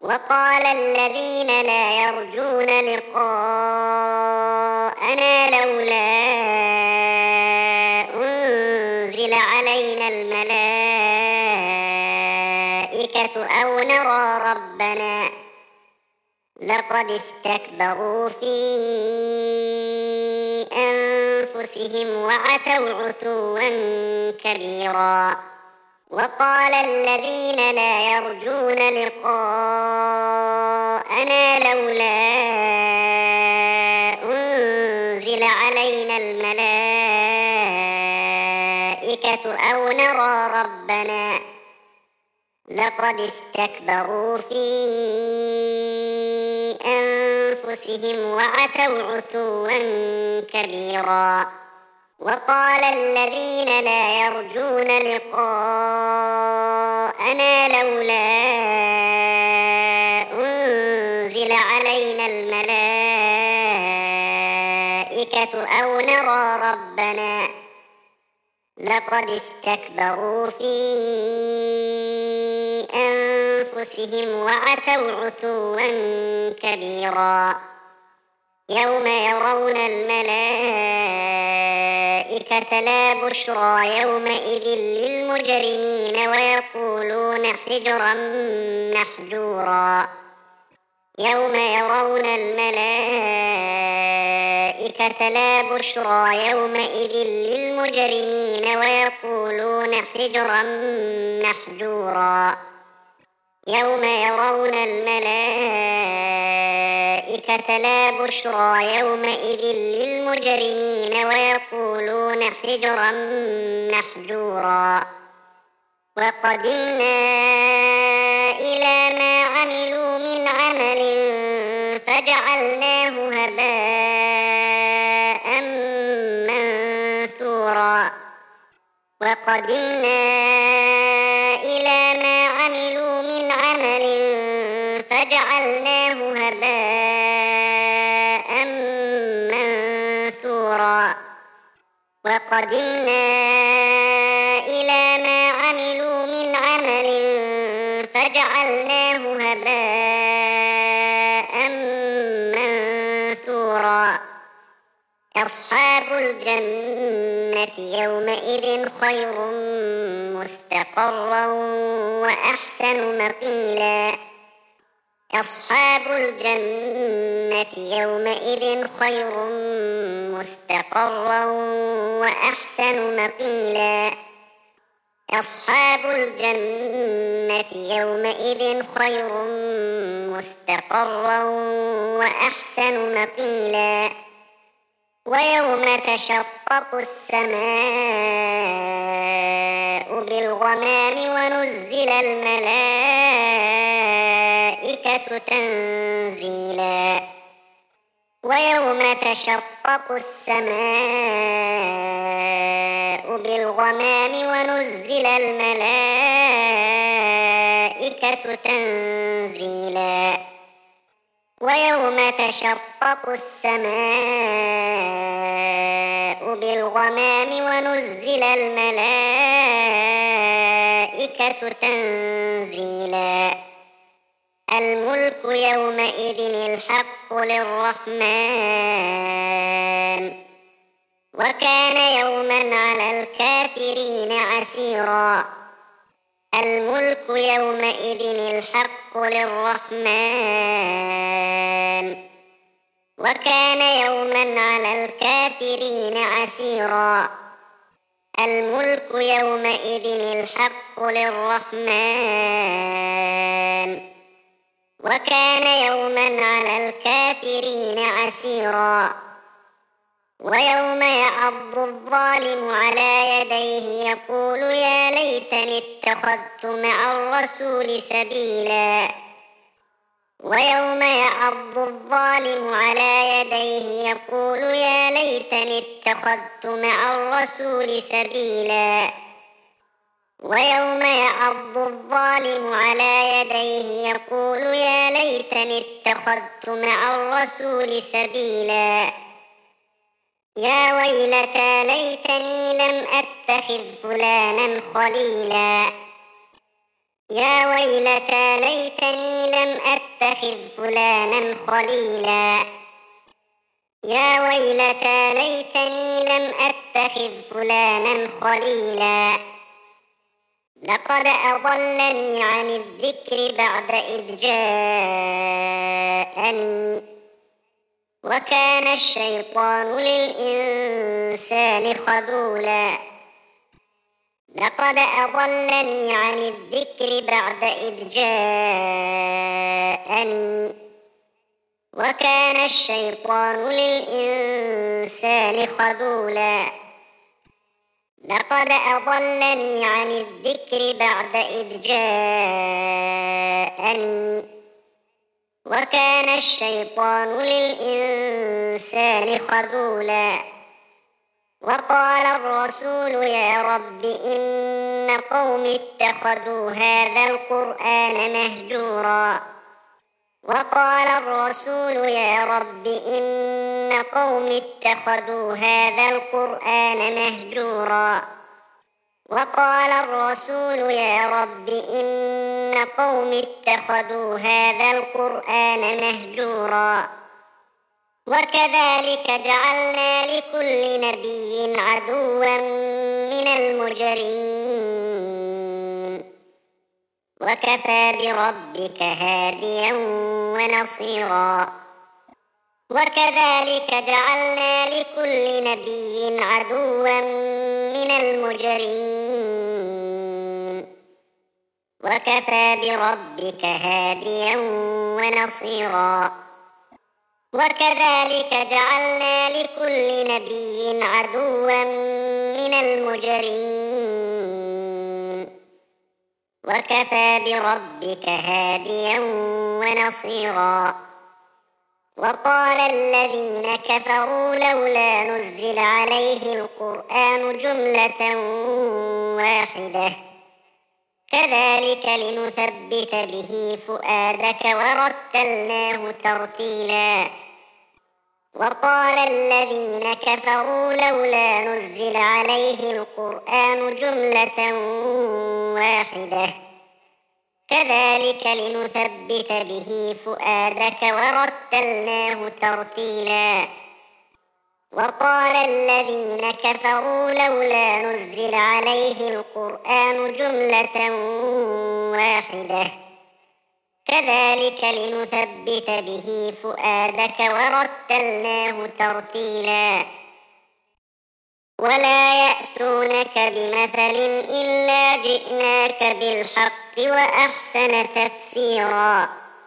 وقال الذين لا يرجون لقاءنا لولا أنزل علينا الملائكة أو نرى ربنا لقد استكبروا في أنفسهم وعتوا عتوا كبيرا. وقال الذين لا يرجون لقاءنا لولا أنزل علينا الملائكة أو نرى ربنا لقد استكبروا في أنفسهم وعتوا عتوا كبيرا. وقال الذين لا يرجون لقاءنا لولا أنزل علينا الملائكة أو نرى ربنا لقد استكبروا في أنفسهم وعتوا عتوا كبيرا. يوم يرون الملائكة لا بشرى يومئذ للمجرمين ويقولون حجرا محجورا. يوم يرون الملائكة لا بشرى يومئذ للمجرمين ويقولون حجرا محجورا. يوم يرون الملائكة لا بشرى يومئذ للمجرمين ويقولون حجرا محجورا. وقدمنا إلى ما عملوا من عمل فجعلناه هباء منثورا. وقدمنا إلى ما عملوا من عمل فجعلناه هباء منثورا. وقدمنا إلى ما عملوا من عمل فجعلناه هباء منثورا. أصحاب الجنة يومئذ خير مستقرا وأحسن مقيلا. أصحاب الجنة يومئذ خير مستقرا وأحسن مقيلا. أصحاب الجنة يومئذ خير مستقرا وأحسن مقيلا. ويوم تشقق السماء بالغمام ونزل الملائكة تنزيلا. ويوم تشقق السماء بالغمام ونزل الملائكة تنزيلا. ويوم تشقق السماء بالغمام ونزل الملائكة تنزيلا. الملك يومئذ الحق للرحمن وكان يوما على الكافرين عسيرا. الملك يومئذ الحق للرحمن وكان يوما على الكافرين عسيرا. الملك يومئذ الحق للرحمن وكان يوما على الكافرين عسيرا. ويوم يعض الظالم على يديه يقول يا ليتني اتخذت مع الرسول سبيلا. ويوم يعض الظالم على يديه يقول يا ليتني اتخذت مع الرسول سبيلا. ويوم يعض الظالم على يديه يقول يا ليتني اتخذت مع الرسول سبيلا. يا ويلتى ليتني لم أتخذ فلانا خليلا يا ويلتى ليتني لم أتخذ فلانا خليلا يا ويلتى ليتني لم أتخذ فلانا خليلا لقد أضلني عن الذكر بعد إذ جاءني وكان الشيطان للإنسان خذولا لقد أضلني عن الذكر بعد إذ جاءني وكان الشيطان للإنسان خذولا لقد أضلني عن الذكر بعد إذ جاءني وكان الشيطان للإنسان خذولا وقال الرسول يا رب إن قوم اتخذوا هذا القرآن مهجورا وقال الرسول يا رب إن قوم اتخذوا هذا القرآن مهجورا وقال الرسول يا رب إن قوم اتخذوا هذا القرآن مهجورا وكذلك جعلنا لكل نبي عدوا من المجرمين وكفى بربك هاديا ونصيرا وكذلك جعلنا لكل نبي عدوا من المجرمين وكفى بربك هاديا ونصيرا وكذلك جعلنا لكل نبي عدوا من المجرمين وكفى بربك هاديا ونصيرا وقال الذين كفروا لولا نزل عليه القرآن جملة واحدة كذلك لنثبت به فؤادك ورتلناه ترتيلا وقال الذين كفروا لولا نزل عليه القرآن جملة واحدة كذلك لنثبت به فؤادك ورتلناه ترتيلا وقال الذين كفروا لولا نزل عليه القرآن جملة واحدة كذلك لنثبت به فؤادك ورتلناه ترتيلا ولا يأتونك بمثل إلا جئناك بالحق وأحسن تفسيرا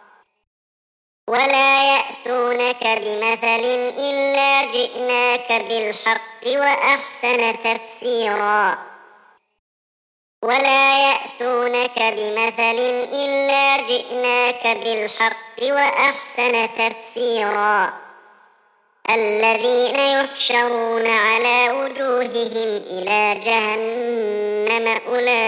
ولا يأتونك بمثل إلا جئناك بالحق وأحسن تفسيرا ولا يأتونك بمثل إلا جئناك بالحق وأحسن تفسيرا الذين يحشرون على وجوههم إلى جهنم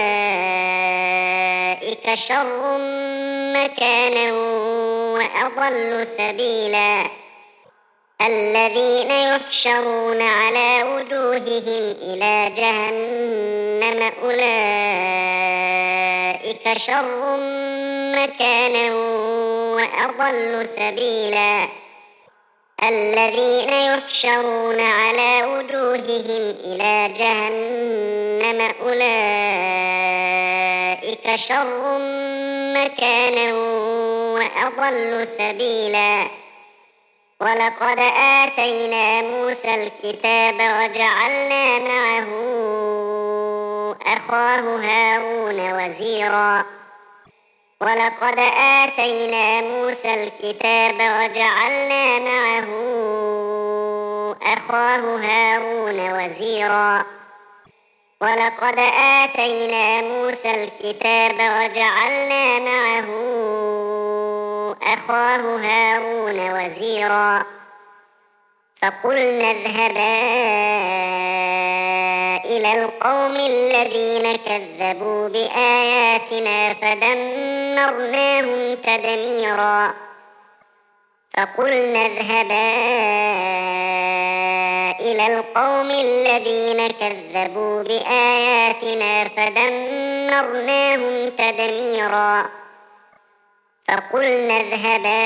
أولئك شر مكانا وأضل سبيلا الذين يحشرون على وجوههم إلى جهنم أولئك شر مكانا وأضل سبيلا الذين يحشرون على وجوههم إلى جهنم أولئك شر مكانا وأضل سبيلا ولقد آتينا موسى الكتاب وجعلنا معه أخاه هارون وزيرا ولقد آتينا موسى الكتاب وجعلنا معه أخاه هارون وزيرا ولقد آتينا موسى الكتاب وجعلنا معه أخاه هارون وزيرا فقلنا اذهبا إلى القوم الذين كذبوا بآياتنا فدمرناهم تدميرا فقلنا اذهبا إلى القوم الذين كذبوا بآياتنا فدمرناهم تدميرا فقلنا اذهبا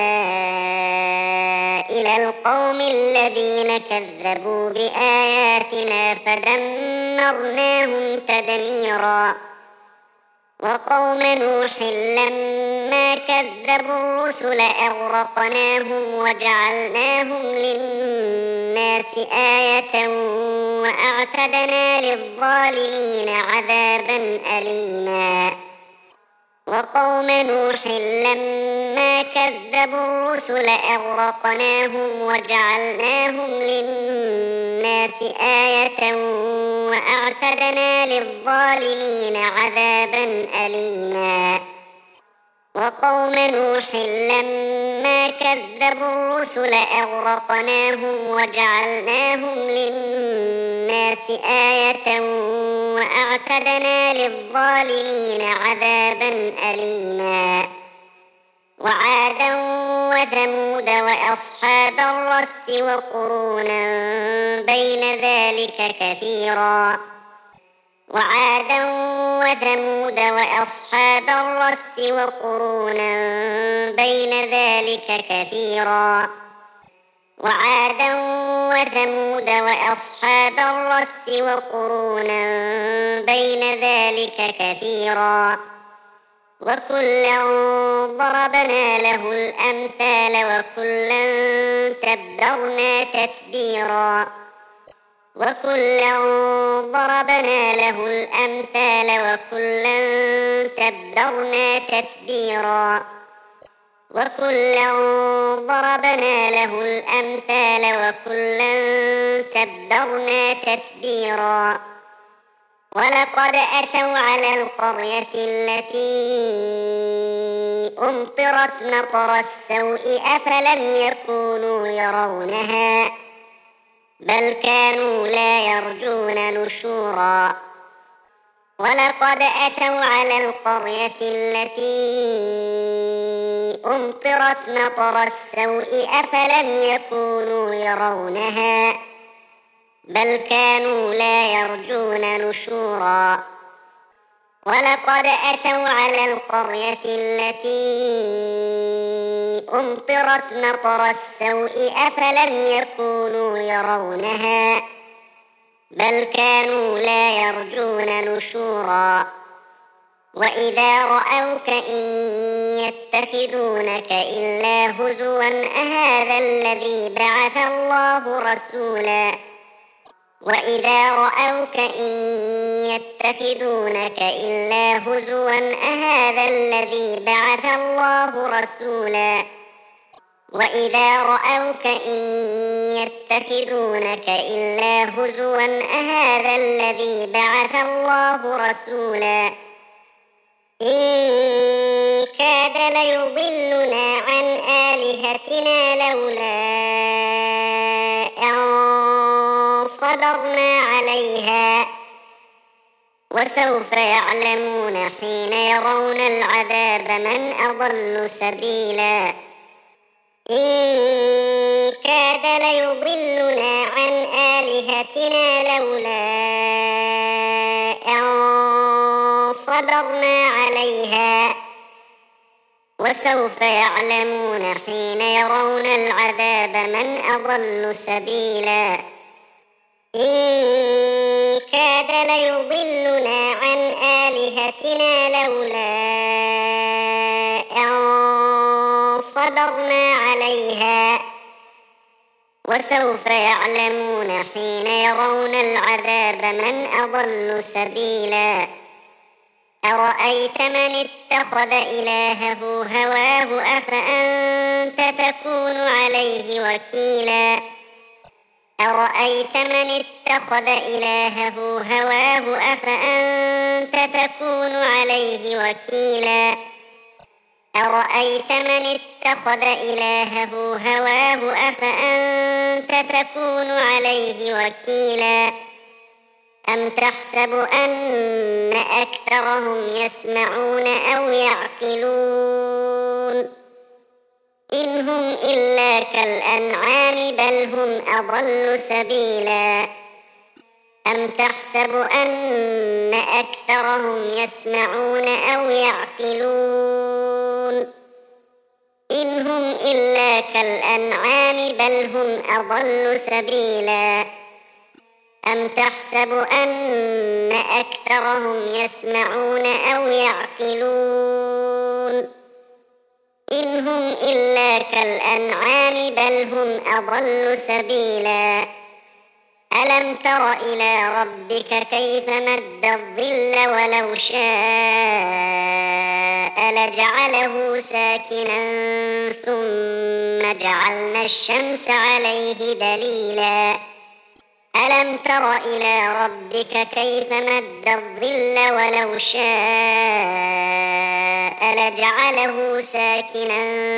إلى القوم الذين كذبوا بآياتنا فدمرناهم تدميرا وقوم نوح لما كذبوا الرسل أغرقناهم وجعلناهم للناس آية وأعتدنا للظالمين عذابا أليما وقوم نوح لما كذبوا الرسل أغرقناهم وجعلناهم للناس آية وأعتدنا للظالمين عذابا أليما وقوم نوح لما كذبوا الرسل أغرقناهم وجعلناهم للناس آية وأعتدنا للظالمين عذابا أليما وعادا وثمود وأصحاب الرس وقرونا بين ذلك كثيرا وعادا وثمود وأصحاب الرس وقرونا بين ذلك كثيرا وعادا وثمود وأصحاب الرس وقرونا بين ذلك كثيرا وكلا ضربنا له الأمثال وكلا تبرنا تتبيرا وكلا ضربنا له الأمثال وكلا تبرنا تتبيرا وكلا ضربنا له الأمثال وكلا تبرنا تتبيرا ولقد أتوا على القرية التي أمطرت مطر السوء أفلم يكونوا يرونها بل كانوا لا يرجون نشورا ولقد أتوا على القرية التي أمطرت مطر السوء أفلم يكونوا يرونها بل كانوا لا يرجون نشورا ولقد أتوا على القرية التي أمطرت مطر السوء أفلم يكونوا يرونها بل كانوا لا يرجون نشورا وإذا رأوك إن يتخذونك إلا هزوا أهذا الذي بعث الله رسولا وإذا رأوك إن يتخذونك إلا هزوا أهذا الذي بعث الله رسولا وإذا رأوك إن يتخذونك إلا هزوا أهذا الذي بعث الله رسولا إن كاد ليضلنا عن آلهتنا لولا أن صبرنا عليها وسوف يعلمون حين يرون العذاب من أضل سبيلا إن كاد ليضلنا عن آلهتنا لولا أن صبرنا عليها وسوف يعلمون حين يرون العذاب من أضل سبيلا إن كاد ليضلنا عن آلهتنا لولا أن صبرنا عليها وسوف يعلمون حين يرون العذاب من أضل سبيلا أرأيت من اتخذ إلهه هواه أفأنت تكون عليه وكيلا أرأيت من اتخذ إلهه هواه أفأنت تكون عليه وكيلا أرأيت من اتخذ إلهه هواه أفأنت تكون عليه وكيلا أم تحسب أن أكثرهم يسمعون أو يعقلون إن هم إلا كالأنعام بل هم أضل سبيلا أم تحسب أن أكثرهم يسمعون أو يعقلون إن هم إلا كالأنعام بل هم أضل سبيلا أم تحسب أن أكثرهم يسمعون أو يعقلون إن هم إلا كالأنعام بل هم أضل سبيلا ألم تر إلى ربك كيف مد الظل ولو شاء لجعله ساكنا ثم جعلنا الشمس عليه دليلا ألم تر إلى ربك كيف مد الظل ولو شاء لجعله ساكنا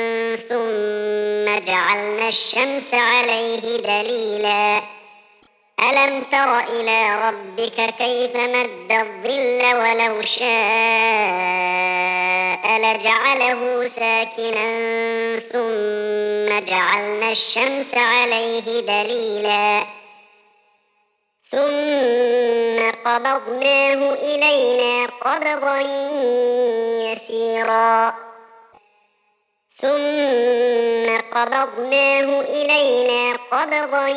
ثم جعلنا الشمس عليه دليلا ألم تر إلى ربك كيف مد الظل ولو شاء لجعله ساكنا ثم جعلنا الشمس عليه دليلا ثم قبضناه إلينا قبضا يسيرا ثم قبضناه إلينا قبضا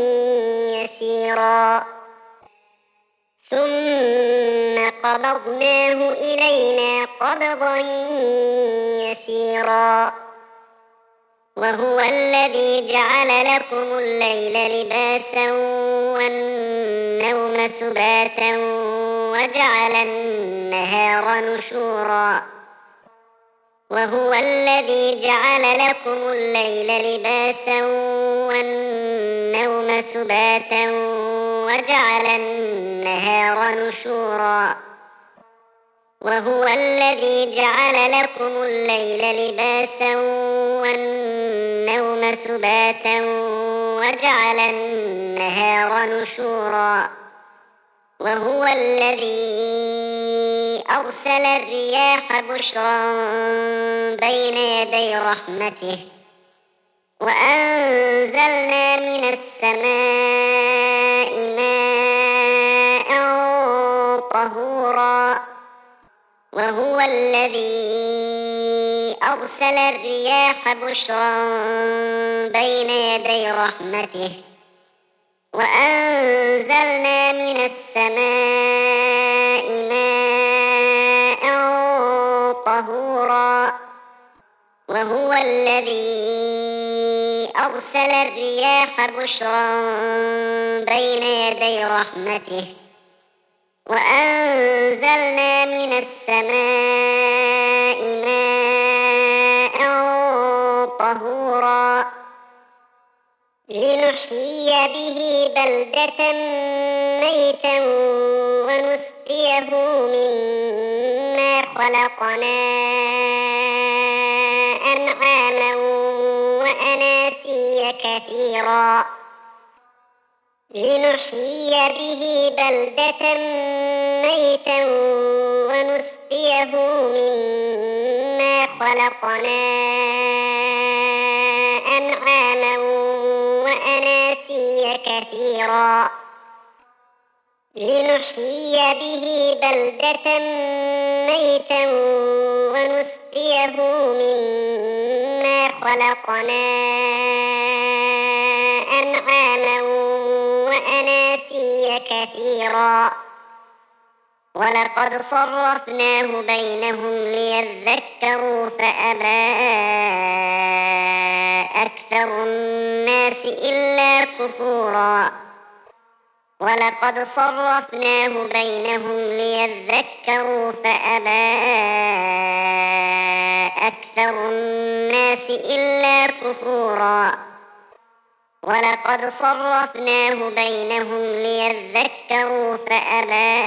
يسيرا ثم قبضناه إلينا قبضا يسيرا وهو الذي جعل لكم الليل لباسا والنوم سباتا وجعل النهار نشورا وهو الذي جعل لكم الليل لباسا والنوم سباتا وجعل النهار نشورا وهو الذي جعل لكم الليل لباسا والنوم سباتا وجعل النهار نشورا وهو الذي أرسل الرياح بشرا بين يدي رحمته وأنزلنا من السماء ماء طهورا وهو الذي أرسل الرياح بشرا بين يدي رحمته وأنزلنا من السماء ماء طهورا وهو الذي أرسل الرياح بشرا بين يدي رحمته وأنزلنا من السماء ماء طهورا لنحيي به بلدة ميتا ونسقيه مما خلقنا أنعاما وأناسيا كثيرا لنحيي به بلدة ميتا ونسقيه مما خلقنا أنعاما وأناسيا كثيرا لنحيي به بلدة ميتا ونسقيه مما خلقنا أنعاما وأناسيا كثيرا ولقد صرفناه بينهم ليذكروا فأبى أكثر الناس إلا كفورا ولقد صرفناه بينهم ليذكروا فأبى أكثر الناس إلا كفورا ولقد صرفناه بينهم ليذكروا فأبى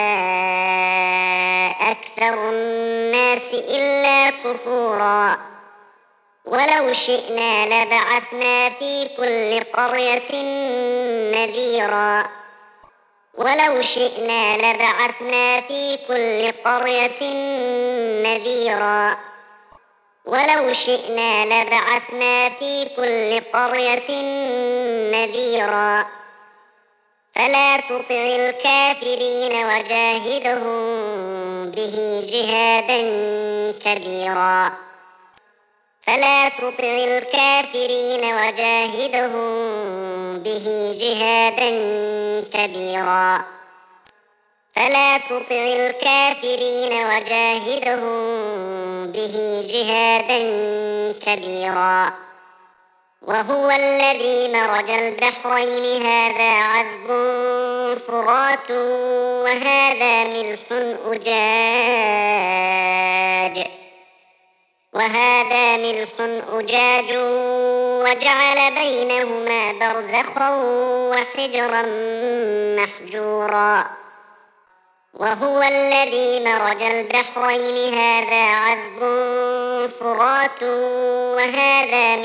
أكثر الناس إلا كفورا ولو شئنا لبعثنا في كل قرية نذيرا ولو شئنا لبعثنا في كل قرية نذيرا ولو شئنا لبعثنا في كل قرية نذيرا فلا تطع الكافرين وجاهدهم به جهادا كبيرا فلا تطع الكافرين وجاهدهم به جهادا كبيرا فلا تطع الكافرين وجاهدهم به جهادا كبيرا وهو الذي مرج البحرين هذا عذب فرات وهذا ملح أجاج وجعل بينهما برزخا وحجرا محجورا وهو الذي مرج البحرين هذا عذب فرات وهذا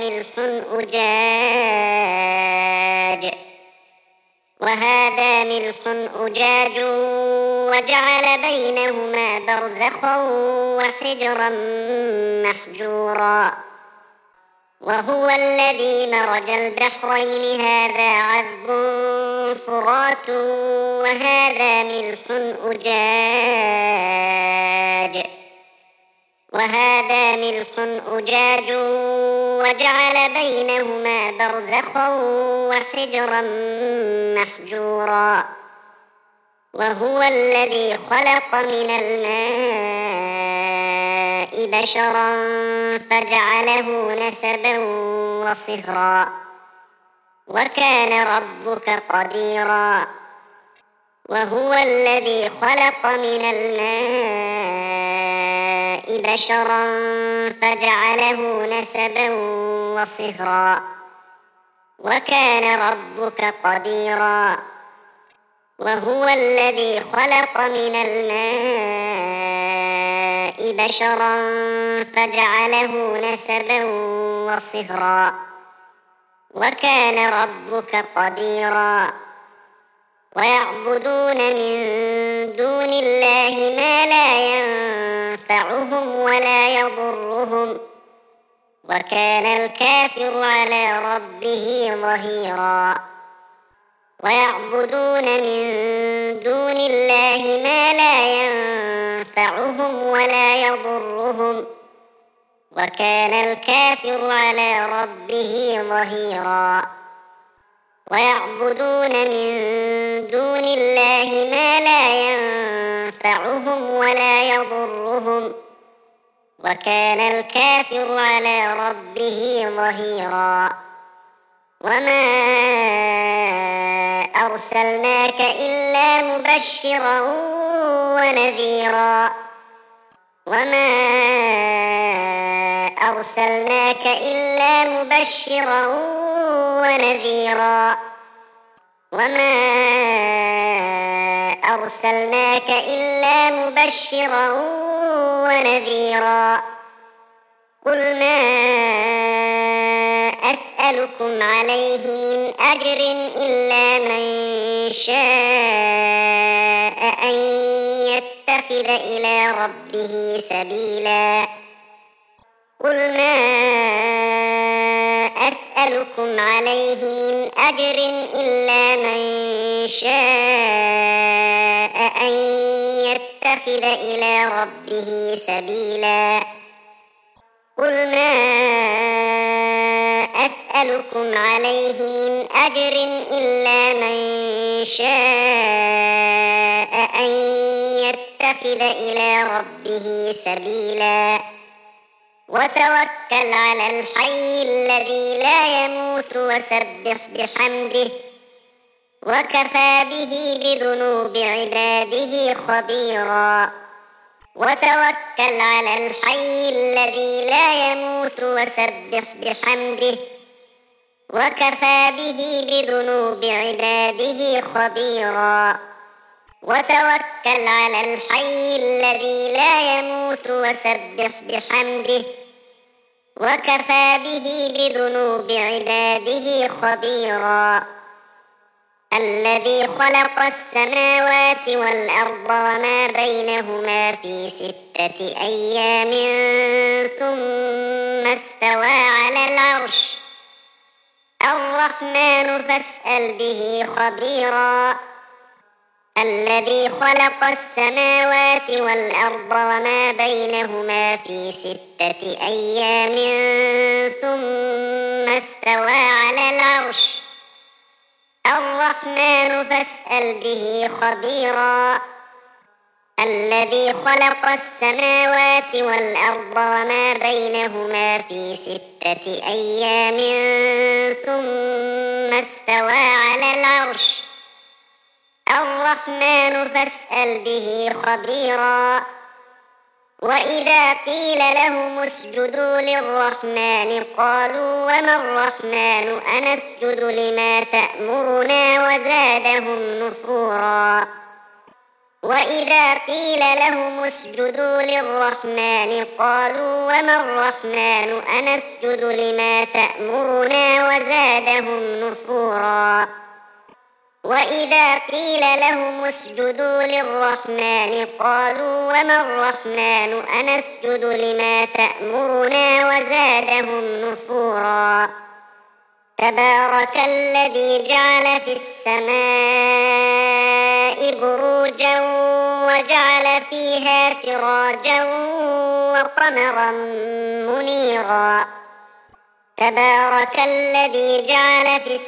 ملح أجاج وجعل بينهما برزخا وحجرا محجورا وهو الذي مرج البحرين هذا عذب فرات وهذا ملح أجاج وجعل بينهما برزخا وحجرا محجورا وهو الذي خلق من الماء بشرا فجعله نسبا وصهرا وكان ربك قديرا وهو الذي خلق من الماء بشرا فجعله نسبا وصهرا وكان ربك قديرا وهو الذي خلق من الماء بشرا فجعله نسبا وصهرا وكان ربك قديرا ويعبدون من دون الله ما لا ينفعهم ولا يضرهم وكان الكافر على ربه ظهيرا ويعبدون من دون الله ما لا ينفعهم ولا يضرهم وكان الكافر على ربه ظهيرا ويعبدون من دون الله ما لا ينفعهم ولا يضرهم وكان الكافر على ربه ظهيرا وما أرسلناك إلا مبشرا ونذيرا قل ما أسألكم عليه من أجر إلا من شاء أن يتخذ إلى ربه سبيلا قل ما أسألكم عليه من أجر إلا من شاء أن يتخذ إلى ربه سبيلا قل ما أسألكم عليه من أجر إلا من شاء أن يتخذ إلى ربه سبيلا وتوكل على الحي الذي لا يموت وسبح بحمده وكفى به بذنوب عباده خبيرا وتوكل على الحي الذي لا يموت وسبح بحمده وكفى به بذنوب عباده خبيرا وتوكل على الحي الذي لا يموت وسبح بحمده وكفى به بذنوب عباده خبيرا الذي خلق السماوات والأرض وما بينهما في 6 أيام ثم استوى على العرش الرحمن فاسأل به خبيرا الذي خلق السماوات والأرض وما بينهما في 6 أيام ثم استوى على العرش الرحمن فاسأل به خبيرا الذي خلق السماوات والأرض وما بينهما في 6 أيام ثم استوى على العرش الرحمن فاسأل به خبيرا وإذا قيل لهم اسجدوا للرحمن قالوا وما الرحمن أنسجد لما تأمرنا وزادهم نفورا وإذا قيل لهم اسجدوا للرحمن قالوا وما الرحمن أنسجد لما تأمرنا وزادهم نفورا وإذا قيل لهم اسجدوا للرحمن قالوا وما الرحمن أنسجد لما تأمرنا وزادهم نفورا تبارك الذي جعل في السماء بروجا وجعل فيها سراجا وقمرا منيرا تبارك الذي جعل في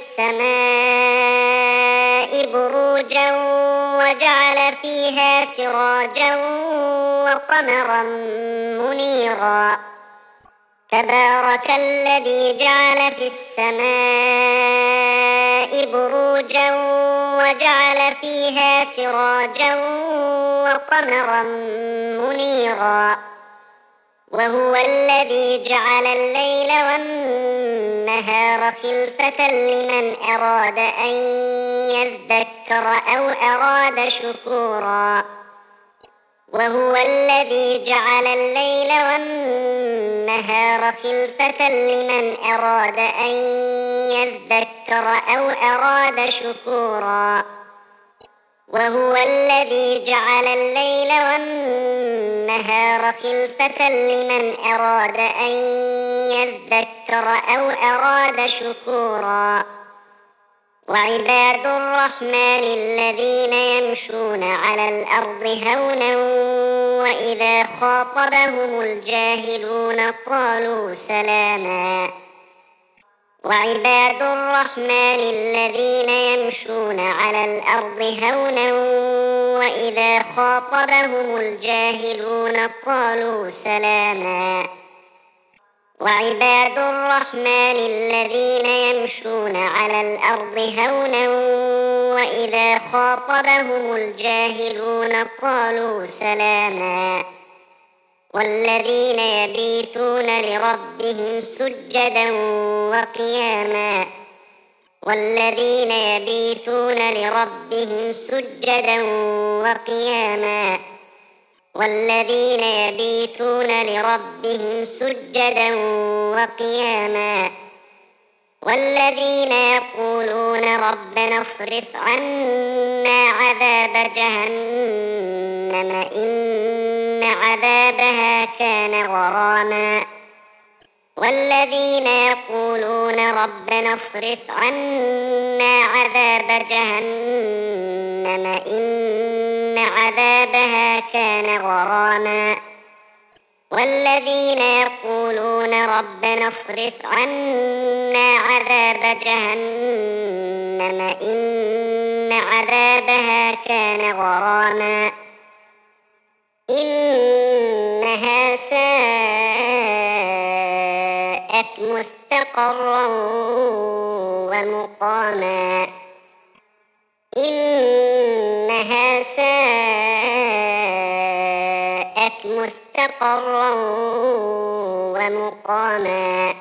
السماء بروجا وجعل فيها سراجا وقمرا منيرا تبارك الذي جعل في السماء بروجا وجعل فيها سراجا وقمرا منيرا وهو الذي جعل الليل والنهار خلفة لمن أراد أن يذكر أو أراد شكورا وهو الذي جعل الليل والنهار خلفة لمن أراد أن يذكر أو أراد شكورا وهو الذي جعل الليل والنهار خلفة لمن أراد أن يذكر أو أراد شكورا وعباد الرحمن الذين يمشون على الأرض هونا وإذا خاطبهم الجاهلون قالوا سلاما وعباد الرحمن الذين يمشون على الأرض هونا وإذا خاطبهم الجاهلون قالوا سلاما وعباد الرحمن الذين يمشون على الأرض هونا وإذا خاطبهم الجاهلون قالوا سلاما والذين يبيتون لربهم سجدا وقياما والذين يبيتون لربهم سجدا وقياما والذين يبيتون لربهم سجدا وقياما والذين يقولون ربنا اصرف عنا عذاب جهنم إن عذابها كان غراما والذين يقولون ربنا اصرف عنا عذاب جهنم إن عذابها كان غراما والذين يقولون ربنا اصرف عنا عذاب جهنم إن عذابها كان غراما إنها ساءت مستقرا ومقاما إنها ساءت مستقرا ومقاما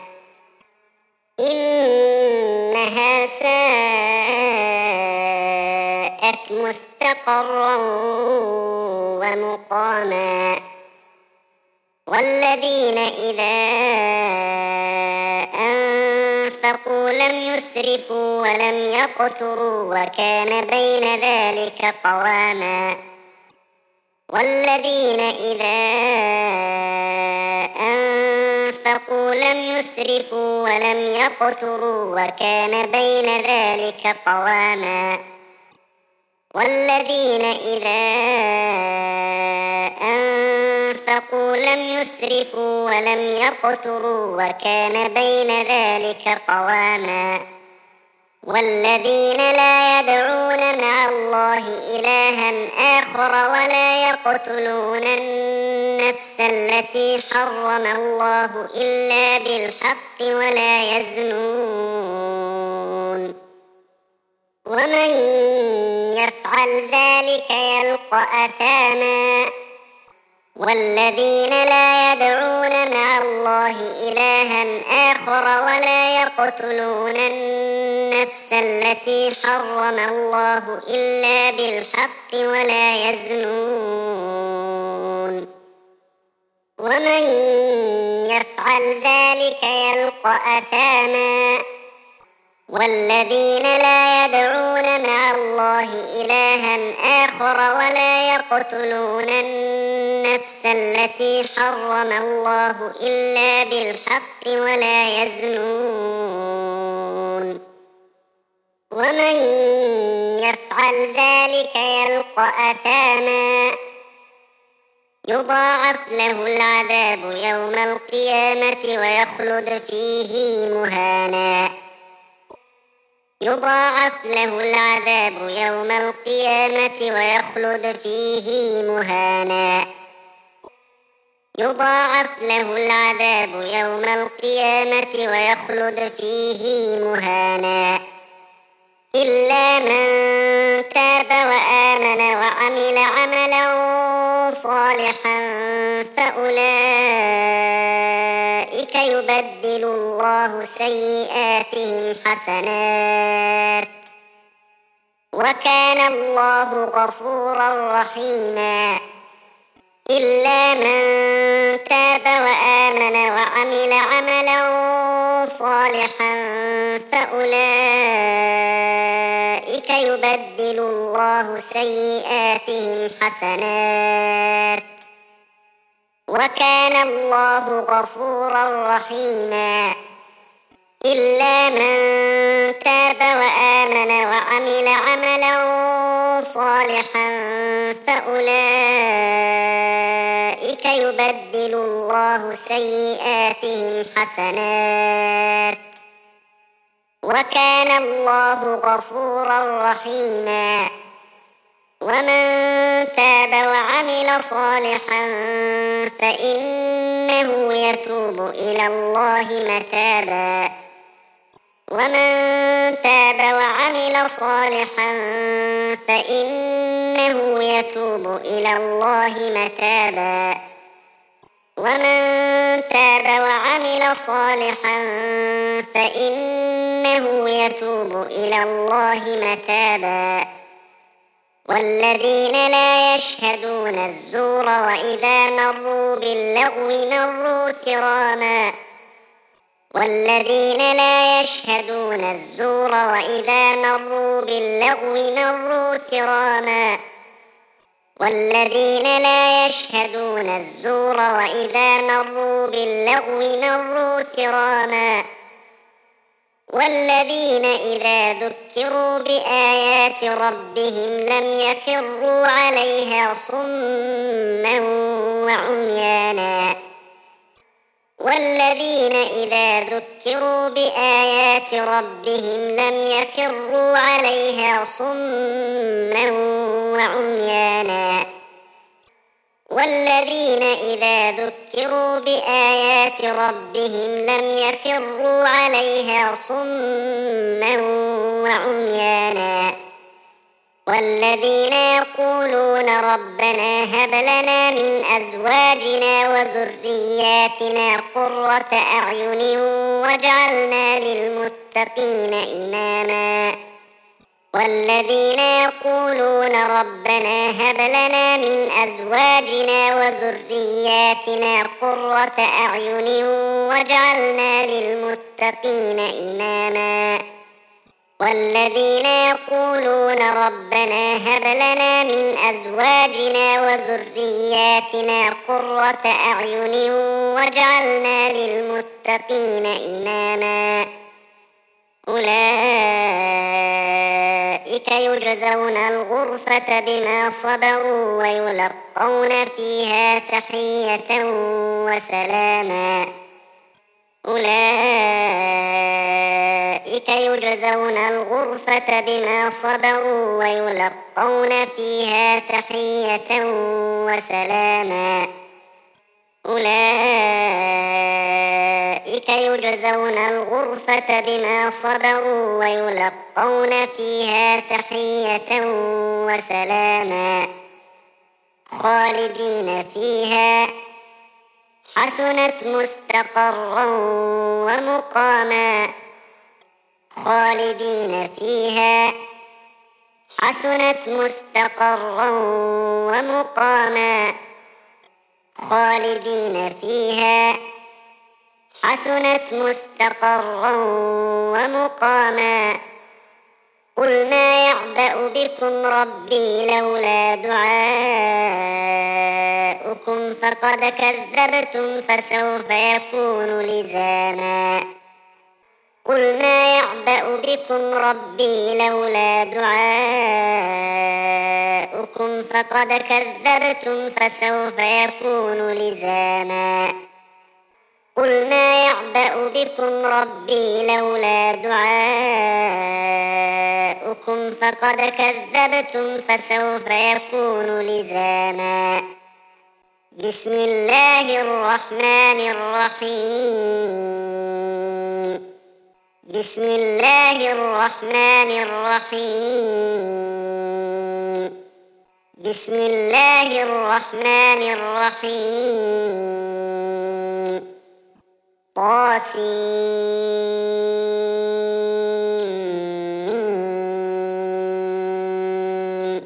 إنها ساءت مستقرا ومقاما والذين إذا أنفقوا أنفقوا لم يسرفوا ولم يقتروا وكان بين ذلك قواما والذين إذا أنفقوا لم يسرفوا ولم يقتروا وكان بين ذلك قواما والذين إذا أنفقوا لم يسرفوا ولم يقتروا وكان بين ذلك قواما والذين لا يدعون مع الله إلها آخر ولا يقتلون النفس التي حرم الله إلا بالحق ولا يزنون ومن يفعل ذلك يلقى أثاما والذين لا يدعون مع الله إلها آخر ولا يقتلون النفس التي حرم الله إلا بالحق ولا يزنون ومن يفعل ذلك يلقى أثاما والذين لا يدعون مع الله إلها آخر ولا يقتلون النفس التي حرم الله إلا بالحق ولا يزنون ومن يفعل ذلك يلقى أثاما يضاعف له العذاب يوم القيامة ويخلد فيه مهانا يضاعف له العذاب يوم القيامة ويخلد فيه مهانا يضاعف له العذاب يوم القيامة ويخلد فيه مهانا إلا من تاب وآمن وعمل عملا صالحا فأولئك يبدل الله سيئاتهم حسنات وكان الله غفورا رحيما إلا من تاب وآمن وعمل عملا صالحا فأولئك يبدل الله سيئاتهم حسنات وكان الله غفورا رحيما إلا من تاب وآمن وعمل عملا صالحا فأولئك يبدل الله سيئاتهم حسنات وكان الله غفورا رحيما ومن تاب وعمل صالحا فإنه يتوب إلى الله متابا ومن تاب وعمل صالحا فإنه يتوب إلى الله متابا ومن تاب وعمل صالحا فإنه يتوب إلى الله متابا والذين لا يشهدون الزور وإذا مروا باللغو مروا كراما والذين لا يشهدون الزور وإذا مروا باللغو مروا كراما والذين لا يشهدون الزور وإذا مروا باللغو مروا كراما والذين إذا ذكروا بآيات ربهم لم يخروا عليها صما وعميانا والذين إذا ذكروا بآيات ربهم لم يخروا عليها صما وعميانا والذين إذا ذكروا بآيات ربهم لم يخروا عليها صما وعميانا والذين يقولون ربنا هب لنا من أزواجنا وذرياتنا قرة أعين واجعلنا للمتقين إماما والذين يقولون ربنا هب لنا من أزواجنا وذرياتنا قرة أعين واجعلنا للمتقين للمتقين إماما والذين يقولون ربنا هب لنا من أزواجنا وذرياتنا قرة أعين واجعلنا للمتقين إماما أولئك يجزون الغرفة بما صبروا ويلقون فيها تحية وسلاما أولئك يجزون الغرفة بما صبروا ويلقون فيها تحية وسلاما أولئك يجزون الغرفة بما صبروا ويلقون فيها تحية وسلاما خالدين فيها حسنت مستقرا ومقاما خالدين فيها حسنت مستقرا ومقاما خالدين فيها حسنت مستقرا ومقاما قل ما يعبأ بكم ربي لولا دعاؤكم فقد كذبتم فسوف يكون لزاما قل ما يعبأ بكم ربي لولا دعاؤكم فقد كذبتم فسوف يكون لزاما قل ما يعبأ بكم ربي لولا دعاؤكم فقد كذبتم فسوف يكون لزاما بسم الله الرحمن الرحيم بسم الله الرحمن الرحيم بسم الله الرحمن الرحيم طاسيم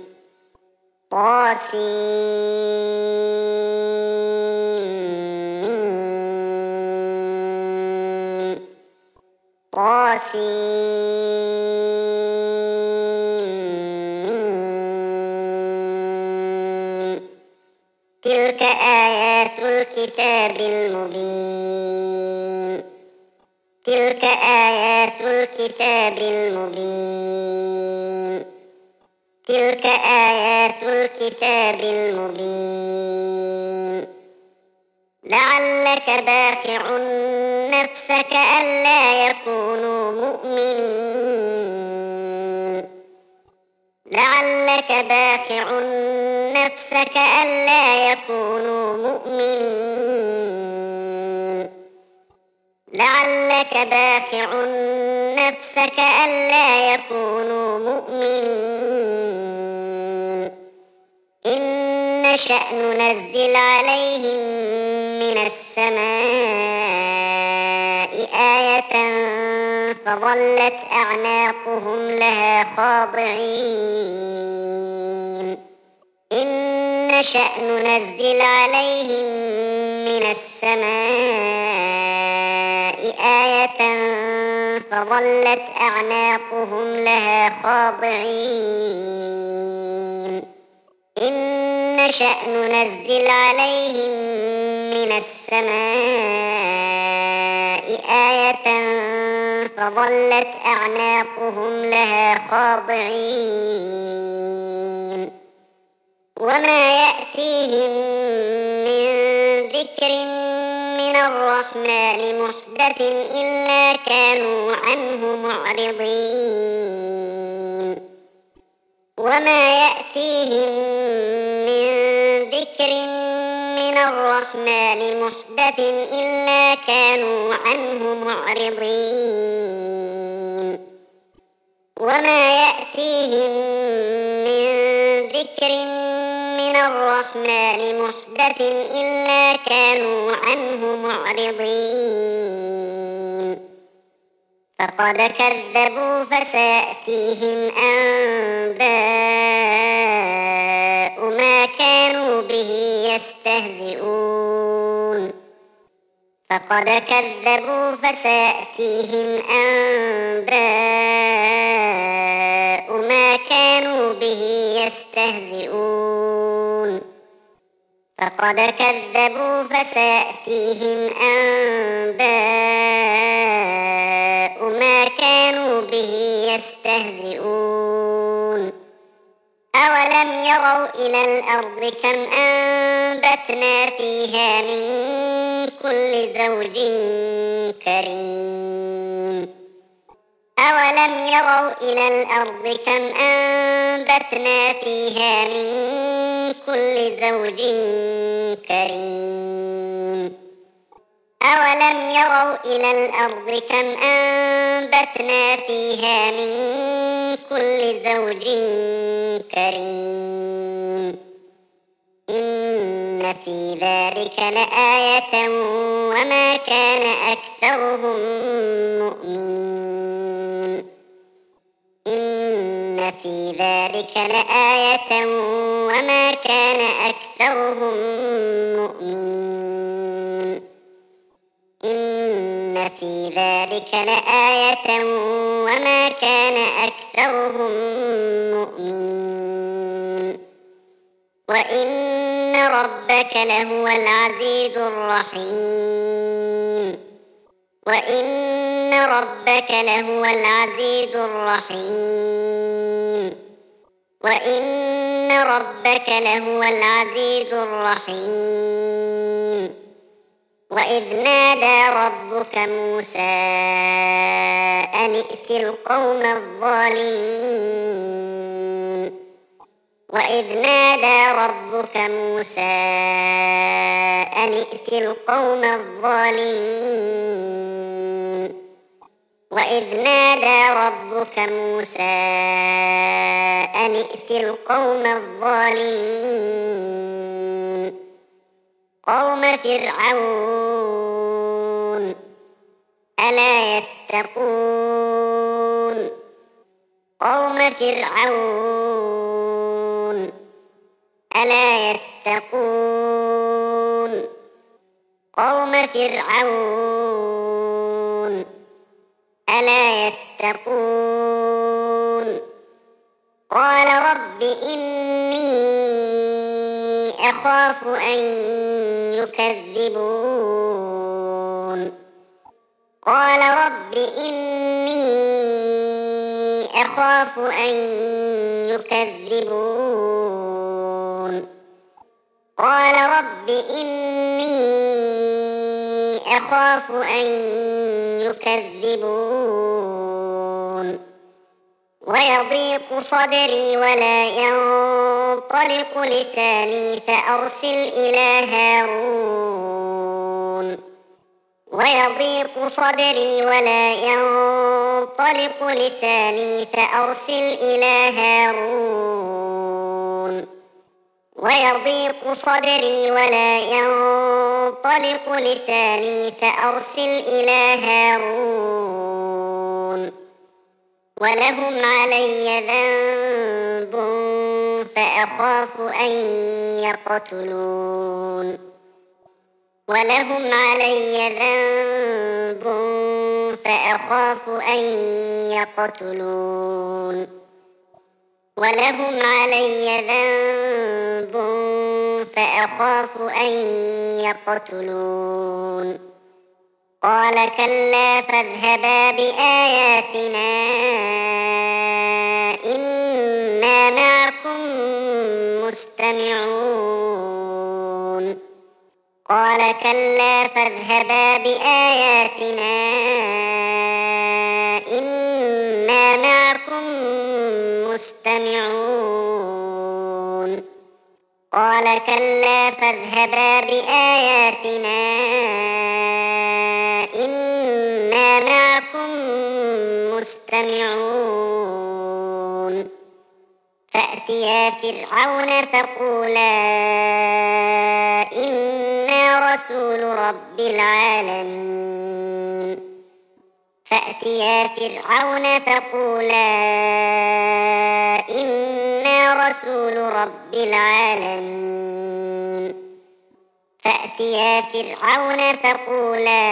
طاسيم طاسيم تلك آيات الكتاب المبين تلك آيات الكتاب المبين تلك آيات الكتاب المبين لعلك باخع نفسك ألا يكونوا مؤمنين لعلك باخع نفسك ألا يكونوا مؤمنين لعلك باخع نفسك ألا يكونوا مؤمنين إن نشأ ننزل عليهم من السماء آية فظلت أعناقهم لها خاضعين إن نشأ ننزل عليهم من السماء آية فظلت أعناقهم لها خاضعين إن نشأ ننزل عليهم من السماء آية فظلت أعناقهم لها خاضعين وما يأتيهم من ذكر من الرحمن محدث إلا كانوا عنه معرضين وما يأتيهم من ذكر من الرحمن محدث إلا كانوا عنه معرضين وما يأتيهم من ذكر من الرحمن محدث إلا كانوا عنه معرضين فقد كذبوا فسيأتيهم أنباء ما كانوا به يستهزئون فقد كذبوا فسيأتيهم أنباء ما كانوا به يستهزئون فقد كذبوا فسيأتيهم أنباء ما كانوا به يستهزئون أولم يروا إلى الأرض كم أنبتنا فيها من كل زوج كريم أولم يروا إلى الأرض كم أنبتنا فيها من كل زوج كريم أولم يروا إلى الأرض كم أنبتنا فيها من كل زوج كريم إن في ذلك لآية وما كان أكثرهم مؤمنين إن في ذلك لآية وما كان أكثرهم مؤمنين إن في ذلك لآية وما كان أكثرهم مؤمنين وإن ربك لهو العزيز الرحيم وإن ربك لهو العزيز الرحيم وإن ربك لهو العزيز الرحيم وإذ نادى ربك موسى أن ائت القوم الظالمين وإذ نادى ربك موسى أن ائت القوم الظالمين وإذ نادى ربك موسى أن ائت القوم الظالمين قوم فرعون ألا يتقون قوم فرعون ألا يتقون قوم فرعون ألا يتقون قال رب إني أخاف أن يكذبون قال رب إني أخاف أن يكذبون قال رب إني أخاف أن يكذبون ويضيق صدري ولا ينطلق لساني فأرسل إلى هارون ويضيق صدري ولا ينطلق لساني فأرسل إلى هارون ويضيق صدري ولا ينطلق لساني فأرسل إلى هارون ولهم علي ذنب فأخاف أن يقتلون ولهم علي ذنب فأخاف أن يقتلون ولهم علي ذنب فأخاف أن يقتلون قال كلا فاذهبا بآياتنا إنا معكم مستمعون قال كلا فاذهبا بآياتنا إنا معكم مستمعون قال كلا فاذهبا بآياتنا إنا معكم مستمعون فأتيا فرعون فقولا إنا رسول رب العالمين فأتيا فرعون فقولا إنا رسول رب العالمين فأتيا فرعون فقولا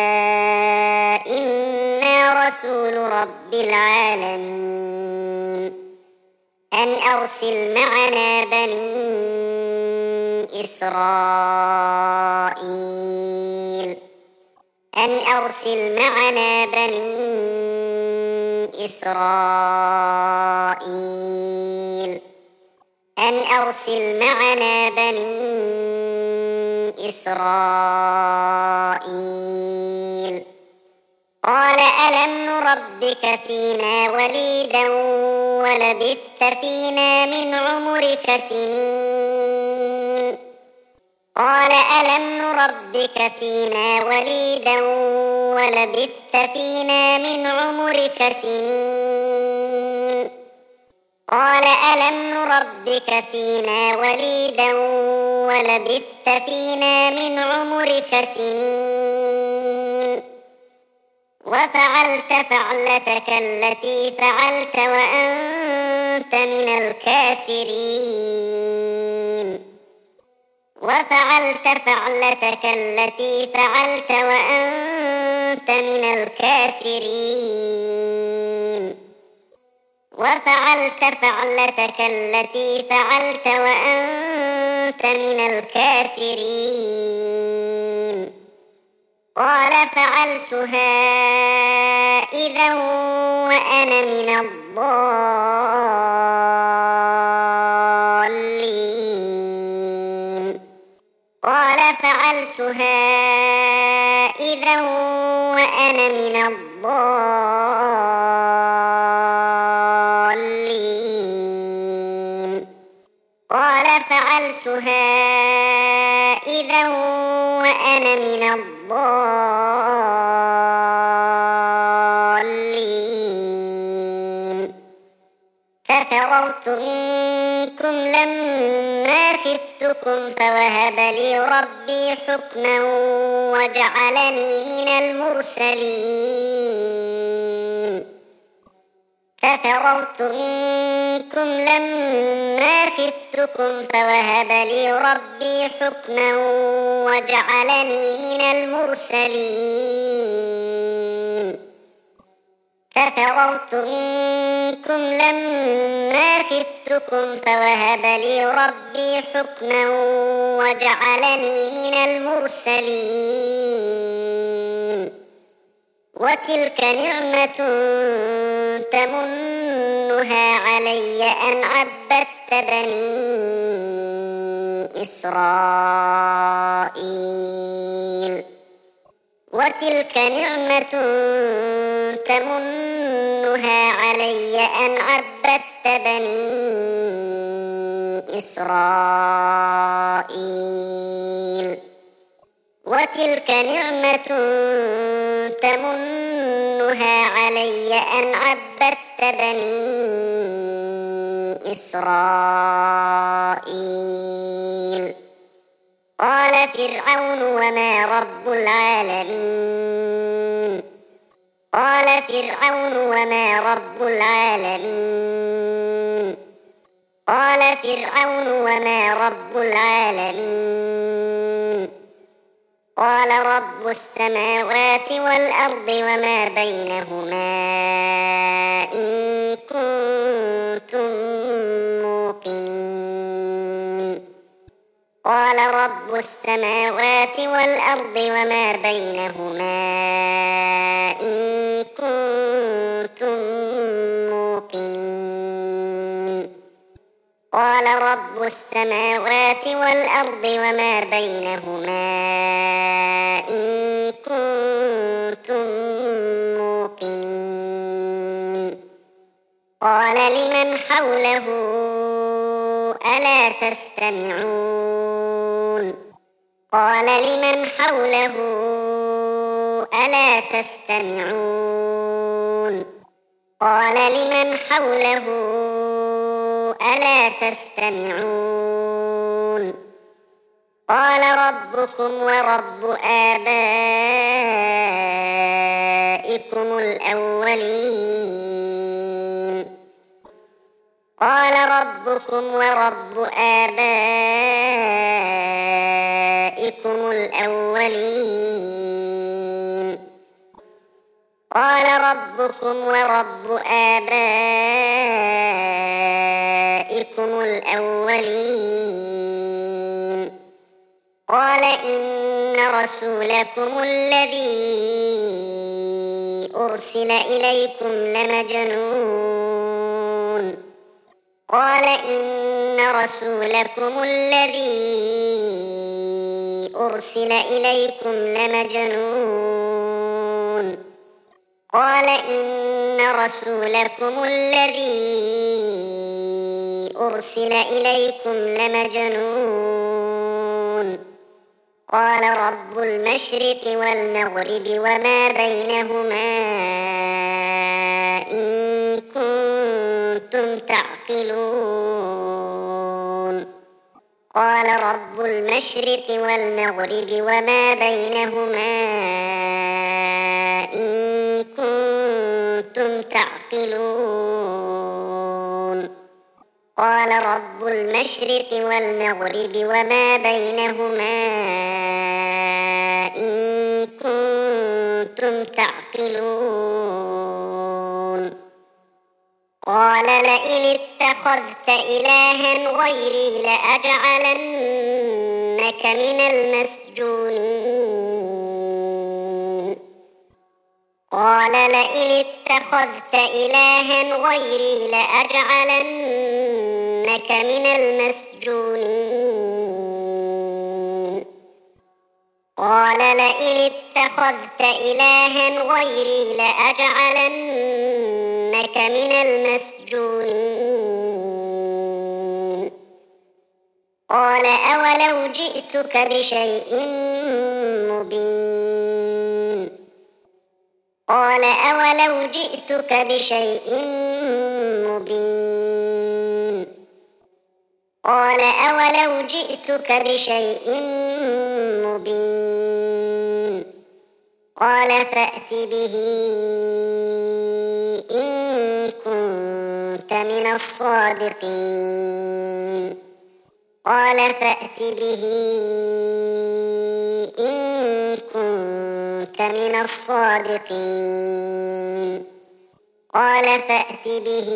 إنا رسول رب العالمين أن أرسل معنا بني إسرائيل أن أرسل معنا بني إسرائيل أن أرسل معنا بني إسرائيل قال ألم نربك فينا وليدا ولبثت فينا من عمرك سنين قال ألم نربك فينا وليدا ولبثت فينا من عمرك سنين قال ألم نربك فينا وليدا ولبثت فينا من عمرك سنين وفعلت فعلتك التي فعلت وأنت من الكافرين وفعلت فعلتك التي فعلت وأنت من الكافرين وفعلت فعلتك التي فعلت وأنت من الكافرين قال فعلتها إذا وأنا من الضالين قال فعلتها إذا وأنا من الضالين قال فعلتها إذا وأنا من الضالين ففررت منكم لما خفتكم فوهب لي ربي حكما وجعلني من المرسلين ففررت منكم لما خفتكم فوهب لي ربي حكما وجعلني من المرسلين ففررت منكم لما خفتكم فوهب لي ربي حكما وجعلني من المرسلين وتلك نعمة تمنها علي أن عبدت بني إسرائيل وتلك نعمة تمنها علي أن عبدت بني إسرائيل وتلك نعمة تمنها علي أن عبدت بني إسرائيل قال فرعون وما رب العالمين قال فرعون وما رب العالمين قال فرعون وما رب العالمين قال رب السماوات والأرض وما بينهما إن كنتم موقنين قال رب السماوات والأرض وما بينهما إن كنتم موقنين قال رب السماوات والأرض وما بينهما إن كنتم موقنين قال لمن حوله ألا تستمعون قال لمن حوله ألا تستمعون قال لمن حوله ألا تستمعون قال ربكم ورب آبائكم الأولين قال ربكم ورب آبائكم الأولين قال ربكم ورب آبائكم الأولين قال إن رسولكم الذي أرسل إليكم لمجنون قال إن رسولكم الذي أرسل إليكم لمجنون قال إن رسولكم الذي أرسل إليكم لمجنون قال رب المشرق والمغرب وما بينهما إن كنتم تعقلون قال رب المشرق والمغرب وما بينهما إن كنتم تعقلون قال رب المشرق والمغرب وما بينهما إن كنتم تعقلون قال لئن اتخذت إلها غيري لأجعلنك من المسجونين قال لئن اتخذت إلها غيري لأجعلنك من المسجونين قال لئن اتخذت إلها غيري لأجعلنك من المسجونين قال أولو جئتك بشيء مبين قال أولو جئتك بشيء مبين قال أولو جئتك بشيء مبين قال فأت به إن كنت من الصادقين قال فأت به إن كنت من الصادقين قال فأت به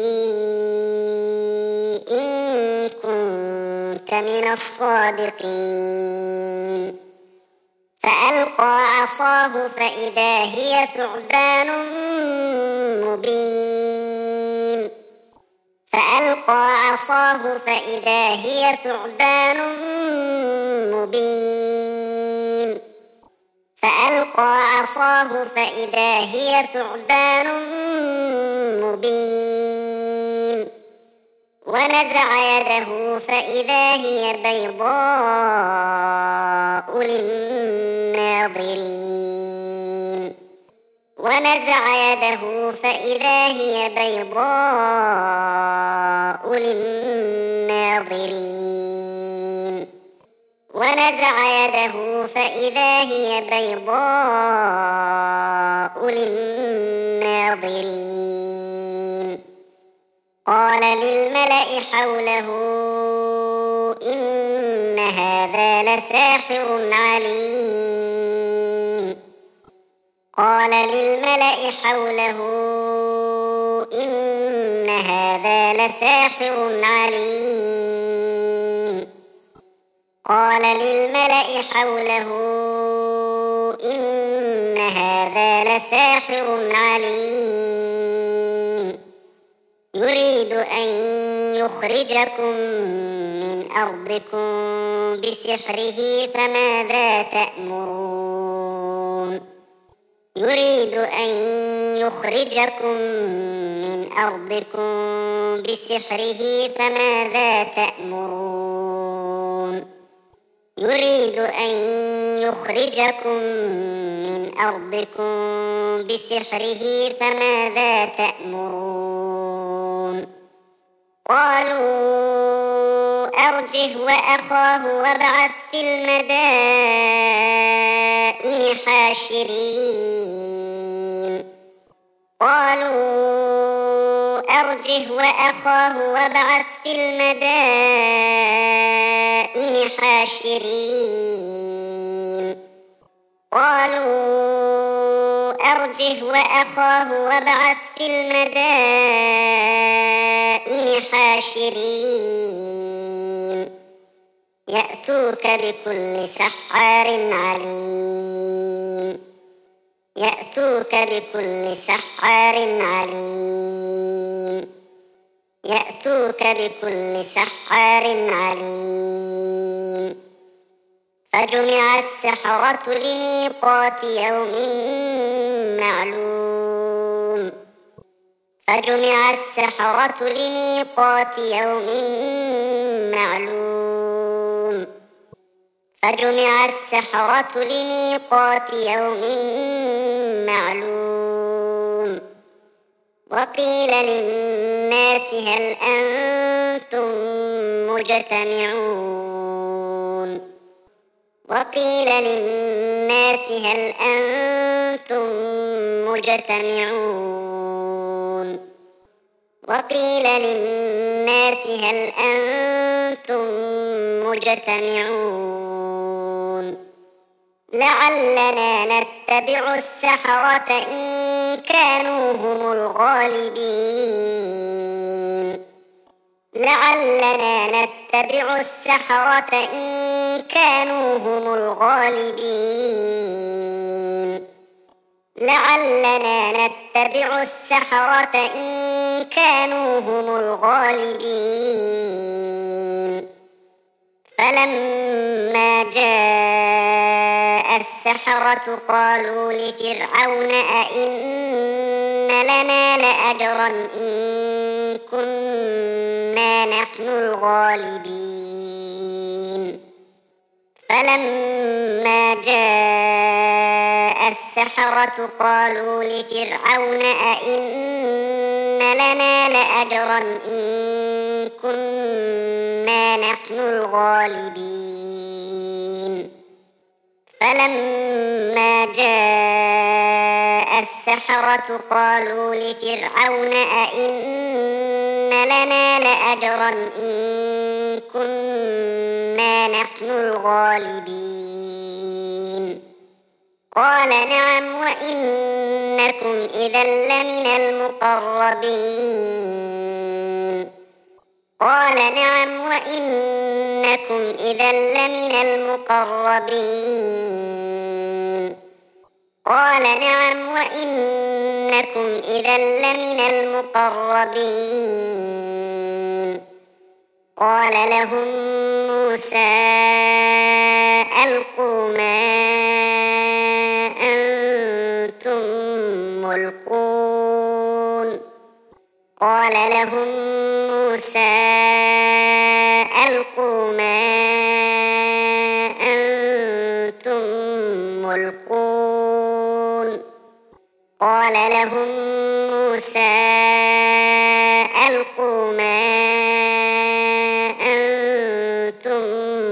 إن كنت من الصادقين فألقى عصاه فإذا هي ثعبان مبين فألقى عصاه فإذا هي ثعبان مبين فألقى عصاه فإذا هي ثعبان مبين ونزع يده فإذا هي بيضاء للناظرين ونزع يده فإذا هي بيضاء للناظرين ونزع يده فإذا هي بيضاء للناظرين قال للملأ حوله إن هذا لساحر عليم قال للملأ حوله إن هذا لساحر عليم قال للملأ حوله إن هذا لساحر عليم يريد أن يخرجكم من أرضكم بسحره فماذا تأمرون يريد أن يخرجكم من أرضكم بسحره فماذا تأمرون يريد أن يخرجكم من أرضكم بسحره فماذا تأمرون قالوا أرجه وأخاه وابعث في المدائن حاشرين قالوا أرجه وأخاه وابعث في المدائن حاشرين قالوا أرجه وأخاه وابعث في المدائن حاشرين يأتوك بكل سحار عليم يأتوك بكل سحار عليم يأتوك بكل سحار عليم فجمع السحرة لميقات يوم معلوم فجمع السحرة لميقات يوم معلوم فجمع السحرة لميقات يوم معلوم وقيل للناس هل أنتم مجتمعون وقيل للناس هل أنتم مجتمعون وقيل للناس هل أنتم مجتمعون لعلنا نتبع السحرة إن كانوا هم الغالبين لعلنا نتبع السحرة إن كانوا هم الغالبين لعلنا نتبع السحرة إن كانوا هم الغالبين فلما جاء السحرة قالوا لفرعون أئن لنا لأجرا إن كنا نحن الغالبين فلما جاء السحرة قالوا لفرعون أئن لنا لأجرا إن كنا نحن الغالبين فلما جاء السحرة قالوا لفرعون أئن لنا لأجرا إن كنا نحن الغالبين قال نعم وإنكم إذا لمن المقربين قال نعم وإنكم إذا لمن المقربين قال نعم وإنكم إذا لمن المقربين قال لهم موسى ألقوا ما أنتم ملقون قال لهم موسى ألقوا ما أنتم ملقون قال لهم موسى ألقوا ما أنتم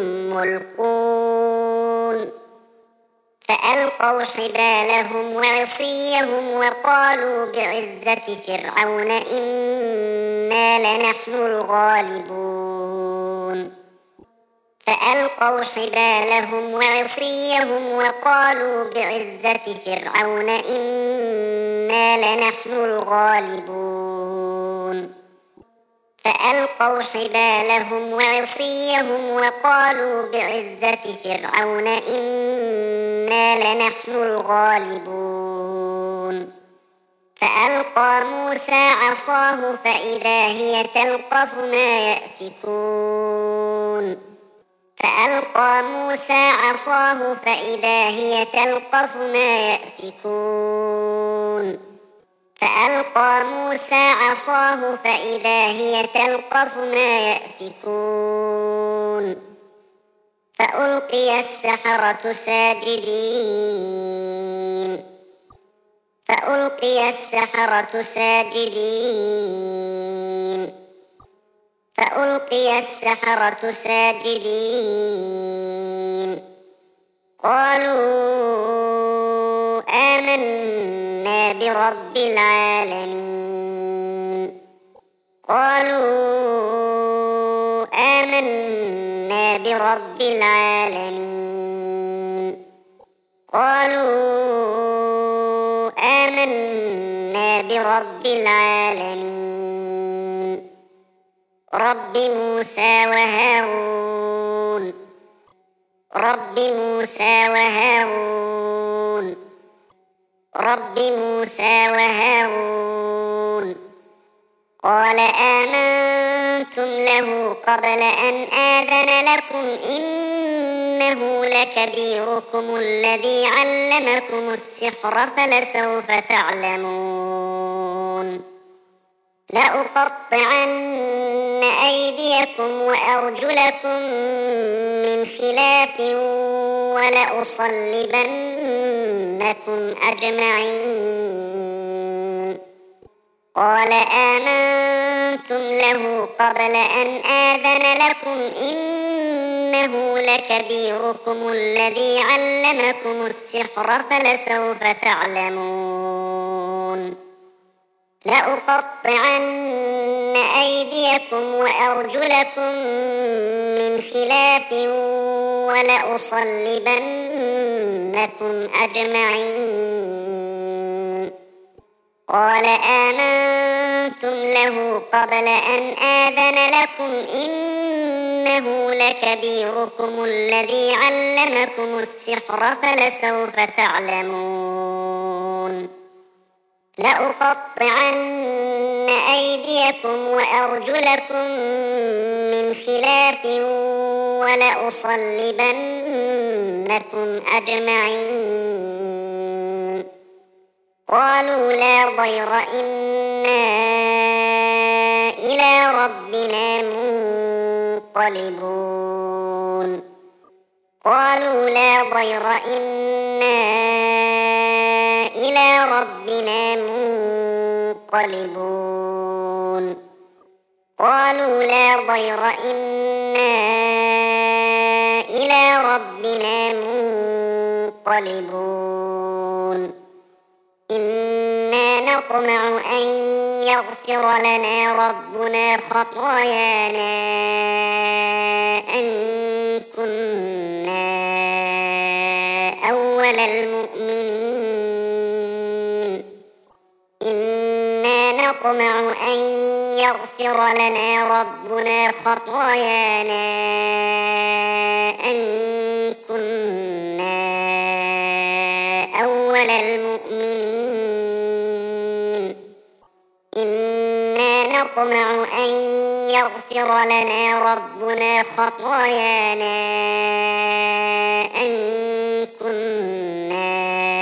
ملقون فألقوا حبالهم وعصيهم وقالوا بعزة فرعون إنا لنحن الغالبون فألقوا حبالهم وعصيهم وقالوا بعزة فرعون إنا لنحن الغالبون فألقوا حبالهم وعصيهم وقالوا بعزة فرعون إنا لنحن الغالبون فألقى موسى عصاه فإذا هي تلقف ما يأفكون فألقى موسى عصاه فإذا هي تلقف ما يأفكون فألقى موسى عصاه فإذا هي تلقف ما يأفكون فألقي السحرة ساجدين فألقي السحرة ساجدين فألقي السحرة ساجدين قالوا آمنا برب العالمين قالوا آمنا برب العالمين قالوا آمنا برب العالمين رب موسى وهارون رب موسى وهارون رب موسى وهارون قال آمنتم له قبل أن آذن لكم إنه لكبيركم الذي علمكم السحر فلسوف تعلمون لأقطعن أيديكم وأرجلكم من خلاف ولأصلبنكم أجمعين قال آمنتم له قبل أن آذن لكم إنه لكبيركم الذي علمكم السحر فلسوف تعلمون لأقطعن أيديكم وأرجلكم من خلاف ولأصلبنكم أجمعين قال آمنتم له قبل أن آذن لكم إنه لكبيركم الذي علمكم السحر فلسوف تعلمون لأقطعن أيديكم وأرجلكم من خلاف ولأصلبنكم أجمعين قالوا لا ضير إنا إلى ربنا منقلبون قالوا لا ضير إنا إلى ربنا منقلبون قالوا لا ضير إنا إلى ربنا منقلبون إنا نطمع أن يغفر لنا ربنا خطايانا أن كنا أول المؤمنين إنا نطمع أن يغفر لنا ربنا خطايانا أن كنا أول المؤمنين إنا نطمع أن يغفر لنا ربنا خطايانا أن كنا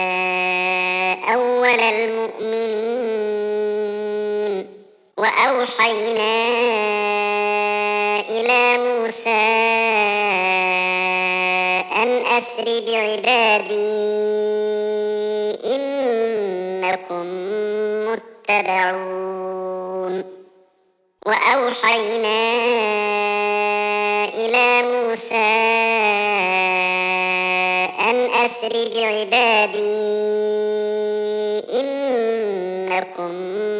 أول المؤمنين وأوحينا إلى موسى أن أسر بعبادي إنكم متبعون وأوحينا إلى موسى أن أسر بعبادي إنكم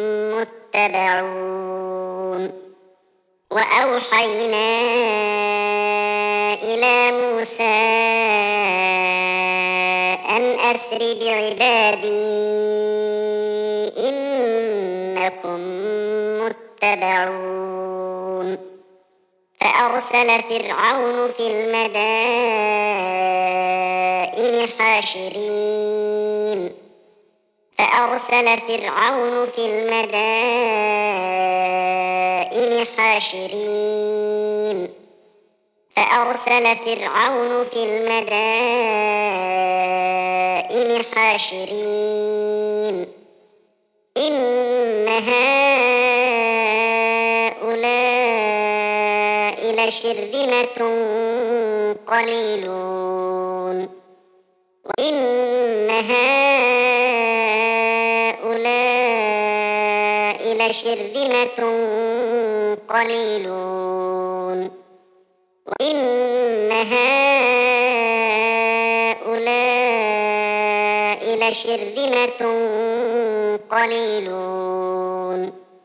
متبعون وأوحينا إلى موسى أن أسر بعبادي إنكم متبعون فأرسل فرعون في المدائن حاشرين فأرسل فرعون في المدائن حاشرين فأرسل فرعون في المدائن حاشرين إن هؤلاء لشرذمة قليلون وإن هؤلاء لشرذمة قليلون وإن هؤلاء لشرذمة قليلون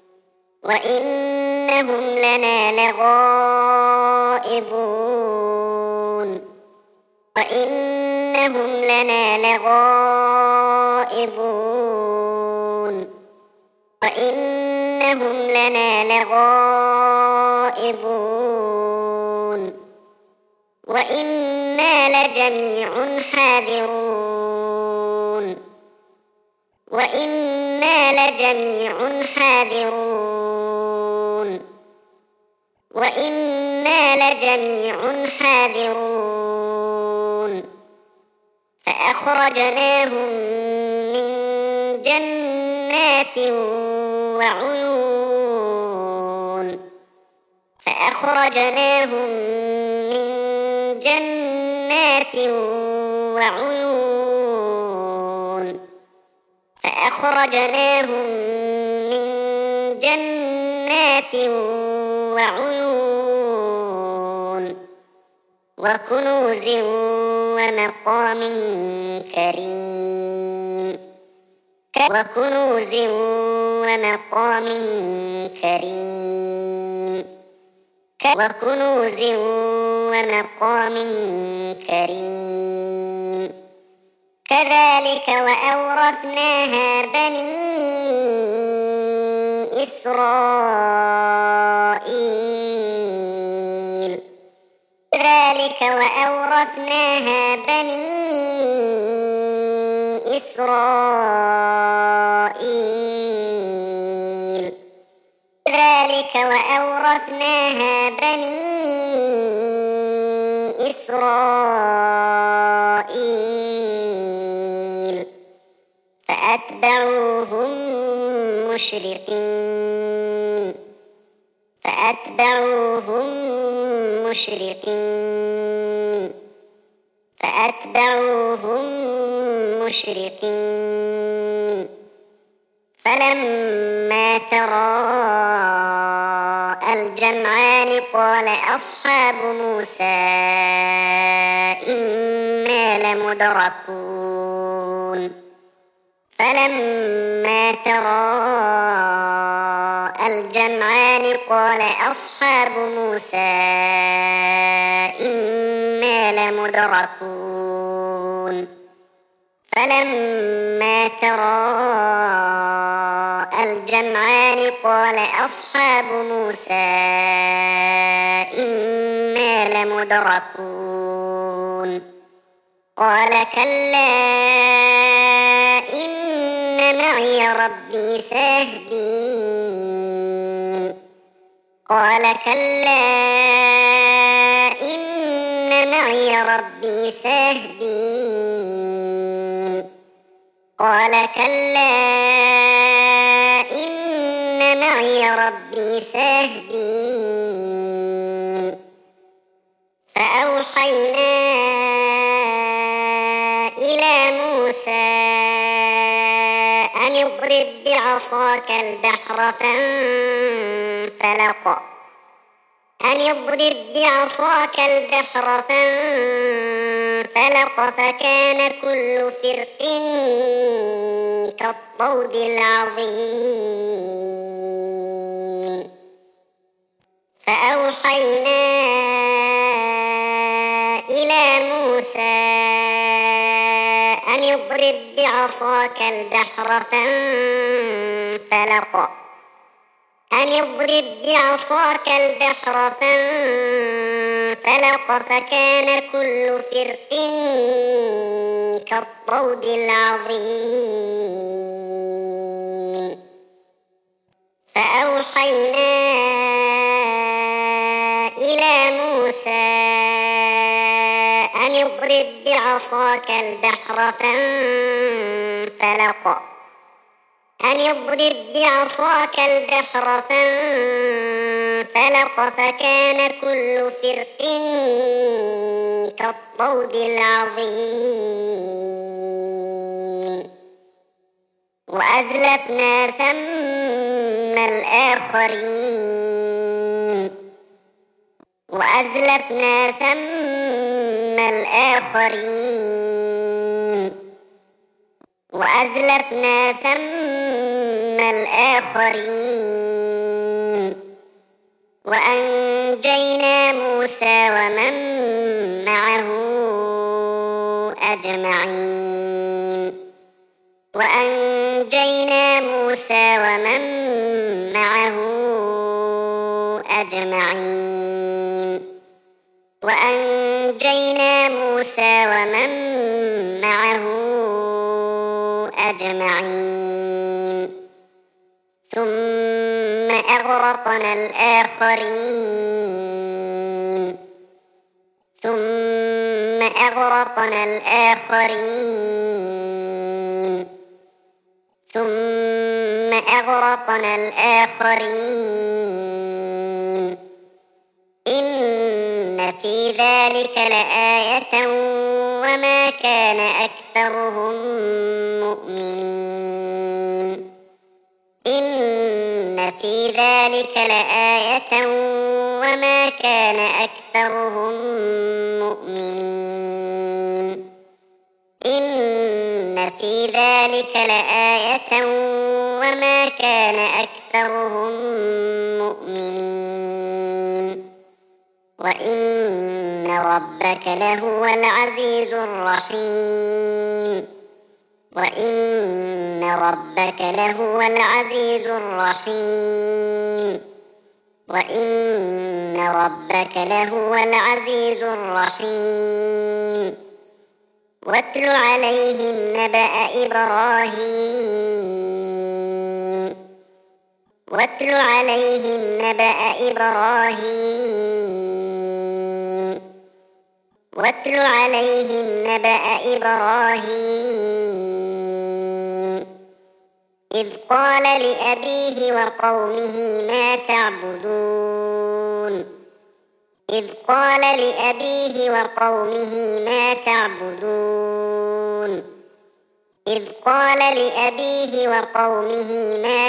وإنهم لنا لغائظون وإنهم وإنهم لنا لغائظون وإنهم لنا لغائظون وإنا لجميع حاذرون وإنا لجميع حاذرون وإنا لجميع حاذرون فأخرجناهم من جنات وعيون فأخرجناهم من جنات وعيون فأخرجناهم من جنات وعيون وكنوز ومقام كريم وكنوز ومقام كريم وكنوز ومقام كريم كذلك وأورثناها بني إسرائيل كذلك وأورثناها بني إسرائيل كذلك وأورثناها بني إسرائيل فأتبعوهم مشرقين فأتبعوهم مشرقين فأتبعوهم مشرقين فلما تراءى الجمعان قال أصحاب موسى إنا لمدركون فلما تراءى الجمعان قال أصحاب موسى إنا لمدركون فلما تراءى الجمعان قال أصحاب موسى إنا لمدركون قال كلا إن معي ربي سيهدين قال كلا إن معي ربي سيهدين قال كلا إن معي ربي سيهدين فأوحينا إلى موسى أن اضرب بعصاك البحر فانفلق أن اضرب بعصاك البحر فانفلق فكان كل فرق كالطود العظيم فأوحينا إلى موسى أن اضرب بعصاك البحر فانفلق أن اضرب بعصاك البحر فانفلق فكان كل فرق كالطود العظيم فأوحينا إلى موسى أن اضرب بعصاك البحر فانفلق أن اضرب بعصاك البحر فانفلق فكان كل فرق كالطود العظيم وأزلفنا ثم الآخرين وأزلفنا ثم الآخرين وأزلفنا ثم الآخرين وأنجينا موسى ومن معه أجمعين وأنجينا موسى ومن معه أجمعين وأنجينا موسى ومن معه أجمعين ثم أغرقنا الآخرين ثم أغرقنا الآخرين ثم أغرقنا الآخرين إن في ذلك لآية وما كان أكثرهم مؤمنين إن في ذلك لآية وما كان أكثرهم مؤمنين إن في ذلك لآية وما كان أكثرهم مؤمنين وإن ربك لهو العزيز الرحيم وإن ربك لهو العزيز الرحيم وإن ربك لهو العزيز الرحيم واتل عليهم نبأ إبراهيم واتل عليهم نبأ إبراهيم واتل عليهم نبأ إبراهيم إذ قال لأبيه وقومه ما تعبدون إذ قال لأبيه وقومه ما تعبدون إذ قال لأبيه وقومه ما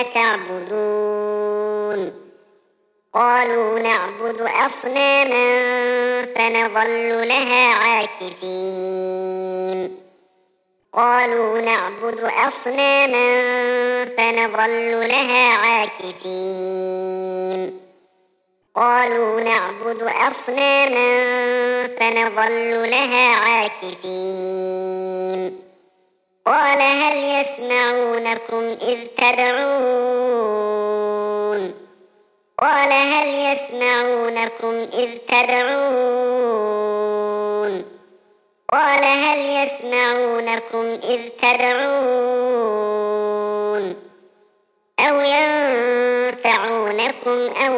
تعبدون قالوا نعبد أصناما فنظل لها عاكفين قالوا نعبد أصناما فنظل لها عاكفين قالوا نعبد أصناما فنظل لها عاكفين قال هل يسمعونكم إذ تدعون قال هل يسمعونكم إذ تدعون قال هل يسمعونكم إذ تدعون أو ينفعونكم أو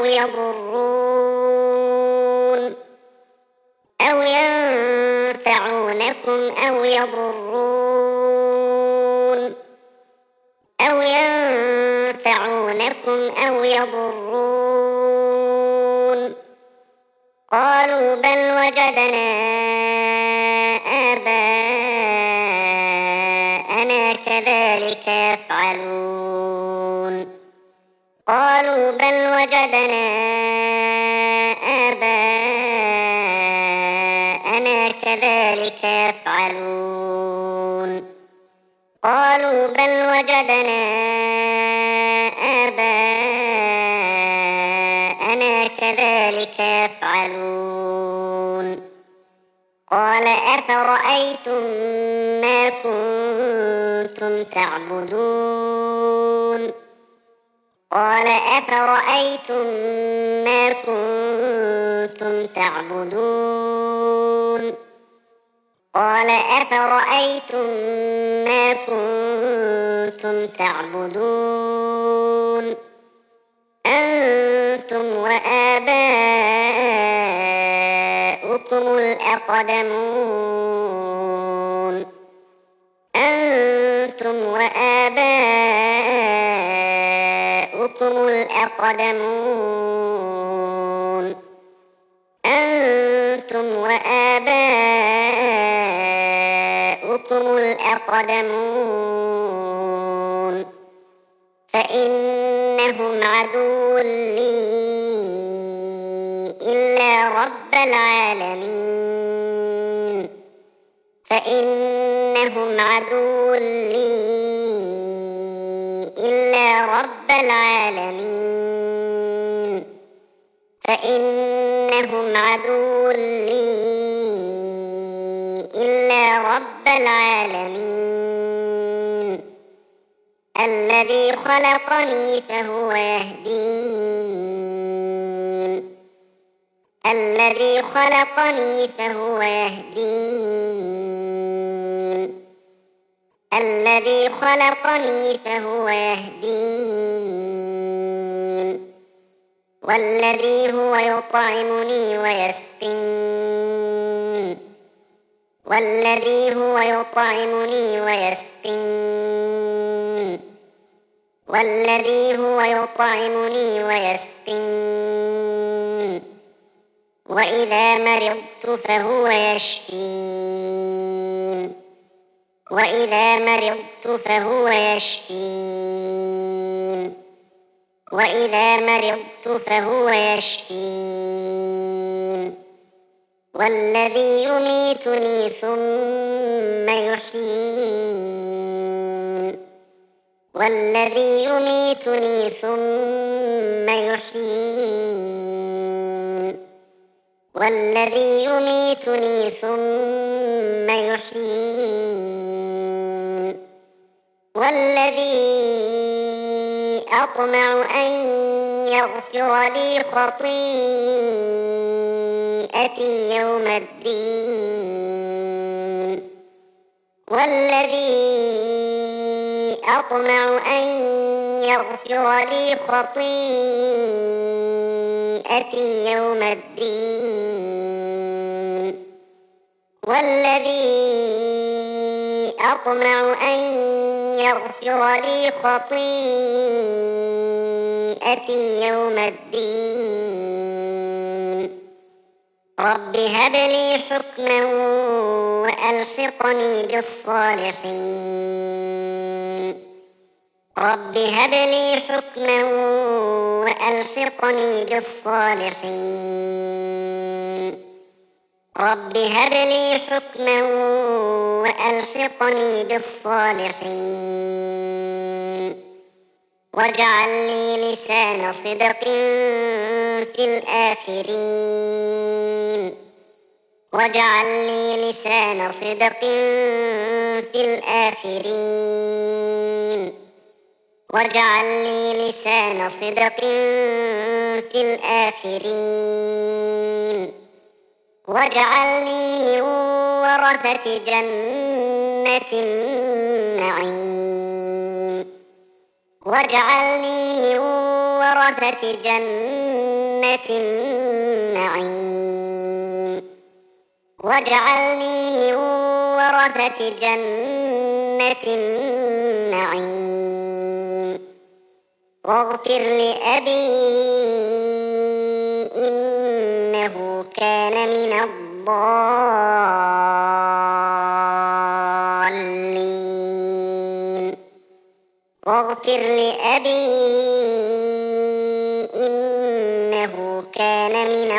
يضرون أو ينفعونكم أو يضرون أو ينفعونكم أو يضرون قالوا بل وجدنا آباءنا كذلك يفعلون قالوا بل وجدنا آباءنا كذلك يفعلون قالوا بل وجدنا آباءنا كذلك يفعلون قال أفرأيتم ما كنتم تعبدون قال أفرأيتم ما كنتم تعبدون قال أفرأيتم ما كنتم تعبدون أنتم وآباؤكم الأقدمون أنتم وآباؤكم الأقدمون أنتم وآباؤكم الأقدمون فإنهم عدو لي إلا رب العالمين فإنهم عدو لي إلا رب العالمين فإنهم عدو لي إلا رب رب العالمين الذي خلقني فهو يهدين الذي خلقني فهو يهدين الذي خلقني فهو يهدين والذي هو يطعمني ويسقين والذي هو يطعمني ويسقين والذي هو يطعمني ويسقين وإذا مرضت فهو يشفين وإذا مرضت فهو يشفين وإذا مرضت فهو يشفين والذي يميتني ثم يحيين والذي يميتني ثم يحيين والذي يميتني ثم يحيين والذي أطمع أن يغفر لي خطيئتي يوم الدين والذي أطمع أن يغفر لي خطيئتي يوم الدين والذي أطمع أن يغفر لي خطيئتي يوم الدين رب هب لي حكما وألحقني بالصالحين رب هب لي حكما وألحقني بالصالحين رب هب لي حكما وألحقني بالصالحين واجعل لي لسان صدق في الآخرين واجعل لي لسان صدق في الآخرين واجعل لي لسان صدق في الآخرين واجعلني من ورثة جنة النعيم واجعلني من ورثة جنة النعيم واجعلني من ورثة جنة النعيم واغفر لأبي إنه كان من الضالين واغفر لأبي إنه كان من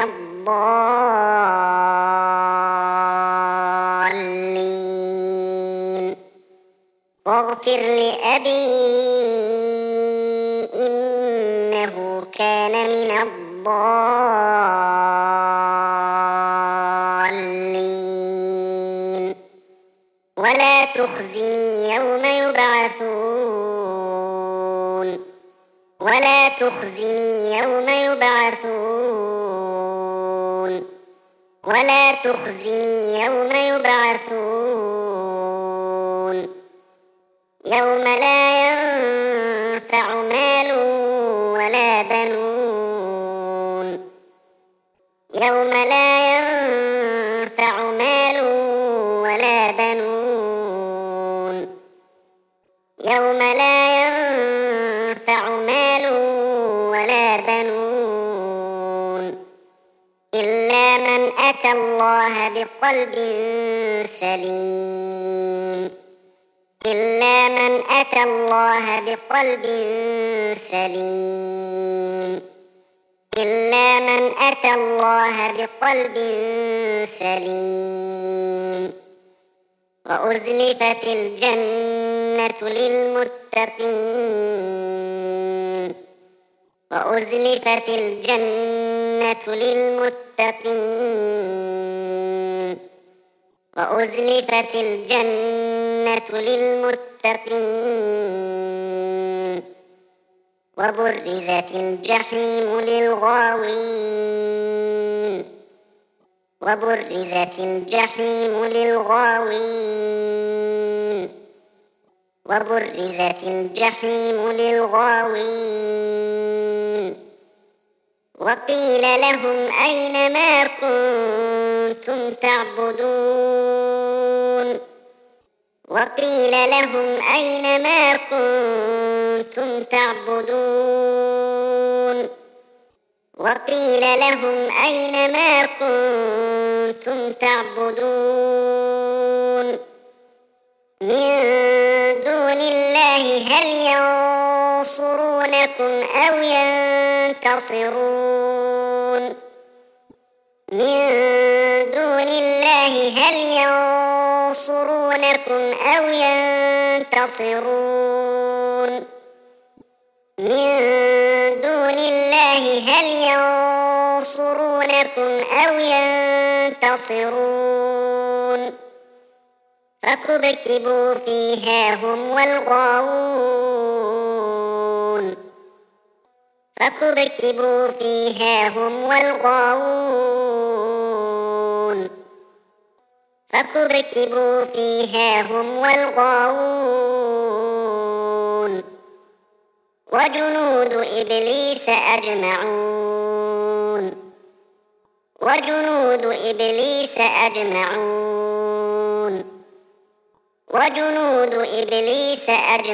الضالين واغفر لأبي إنه كان من الضالين ولا تخزني يوم يبعثون ولا تخزني يوم يبعثون ولا تخزني يوم يبعثون يوم لا ينفع مال ولا بنون يوم لا ينفع مال ولا بنون يوم لا ينفع مال ولا بنون إلا من أتى الله بقلب سليم إلا من أتى الله بقلب سليم إلا من أتى الله بقلب سليم وأزلفت الجنة للمتقين وأزلفت الجنة للمتقين وأزلفت الجنة للمتقين وبرزت الجحيم للغاوين وبرزت الجحيم للغاوين وبرزت الجحيم للغاوين وقيل لهم أين ما كنتم تعبدون وقيل لهم أين ما كنتم تعبدون وقيل لهم أين ما كنتم تعبدون من دون الله هل ينصرونكم أو ينتصرون من دون الله هل ينصرونكم أو ينتصرون من دون الله هل ينصرونكم أو ينتصرون فكبكبوا فيها هم والغاوون فكبكبوا فيها هم والغاوون فكبكبوا فيها هم والغاوون وجنود إبليس أجمعون وجنود إبليس أجمعون وجنود إبليس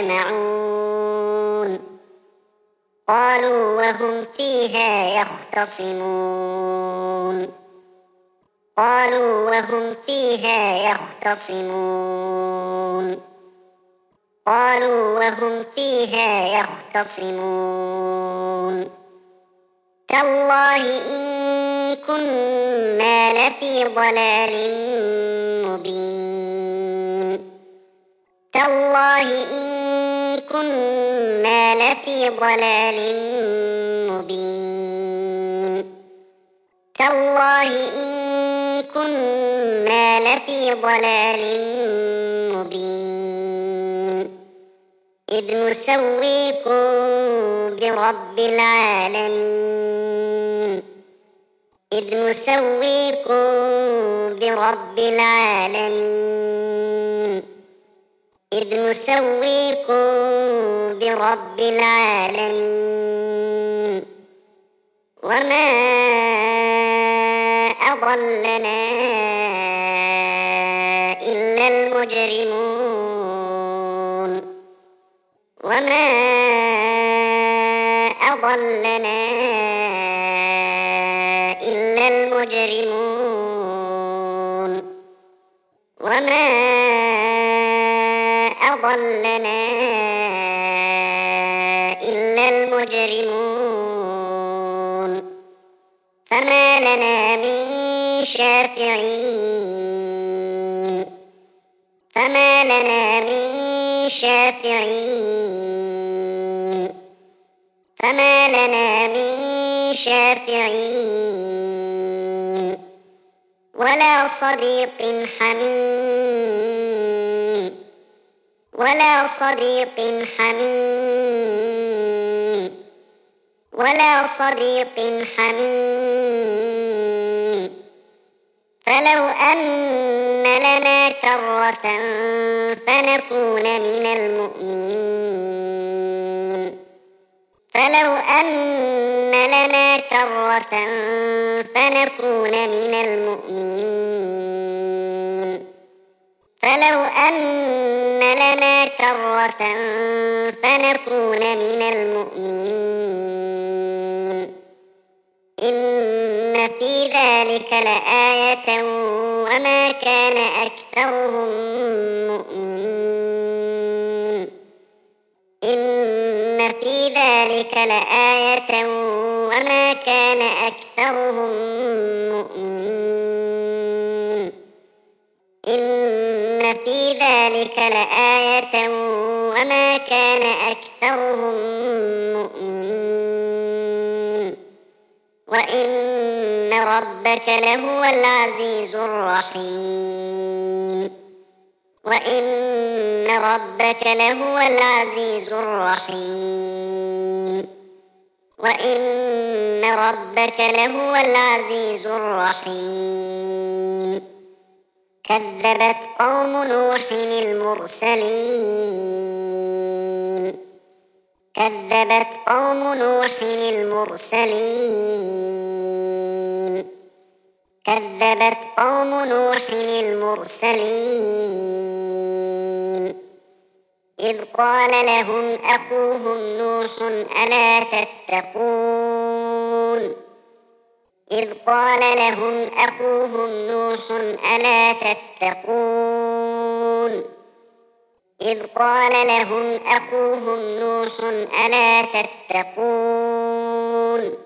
أجمعون قالوا وهم فيها يختصمون قالوا وهم فيها يختصمون قالوا وهم فيها يختصمون تالله إن كنا لفي ضلال مبين تالله إن كنا لفي ضلال مبين تالله إن كنا لفي ضلال مبين إذ نسويكم برب العالمين إذ نسويكم برب العالمين إذ نسويكم برب العالمين وما أضلنا إلا المجرمون وما أضلنا إلا المجرمون وما أضلنا إلا المجرمون فما لنا من شافعين فما لنا من شافعين فما لنا من شافعين ولا صديق حميم ولا صديق حميم ولا صديق حميم فلو أن لنا كرة فنكون من المؤمنين فلو أن لنا كرة فنكون من المؤمنين فلو أن لنا كرة فنكون من المؤمنين إن في ذلك لآية وما كان أكثرهم مؤمنين إن في ذلك لآية وما كان أكثرهم مؤمنين إن في ذلك لآية وما كان أكثرهم مؤمنين وإن ربك لهو العزيز الرحيم وإن ربك لهو العزيز الرحيم وإن ربك لهو العزيز الرحيم كذبت قوم نوح المرسلين كذبت قوم نوح المرسلين كذبت قوم نوح المرسلين إذ قال لهم أخوهم نوح ألا تتقون إذ قال لهم أخوهم نوح ألا تتقون إذ قال لهم أخوهم نوح ألا تتقون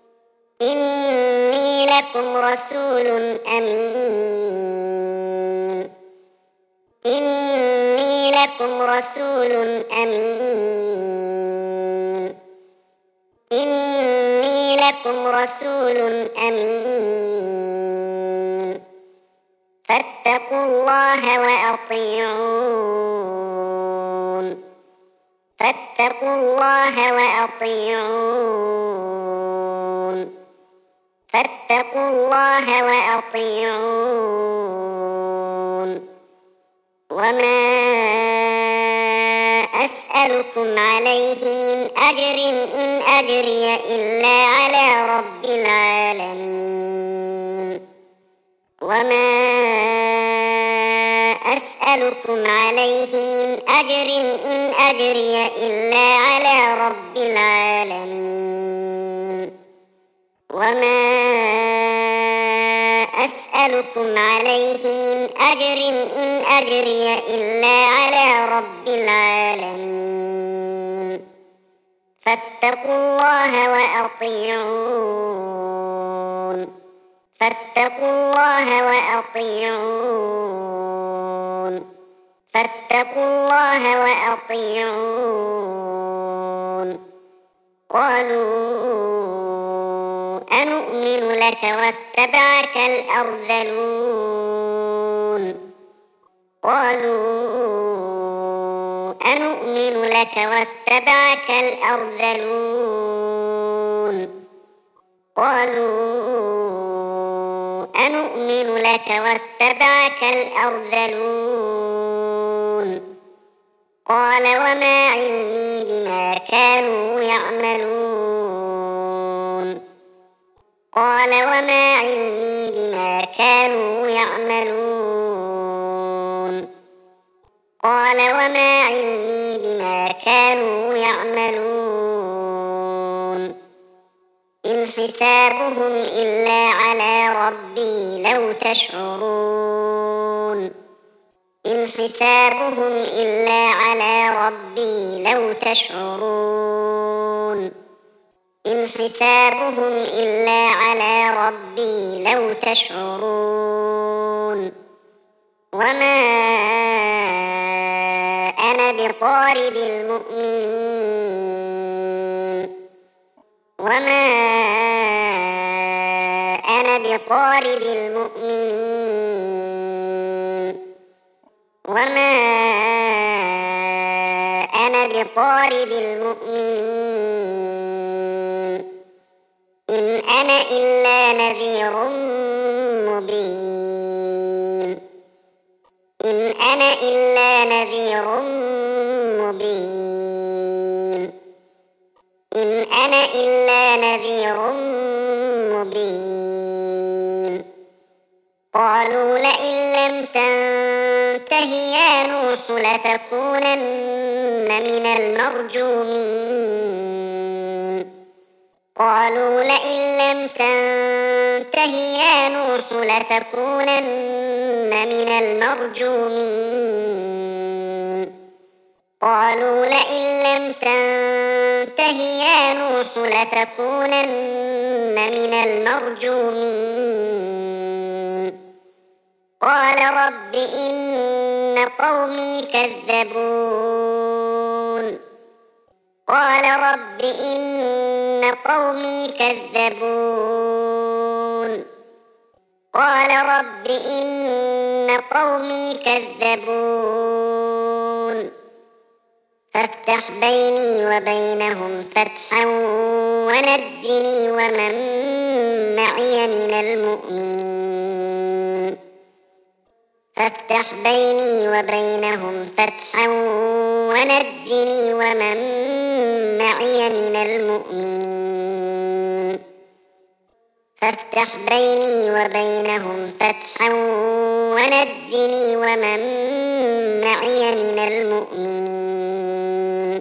إني لكم رسول أمين إني لكم رسول أمين إني لكم رسول أمين فاتقوا الله وأطيعون فاتقوا الله وأطيعون فاتقوا الله وأطيعون وما أسألكم عليه من أجر إن أجري إلا على رب العالمين وما أسألكم عليه من أجر إن أجري إلا على رب العالمين وما أسألكم عليه من أجر إن أجري إلا على رب العالمين فاتقوا الله وأطيعون فاتقوا الله وأطيعون فاتقوا الله وأطيعون قالوا أنؤمن لك واتبعك الأرذلون قالوا أنؤمن لك واتبعك الأرذلون قالوا أنؤمن لك واتبعك الأرذلون قال وما علمي بما كانوا يعملون قال وما علمي بما كانوا يعملون قال وما علمي بما كانوا يعملون إن حسابهم إلا على ربي لو تشعرون إن حسابهم إلا على ربي لو تشعرون إن حسابهم إلا على ربي لو تشعرون وما أنا بطارد المؤمنين وما أنا بطارد المؤمنين وما أنا بطارد المؤمنين إن أنا إلا نذير مبين إن أنا إلا نذير مبين إن أنا إلا نذير مبين قالوا لئن لم تنته يا نوح لتكونن من المرجومين قالوا لئن لم تنته يا نوح لتكونن من المرجومين قالوا لئن لم تنته يا نوح لتكونن من المرجومين قال رب إن قومي كذبون قال رب إن قومي كذبون قال رب إن قومي كذبون فافتح بيني وبينهم فتحا ونجني ومن معي من المؤمنين فافتح بيني وبينهم فتحا ونجني ومن معي من المؤمنين فافتح بيني وبينهم فتحا ونجني ومن معي من المؤمنين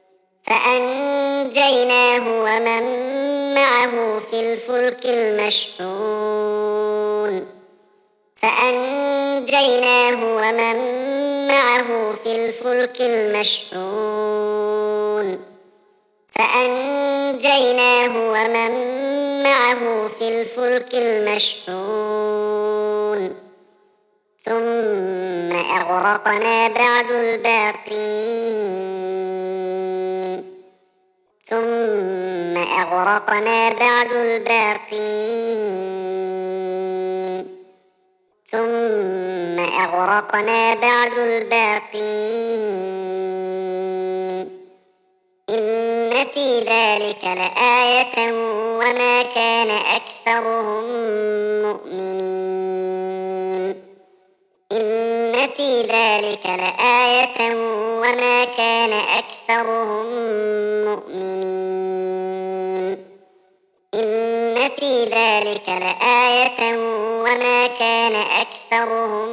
فأنجيناه ومن معه في الفلك المشحون فأنجيناه ومن معه في الفلك المشحون فأنجيناه ومن معه في الفلك المشحون ثم أغرقنا بعد الباقين ثم أغرقنا بعد الباقين ثم أغرقنا بعد الباقين إن في ذلك لآية وما كان أكثرهم مؤمنين إن في ذلك لآية وما كان أكثرهم مؤمنين إن في ذلك لآية وما كان أكثرهم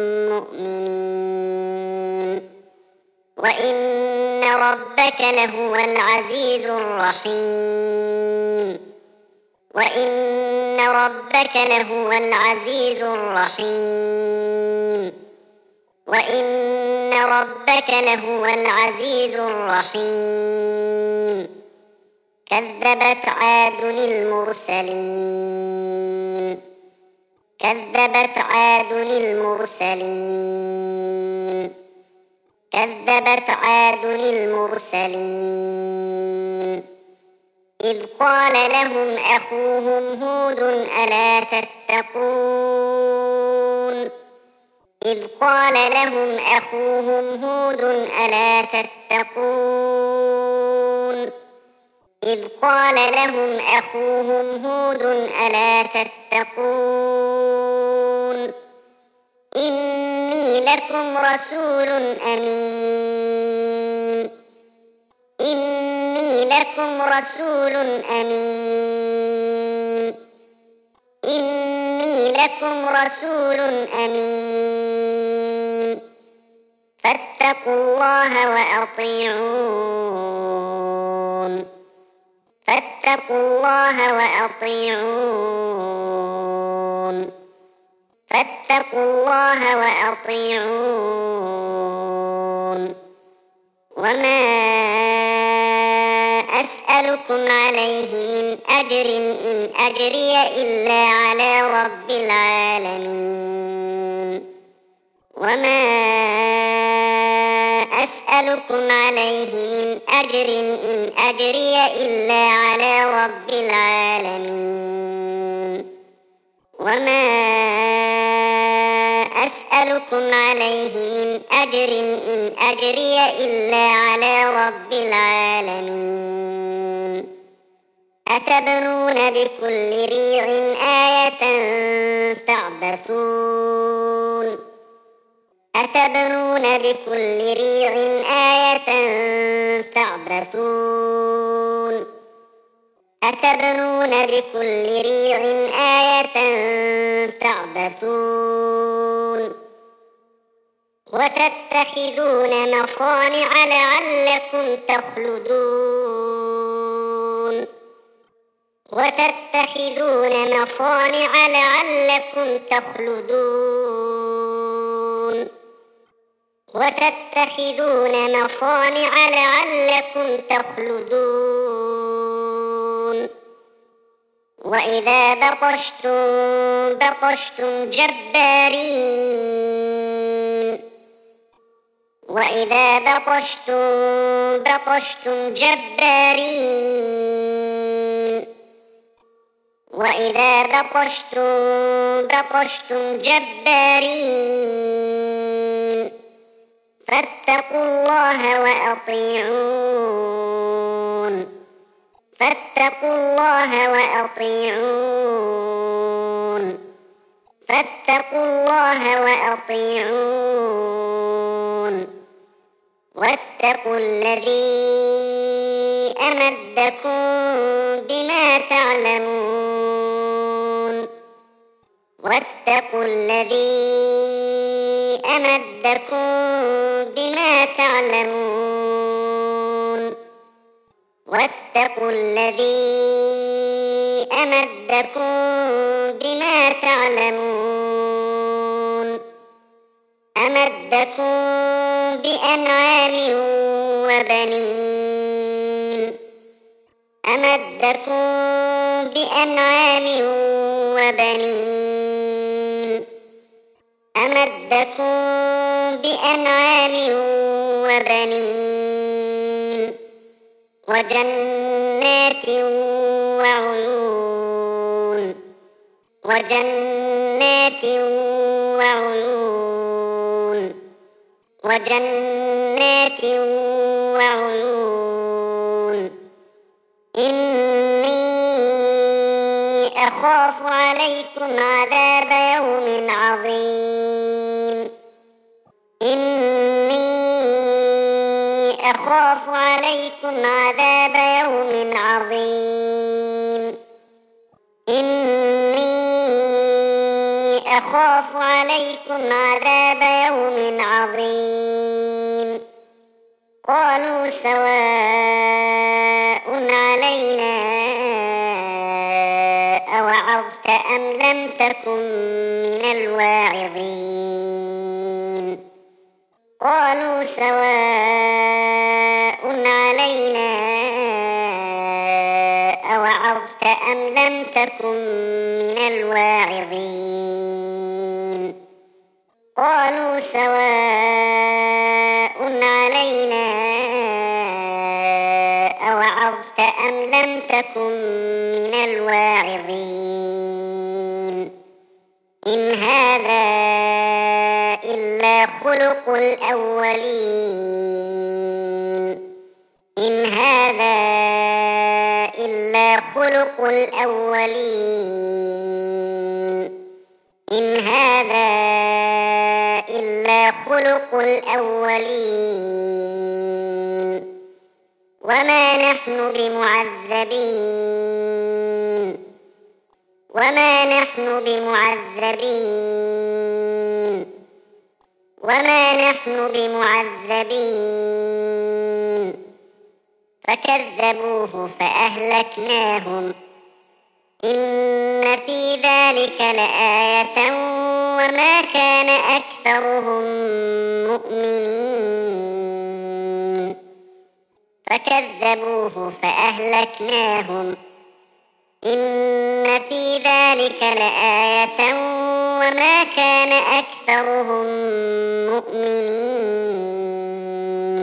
مؤمنين وإن ربك لهو العزيز الرحيم وإن ربك لهو العزيز الرحيم وإن ربك لهو العزيز الرحيم كذبت عاد المرسلين كذبت عاد المرسلين كذبت عاد المرسلين إذ قال لهم أخوهم هود ألا تتقون إذ قال لهم أخوهم هود ألا تتقون إذ قال لهم أخوهم هود ألا تتقون إني لكم رسول أمين إني لكم رسول أمين إني لكم رسول أمين فاتقوا الله وأطيعون فاتقوا الله وأطيعون فاتقوا الله وأطيعون وما أسألكم عليه من أجر إن أجري إلا على رب العالمين وما أسألكم عليه من أجر إن أجري إلا على رب العالمين وما أسألكم عليه من أجر إن أجري إلا على رب العالمين أتبنون بكل ريع آية تعبثون أتبنون بكل ريع آية تعبثون أتبنون بكل ريع آية تعبثون وتتخذون مصانع لعلكم تخلدون وتتخذون مصانع لعلكم تخلدون وتتخذون مصانع لعلكم تخلدون وإذا بطشتم جبارين وإذا بطشتم جبارين وإذا بطشتم جبارين فاتقوا الله وأطيعون فاتقوا الله وأطيعون فاتقوا الله وأطيعون واتقوا الذي أمدكم بما تعلمون واتقوا الذي أمدكم بما تعلمون واتقوا الذي أمدكم بما تعلمون أمدكم بأنعام وبنين أمدكم بأنعام وبنين أمدكم بأنعام وبنين وجنات وعيون وجنات وعيون وجنات وعيون إني أخاف عليكم عذاب يوم عظيم إني أخاف عليكم عذاب يوم عظيم إني أخاف عليكم عذاب يوم عظيم قالوا سواء علينا أوعظت أم لم تكن من الواعظين قالوا سواء علينا أوعظت أم لم تكن من الواعظين قالوا سواء علينا أوعظت أم لم تكن من الواعظين إن هذا إلا خلق الأولين إن هذا إلا خلق الأولين إن هذا إلا خلق الأولين وما نحن بمعذبين وما نحن بمعذبين وما نحن بمعذبين فكذبوه فأهلكناهم إن في ذلك لآية وما كان أكثرهم مؤمنين فكذبوه فأهلكناهم إن في ذلك لآية وما كان أكثرهم مؤمنين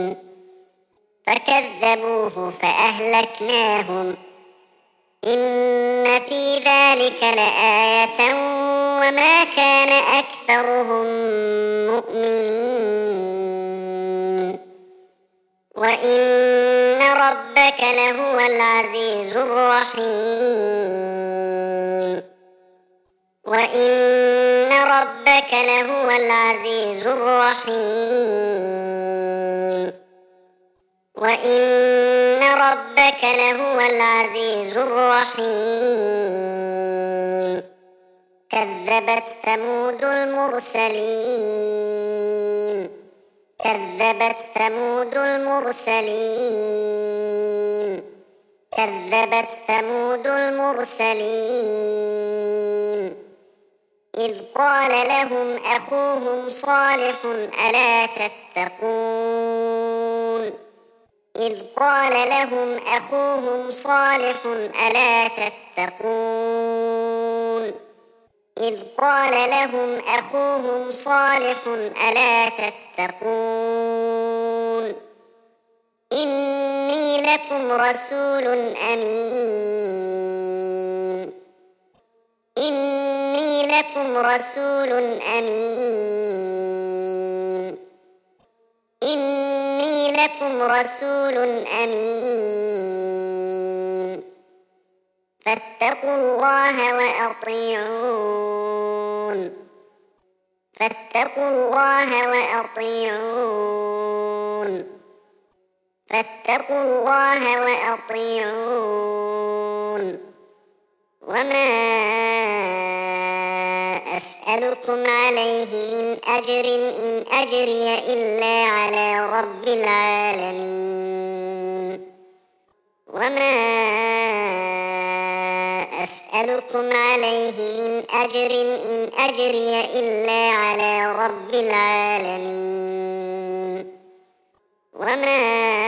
فكذبوه فأهلكناهم إن في ذلك لآية وما كان أكثرهم مؤمنين وإن ربك لهو العزيز الرحيم وإن ربك لهو العزيز الرحيم وإن ربك لهو العزيز الرحيم كذبت ثمود المرسلين كذبت ثمود المرسلين كذبت ثمود المرسلين إذ قال لهم أخوهم صالح ألا تتقون إذ قال لهم أخوهم صالح ألا تتقون إذ قال لهم أخوهم صالح ألا تتقون إني لكم رسول أمين لكم رسول أمين إني لكم رسول أمين فاتقوا الله وأطيعون فاتقوا الله وأطيعون فاتقوا الله وأطيعون وما أسألكم عليه من أجر إن أجري إلا على رب العالمين وما أسألكم عليه من أجر إن أجري إلا على رب العالمين وما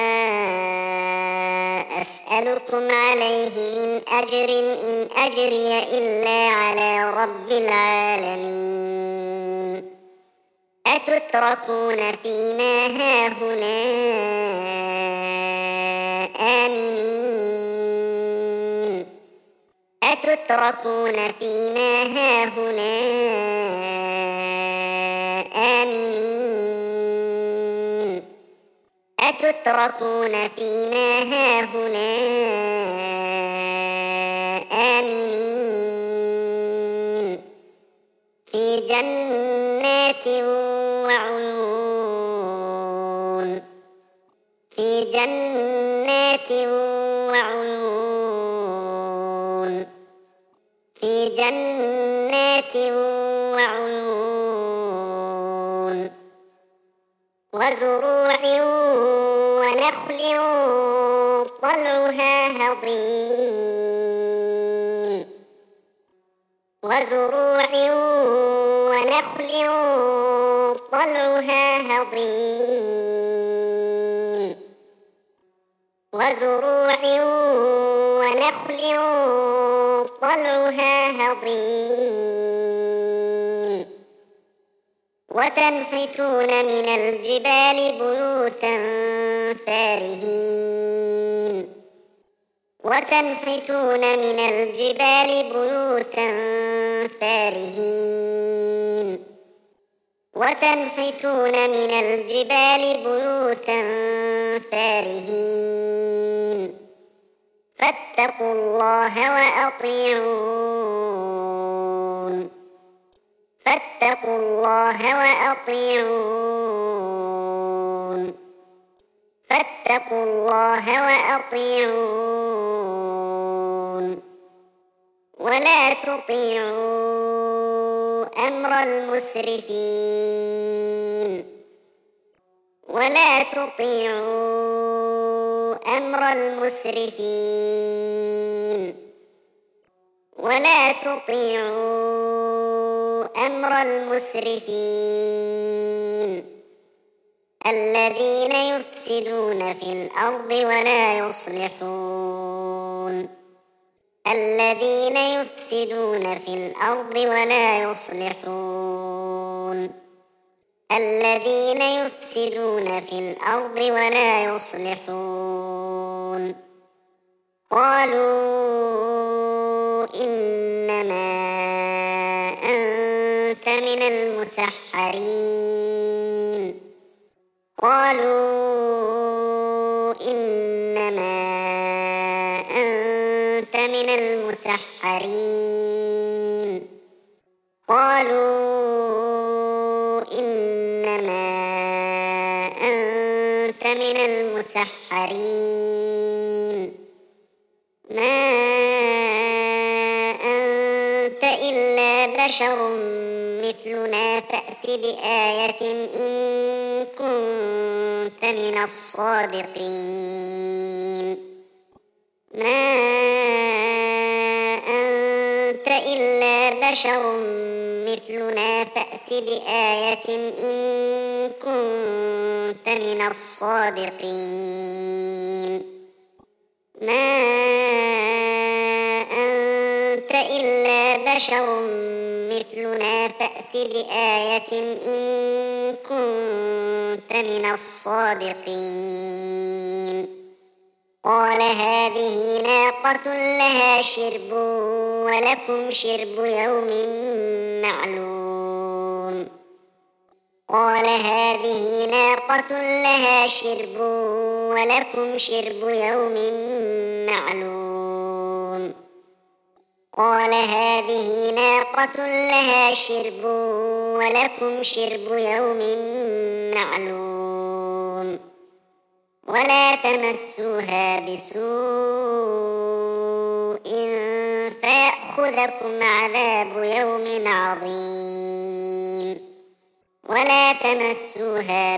أسألكم عليه من أجر إن أجري إلا على رب العالمين أتتركون فيما هاهنا آمنين أتتركون فيما هاهنا آمنين أتتركون فيما هاهنا آمنين في جنات وعيون في جنات وعيون في جنات وعيون وزروع ونخل طلعها هضيم وزروع ونخل طلعها هضيم وزروع ونخل طلعها هضيم وتنحتون من الجبال بيوتا فارهين وتنحتون من الجبال بيوتا فارهين وتنحتون من الجبال بيوتا فارهين فاتقوا الله وأطيعون فاتقوا الله وأطيعون فاتقوا الله وأطيعون ولا تطيعوا أمر المسرفين ولا تطيعوا أمر المسرفين ولا تطيعوا أمر المسرفين الذين يفسدون في الأرض ولا يصلحون الذين يفسدون في الأرض ولا يصلحون الذين يفسدون في الأرض ولا يصلحون قالوا إنما أنت من المسحرين قالوا إنما أنت من المسحرين قالوا إنما أنت من المسحرين ما أنت إلا بشر مثلنا فأت بآية إن كنت من الصادقين ما أنت إلا بشر مثلنا فأت بآية إن كنت من الصادقين ما أنت إلا بشر مثلنا فأت بآية إن كنت من الصادقين قال هذه ناقة لها شرب ولكم شرب يوم معلوم. قال هذه ناقة لها شرب ولكم شرب يوم معلوم. قال هذه ناقة لها شرب ولكم شرب يوم معلوم. ولا تمسوها بسوء فيأخذكم عذاب يوم عظيم. ولا تمسوها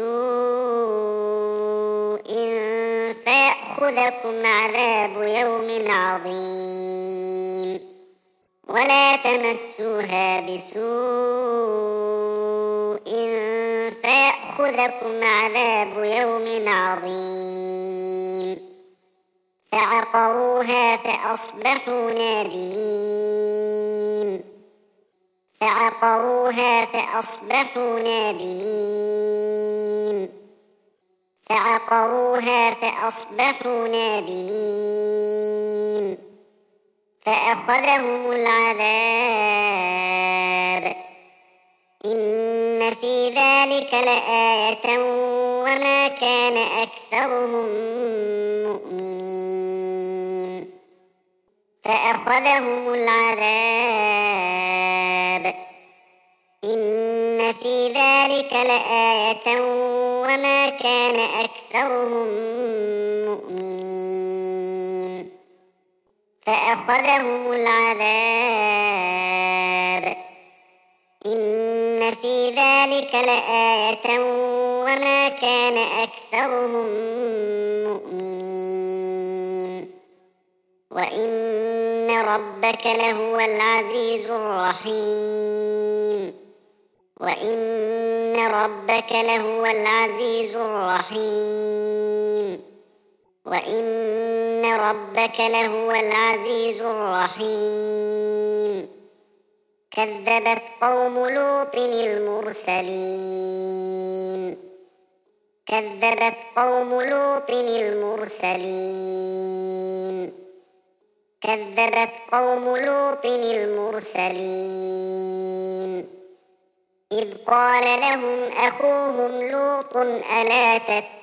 بسوء فيأخذكم عذاب يوم عظيم. ولا تمسوها بسوء فيأخذكم عذاب يوم عظيم. فعقروها فأصبحوا نادمين. فعقروها فأصبحوا نادمين. فعقروها فأصبحوا نادمين. فأخذهم العذاب. إن في ذلك لآية وما كان أكثرهم مؤمنين. فأخذهم العذاب. إن في ذلك لآية وما كان أكثرهم مؤمنين. فأخذهم العذاب. إن في ذلك لآية وما كان أكثرهم مؤمنين. وإن ربك لهو العزيز الرحيم. وإن ربك لهو العزيز الرحيم. وإن ربك لهو العزيز الرحيم. كذبت قوم لوط المرسلين. كذبت قوم لوط المرسلين. كذبت قوم لوط المرسلين. إذ قال لهم أخوهم لوط ألا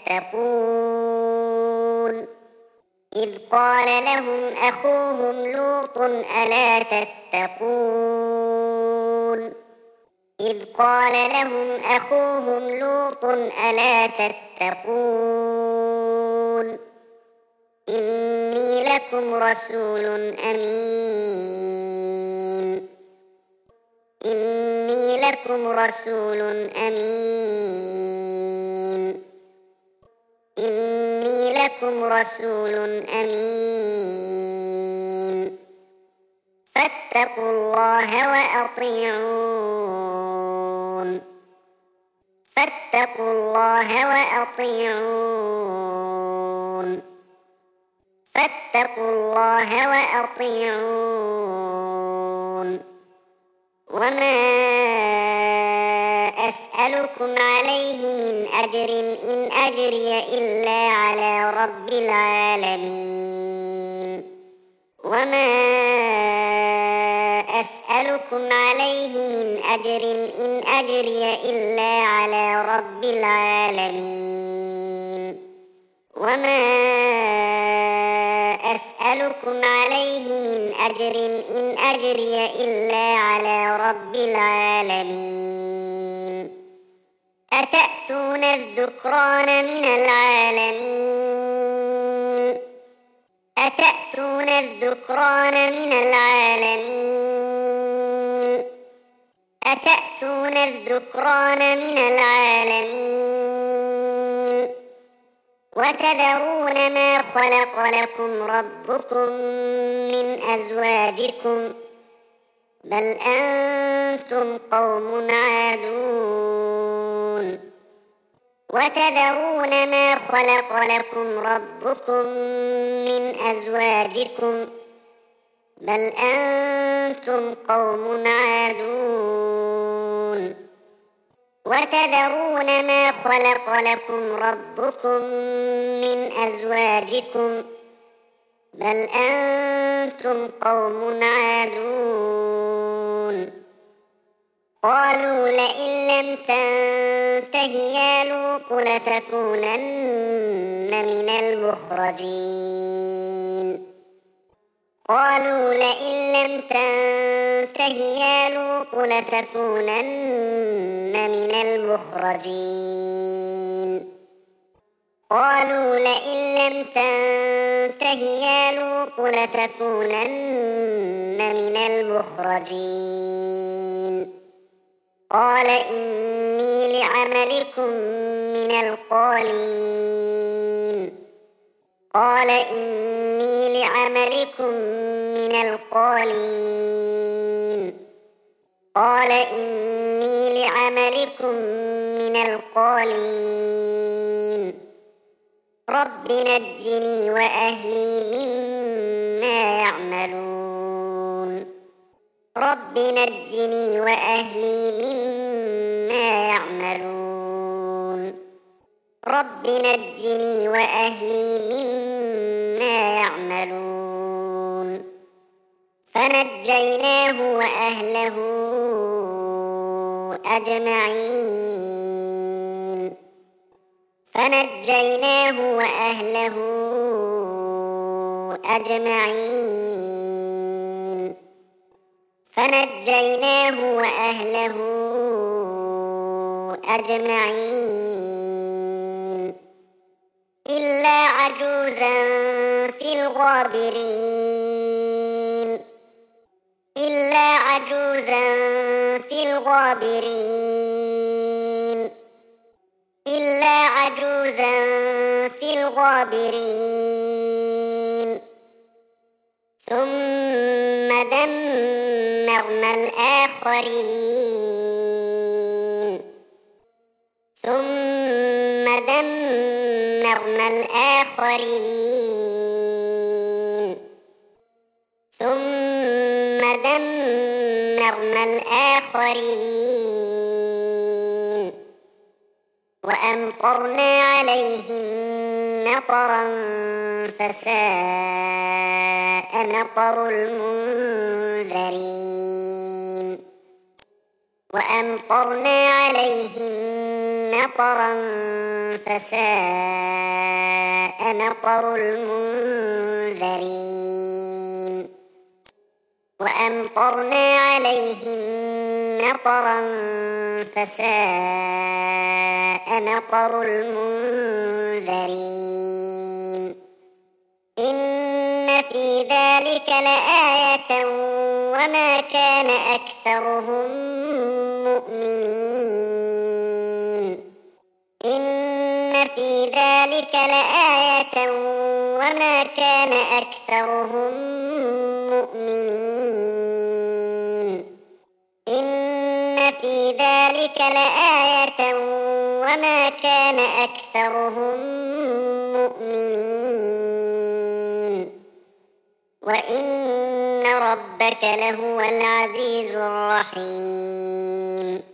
تتقون. إذ قال لهم أخوهم لوط ألا تتقون. إذ قال لهم أخوهم لوط ألا تتقون. إني لكم رسول أمين. إني لكم رسول أمين. إني لكم رسول أمين. فاتقوا الله وأطيعون. فاتقوا الله وأطيعون. فاتقوا الله وأطيعون. وما أسألكم عليه من أجر إن أجري إلا على رب العالمين. وما أسألكم عليه من أجر إن أجري إلا على رب العالمين. وما أسألكم عليه من أجر إن أجري إلا على رب العالمين. أتأتون الذكران من العالمين. أتأتون الذكران من العالمين. أتأتون الذكران من العالمين. وتذرون ما خلق لكم ربكم من أزواجكم بل أنتم قوم عادون. وتذرون ما خلق لكم ربكم من أزواجكم بل أنتم قوم عادون. وتذرون ما خلق لكم ربكم من أزواجكم بل أنتم قوم عادون قالوا لئن لم تنته يا لوط لتكونن من المخرجين قالوا لئن لم تنته يا لوط لتكونن من المخرجين قالوا لئن لم تنته يا لوط لتكونن من المخرجين قال إني لعملكم من القالين قال إني لعملكم من القالين قال إني لعملكم من القالين رب نجني وأهلي مما يعملون رب نجني وأهلي مما يعملون رب نجني وأهلي مما يعملون فنجيناه وأهله أجمعين فنجيناه وأهله أجمعين فنجيناه وأهله أجمعين إلا عجوزا في الغابرين إلا عجوزا في الغابرين إلا عجوزا في الغابرين ثم دمرنا الآخرين ثم دمرنا الآخرين ثم دمرنا الآخرين وأمطرنا عليهم مطرا فساء مطر المنذرين وأمطرنا عليهم مطرا فساء مطر المنذرين وأمطرنا عليهم مطرا فساء مطر المنذرين إن في ذلك لآية وما كان أكثرهم مؤمنين إن في ذلك لآية وما كان أكثرهم مؤمنين إن في ذلك لآية وما كان أكثرهم مؤمنين وإن ربك لهو العزيز الرحيم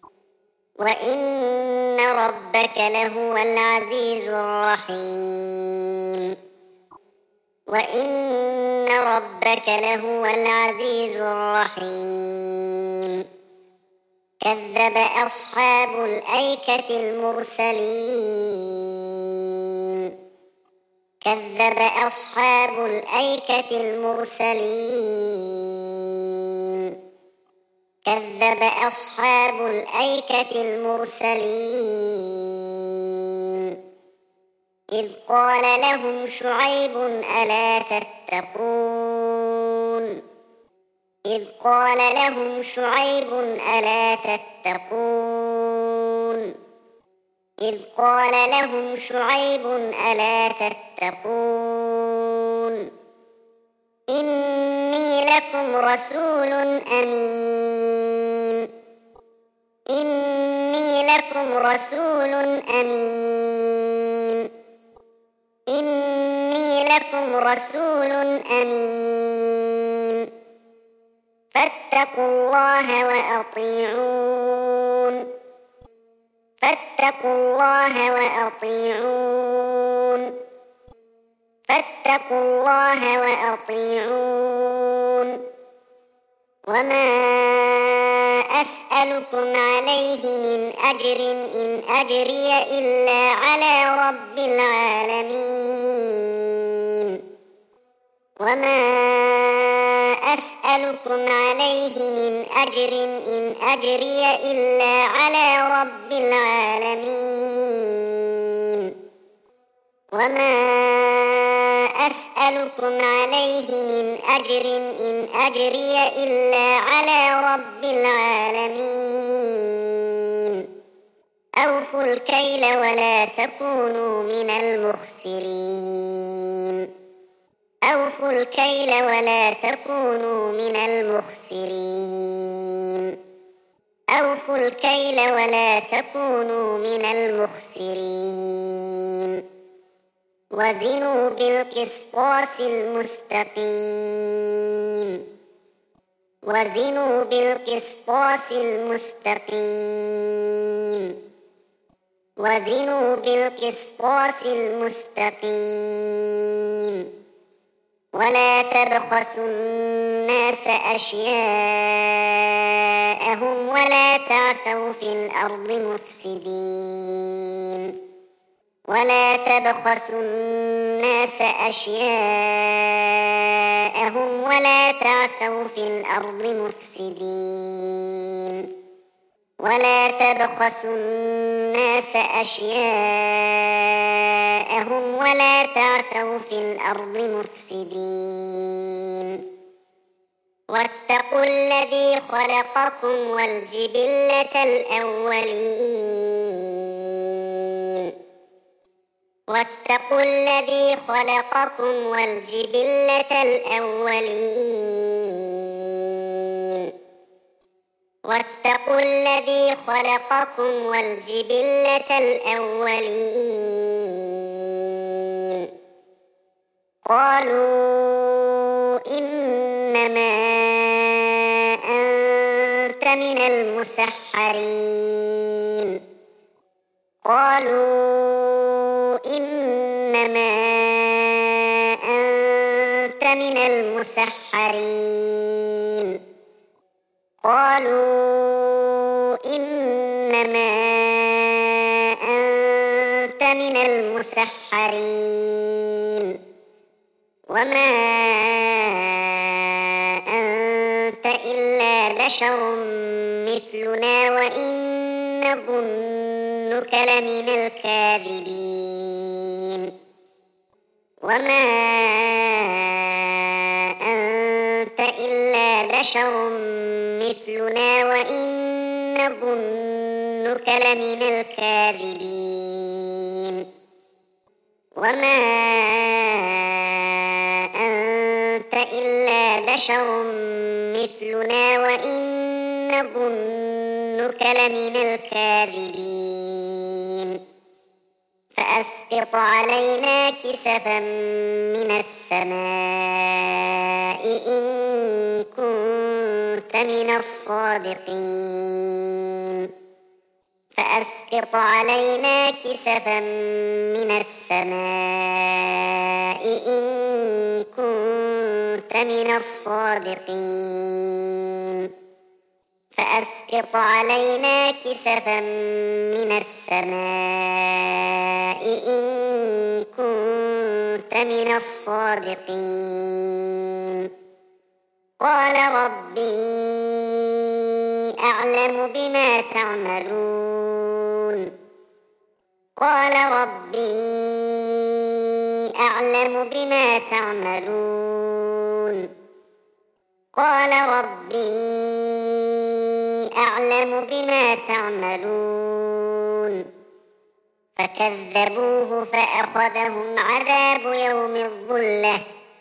وإن ربك لهو العزيز الرحيم وإن ربك لهو العزيز الرحيم كذب أصحاب الأيكة المرسلين كذب أصحاب الأيكة المرسلين كذب أصحاب الأيكة المرسلين إذ قال لهم شعيب ألا تتقون إذ قال لهم شعيب ألا تتقون إذ قال لهم شعيب ألا تتقون إني لكم رسول أمين إني لكم رسول أمين إني لكم رسول أمين فاتقوا الله وأطيعون فاتقوا الله وأطيعون فاتقوا الله وأطيعون وما أسألكم عليه من أجر إن أجري إلا على رب العالمين وما أسألكم عليه من أجر إن أجري إلا على رب العالمين وما أسألكم عليه من أجر إن أجري إلا على رب العالمين أوفوا الكيل ولا تكونوا من المخسرين أوفوا الكيل ولا تكونوا من المخسرين أوفوا الكيل ولا تكونوا من المخسرين وزنوا بالقسطاس المستقيم وزنوا بالقسطاس المستقيم وزنوا بالقسطاس المستقيم ولا تبخسوا الناس أشياءهم ولا تعثوا في الأرض مفسدين ولا تبخسوا الناس أشياءهم ولا تعثوا في الأرض مفسدين ولا تبخسوا الناس أشياءهم ولا تعثوا في الأرض مفسدين واتقوا الذي خلقكم والجبلة الأولين واتقوا الذي خلقكم والجبلة الأولين واتقوا الذي خلقكم والجبلة الأولين قالوا إنما أنت من المسحرين قالوا إنما أنت من المسحرين قالوا إنما أنت من المسحرين وما أنت إلا بشر مثلنا وإن نظنك لمن الكاذبين وما أنت إلا بشر مثلنا وإن نظنك لمن الكاذبين وما أنت إلا بشر مثلنا وإن نظنك لمن الكاذبين فأسقط علينا كسفا من السماء إن كنت من الصادقين فأسقط علينا كسفا من السماء إن كنت من الصادقين فأسقط علينا كسفا من السماء إن كنت من الصادقين قال ربي أعلم بما تعملون قال ربي أعلم بما تعملون قال ربي أعلم بما تعملون فكذبوه فأخذهم عذاب يوم الظلة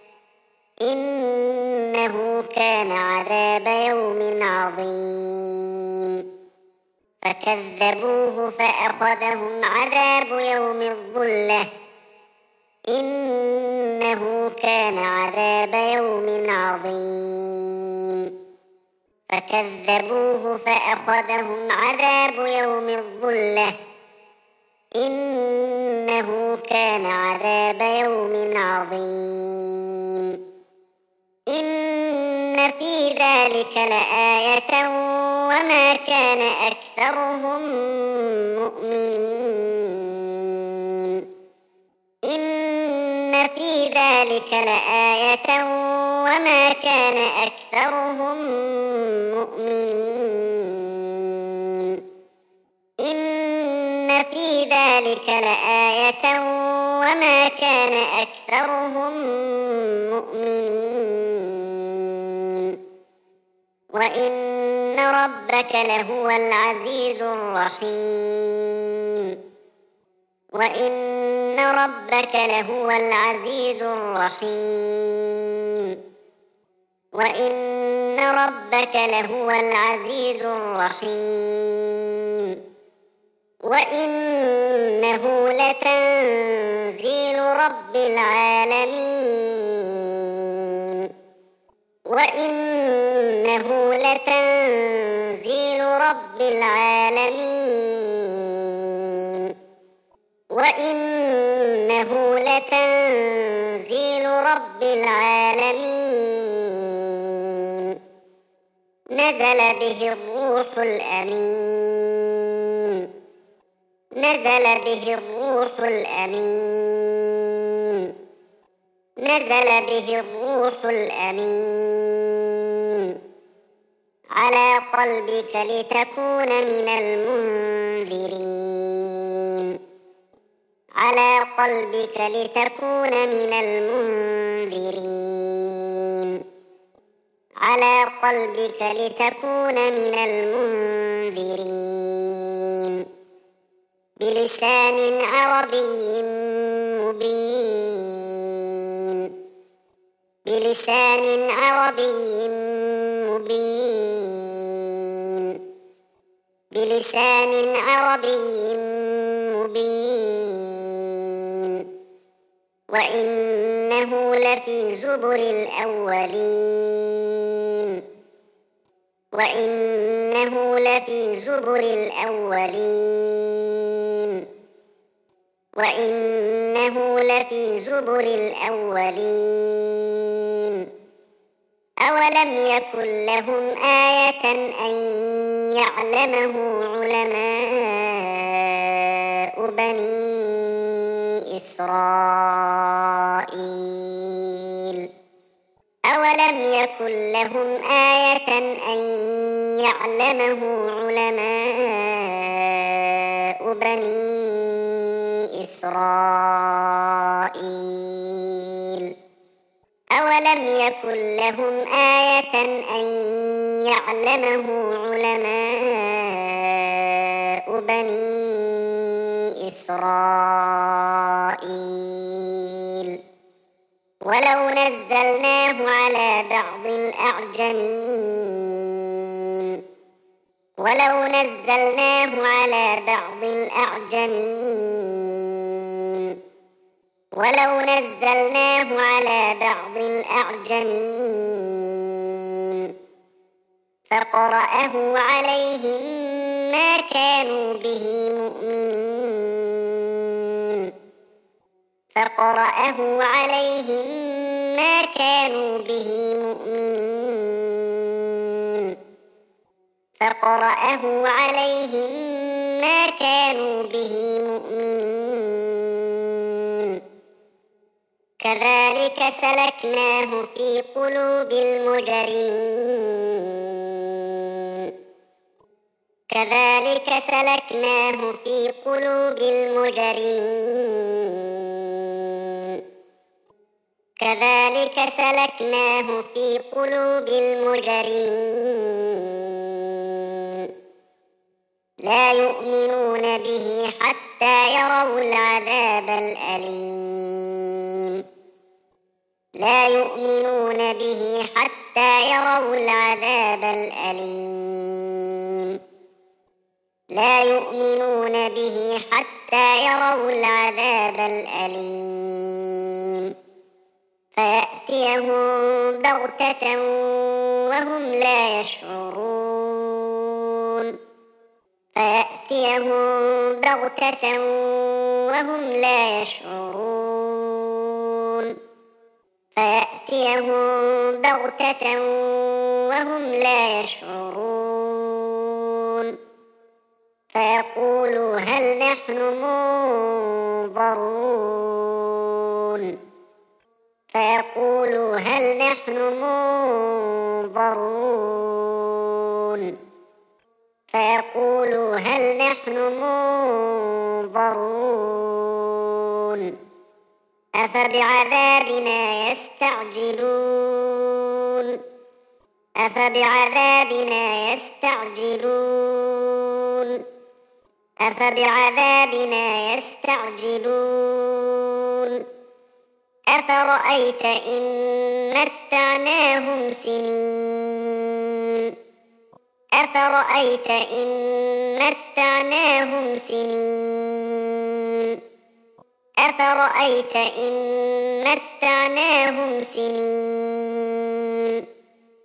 إنه كان عذاب يوم عظيم فكذبوه فأخذهم عذاب يوم الظلة إنه كان عذاب يوم عظيم فكذبوه فأخذهم عذاب يوم الظلة إنه كان عذاب يوم عظيم إن في ذلك لآية وما كان أكثرهم مؤمنين إن في ذلك لآية وما كان أكثرهم مؤمنين إن في ذلك لآية وما كان أكثرهم مؤمنين وإن ربك لهو العزيز الرحيم وإن ربك لهو العزيز الرحيم وإن ربك لهو العزيز الرحيم وإنه لتنزيل رب العالمين وإنه لتنزيل رب العالمين وإنه لتنزيل رب العالمين نزل به الروح الأمين نزل به الروح الأمين نزل به الروح الأمين على قلبك لتكون من المنذرين على قلبك لتكون من المنذرين على قلبك لتكون من المنذرين بلسان عربي مبين بلسان عربي مبين بلسان عربي مبين وإنه لفي زبر الأولين وإنه لفي زبر الأولين وإنه لفي زبر الأولين أولم يكن لهم آية أن يعلمه علماء بني إسرائيل أولم يكن لهم آية أن يعلمه علماء بني إسرائيل أولم يكن لهم آية أن يعلمه علماء بني إسرائيل ولو نزلناه على بعض الأعجمين ولو نزلناه على بعض الأعجمين ولو نزلناه على بعض الأعجمين فقرأه عليهم ما كانوا به مؤمنين فقرأه عليهم ما كانوا به مؤمنين فقرأه عليهم ما كانوا به مؤمنين كذلك سلكناه في قلوب المجرمين كذلك سلكناه في قلوب المجرمين كذلك سلكناه في قلوب المجرمين لا يؤمنون به حتى يروا العذاب الأليم لا يؤمنون به حتى يروا العذاب الأليم لا يؤمنون به حتى يروا العذاب الأليم فيأتيهم بغتة وهم لا يشعرون فيأتيهم بغتة وهم لا يشعرون فيأتيهم بغتة وهم لا يشعرون فيقولوا هل نحن منظرون فيقولوا هل نحن منظرون فيقولوا هل نحن منظرون أفبعذابنا يستعجلون أفبعذابنا يستعجلون أفبعذابنا يستعجلون أفرأيت إن متعناهم سنين أفرأيت إن متعناهم سنين أفرأيت إن متعناهم سنين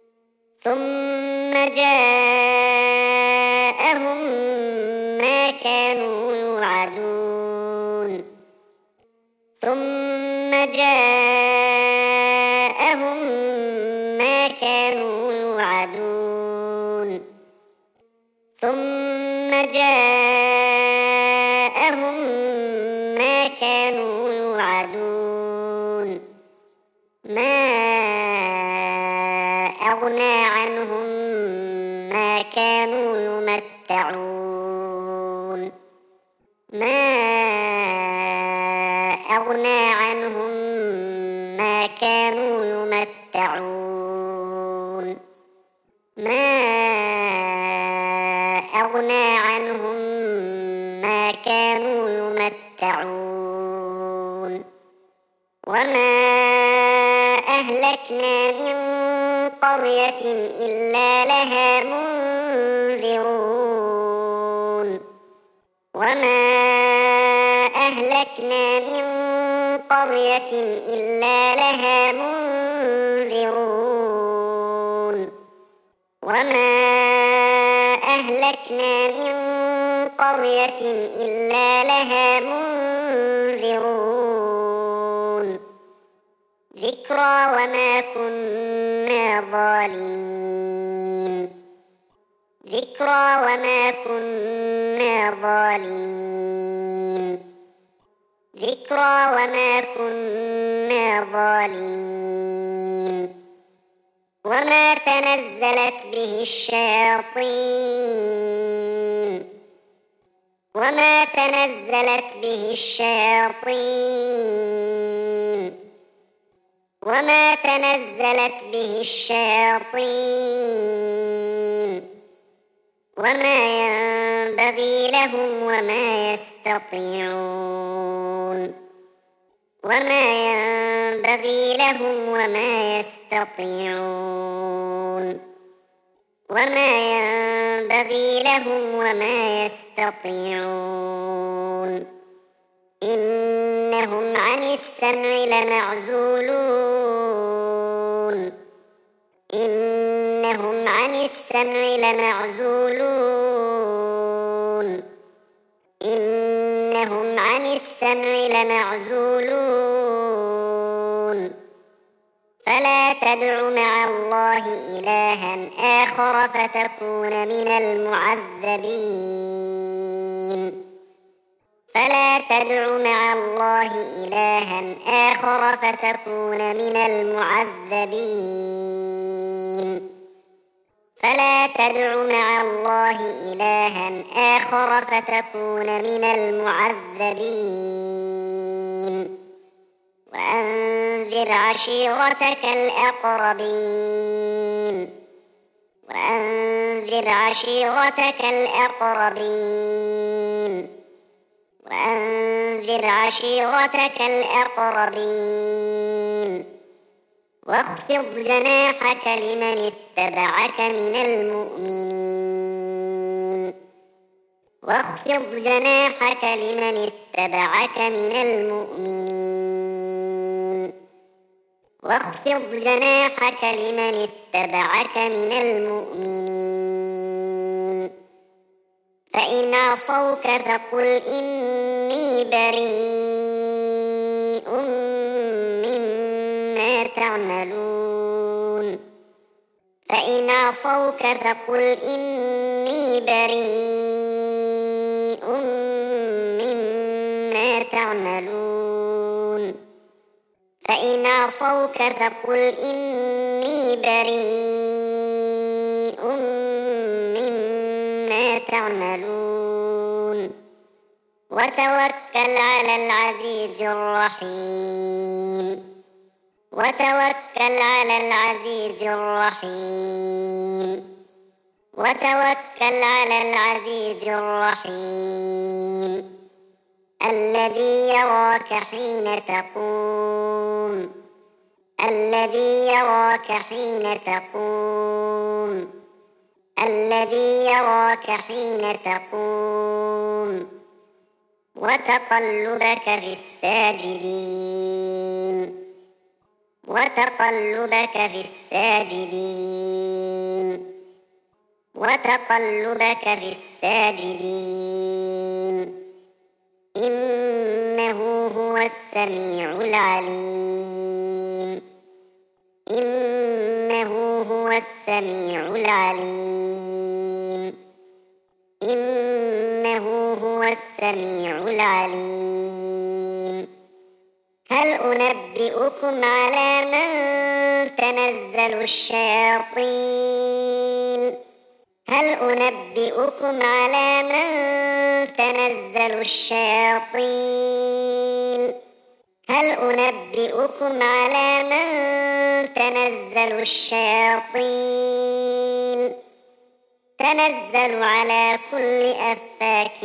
ثم جاءهم ما كانوا يوعدون ثم جاءهم ما كانوا يوعدون ثم جاءهم ما كانوا يوعدون ما أغنى عنهم ما كانوا يمتعون ما أغنى عنهم ما كانوا يمتعون ما أغنى عنهم ما كانوا يمتعون وما أهلكنا من قرية إلا لها منذرون وما أهلكنا من قرية إلا لها منذرون وما أهلكنا من قرية إلا لها منذرون ذكرى وما كنا ظالمين ذكرى وما كنا ظالمين ذكرى وما كنا ظالمين وما تنزلت به الشياطين وما تنزلت به الشياطين وما تنزلت به الشياطين وما ينبغي لهم وما يستطيعون وما ينبغي لهم وما يستطيعون وما ينبغي لهم وما يستطيعون إنهم عن السمع لمعزولون إنهم عن السمع لمعزولون إنهم عن السمع لمعزولون فلا تدع مع الله إلها آخر فتكون من المعذبين فلا تدع مع الله إلها آخر فتكون من المعذبين فلا تدع مع الله إلها آخر فتكون من المعذبين وأنذر عشيرتك الأقربين وأنذر عشيرتك الأقربين وأنذر عشيرتك الأقربين واخفض جناحك لمن اتبعك من المؤمنين واخفض جناحك لمن اتبعك من المؤمنين واخفض جناحك لمن اتبعك من المؤمنين فإن عصوك فقل إني بريء مما تعملون فإن عصوك فقل إني بريء مما تعملون فإن عصوك فقل إني بريء مما تعملون وتوكل على العزيز الرحيم وتوكل على العزيز الرحيم وتوكل على العزيز الرحيم الذي يراك حين تقوم الذي يراك حين تقوم الذي يراك حين تقوم وتقلبك في الساجدين وتقلبك في الساجدين وتقلبك في الساجدين إنه هو السميع العليم إنه هو السميع العليم إنه هو السميع العليم هل أنبئكم على من تنزل الشياطين هل أنبئكم على من تنزل الشياطين هل أنبئكم على من تنزل الشياطين تنزل على كل أفاك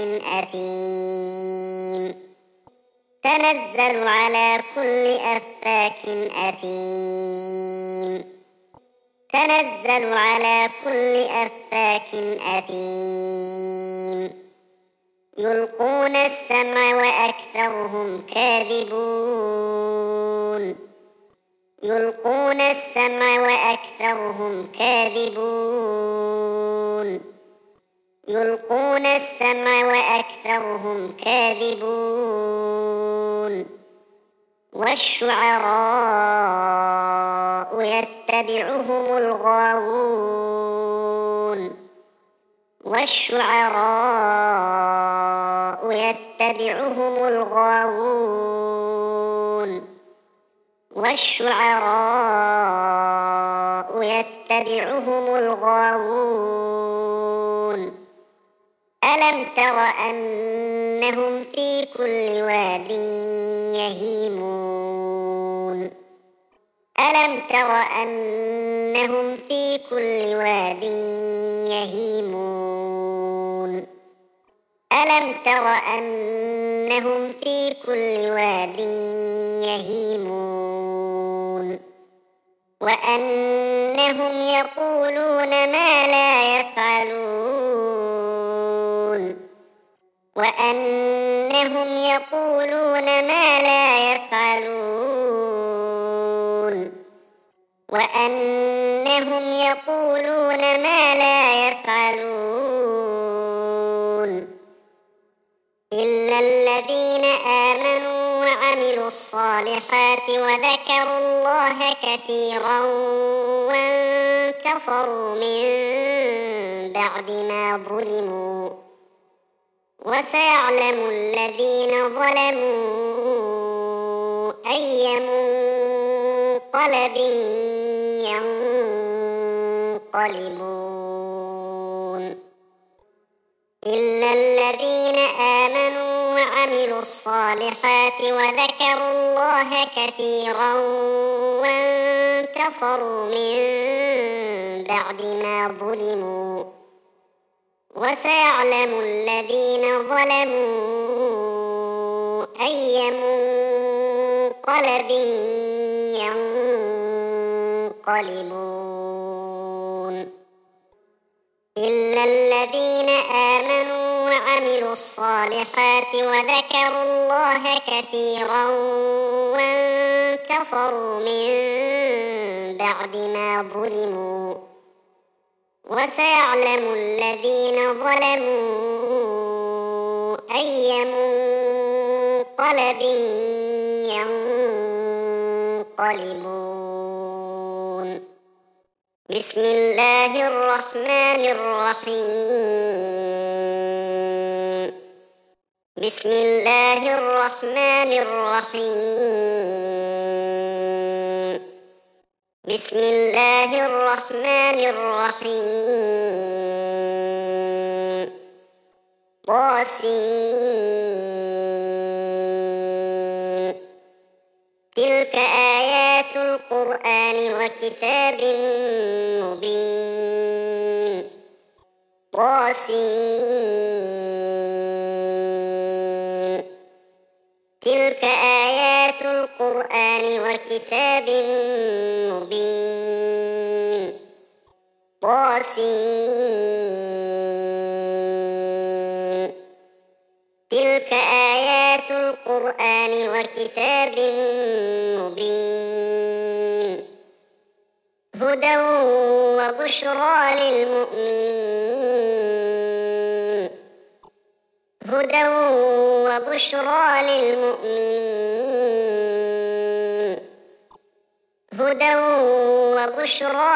أثيم تنزل على كل أفاك أثيم تنزل على كل أفاك أثيم يلقون السمع وأكثرهم كاذبون يلقون السمع وأكثرهم كاذبون يلقون السمع وأكثرهم كاذبون والشعراء يتبعهم الغاوون والشعراء يتبعهم الغاوون والشعراء يتبعهم الغاوون ألم تر أنهم في كل واد يهيمون ألم تر أنهم في كل واد يهيمون ألم تر أنهم في كل واد يهيمون وأنهم يقولون ما لا يفعلون وأنهم يقولون ما لا يفعلون وأنهم يقولون ما لا يفعلون إلا الذين آمنوا وعملوا الصالحات وذكروا الله كثيرا وانتصروا من بعد ما ظلموا وسيعلم الذين ظلموا أي منقلب ينقلبون إلا الذين آمنوا وعملوا الصالحات وذكروا الله كثيرا وانتصروا من بعد ما ظلموا وسيعلم الذين ظلموا أي منقلب ينقلبون إلا الذين آمنوا وعملوا الصالحات وذكروا الله كثيرا وانتصروا من بعد ما ظلموا وسيعلم الذين ظلموا أي منقلب ينقلبون. بسم الله الرحمن الرحيم. بسم الله الرحمن الرحيم. بسم الله الرحمن الرحيم. طاسين. تلك آيات القرآن وكتاب مبين. طاسين. تلك آيات القرآن وكتاب مبين. طاسين. تلك آيات القرآن وكتاب مبين. هدى وبشرى للمؤمنين. هدى وبشرى للمؤمنين. هدى وبشرى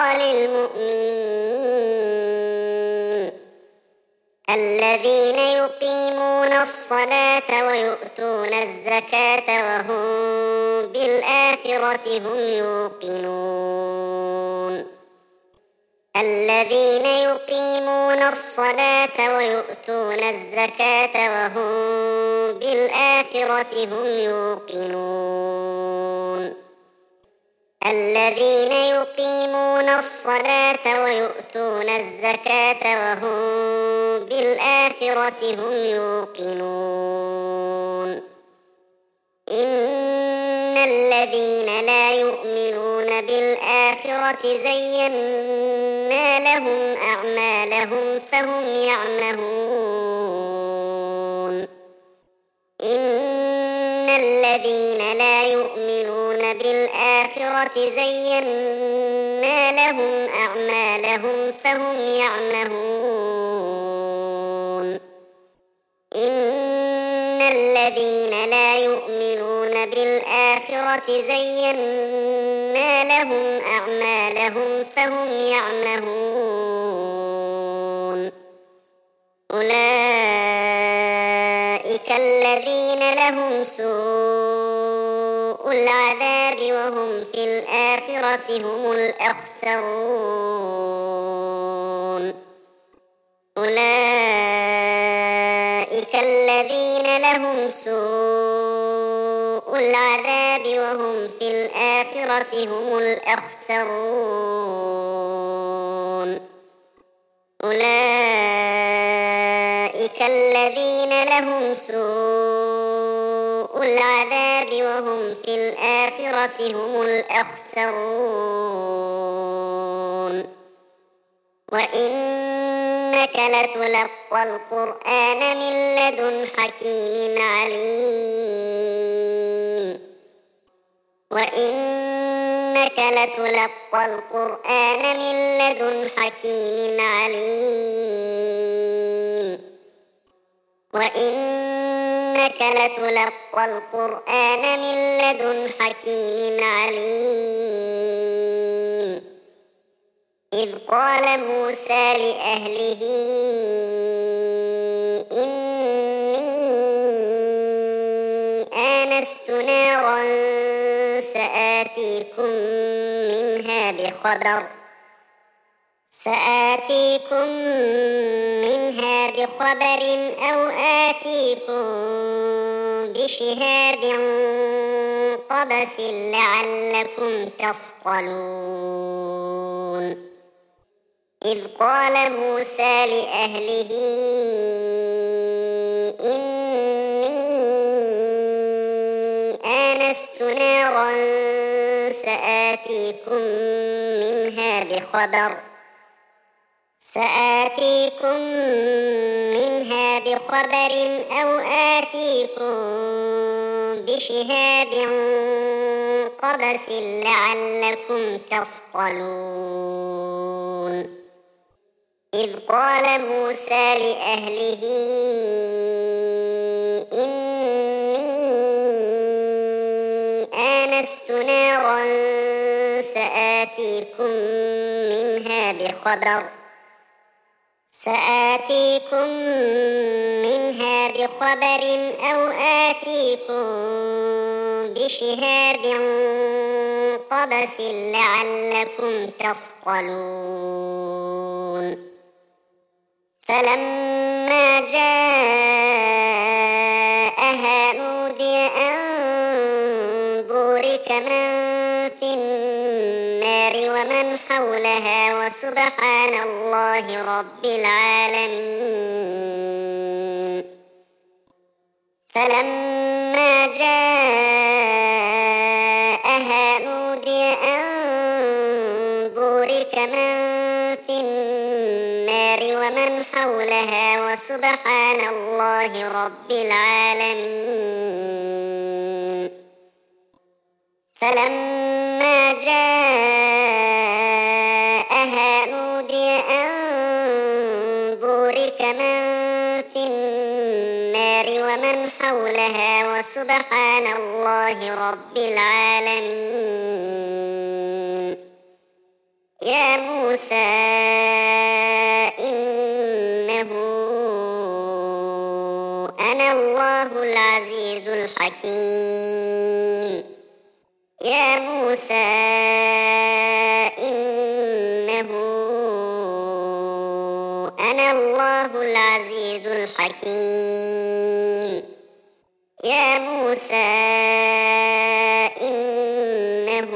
للمؤمنين الذين يقيمون الصلاة ويؤتون الزكاة وهم بالآخرة هم يوقنون. الذين يقيمون الصلاة ويؤتون الزكاة وهم بالآخرة هم يوقنون. الذين يقيمون الصلاة ويؤتون الزكاة وهم بالآخرة هم يوقنون. إن الذين لا يؤمنون بالآخرة زينا لهم أعمالهم فهم يعمهون. إن الذين لا يؤمنون بالآخرة زينا لهم أعمالهم فهم يعمهون. إن الذين لا يؤمنون بالآخرة زينا لهم أعمالهم فهم يعمهون. أولئك الذين لهم سوء العذاب وهم في الآخرة هم الأخسرون. أولئك الذين لهم سوء العذاب وهم في الآخرة هم الأخسرون. أولئك الذين لهم سوء العذاب وهم في الآخرة هم الأخسرون. وإنك لتلقى القرآن من لدن حكيم عليم. وإنك لتلقى القرآن من لدن حكيم عليم. وإنك لتلقى القرآن من لدن حكيم عليم. إذ قال موسى لأهله إني آنست نارا سآتيكم منها بخبر أو آتيكم بشهاب قبس لعلكم تصطلون. إذ قال موسى لأهله إني آنست نارا سآتيكم منها بخبر أو آتيكم بشهاب قبس لعلكم تصطلون. إذ قال موسى لأهله سآتيكم منها بخبر أو آتيكم بشهاب قبس لعلكم تصطلون فلما جاءها نودي أن بورك من في النار ومن حولها وسبحان الله رب العالمين فلما جاءها نودي أن بورك من في النار ومن حولها وسبحان الله رب العالمين فلما جاءها نودي أن بورك من في النار ومن حولها وسبحان الله رب العالمين يا موسى إنه أنا الله العزيز الحكيم يا موسى إنه أنا الله العزيز الحكيم يا موسى إنه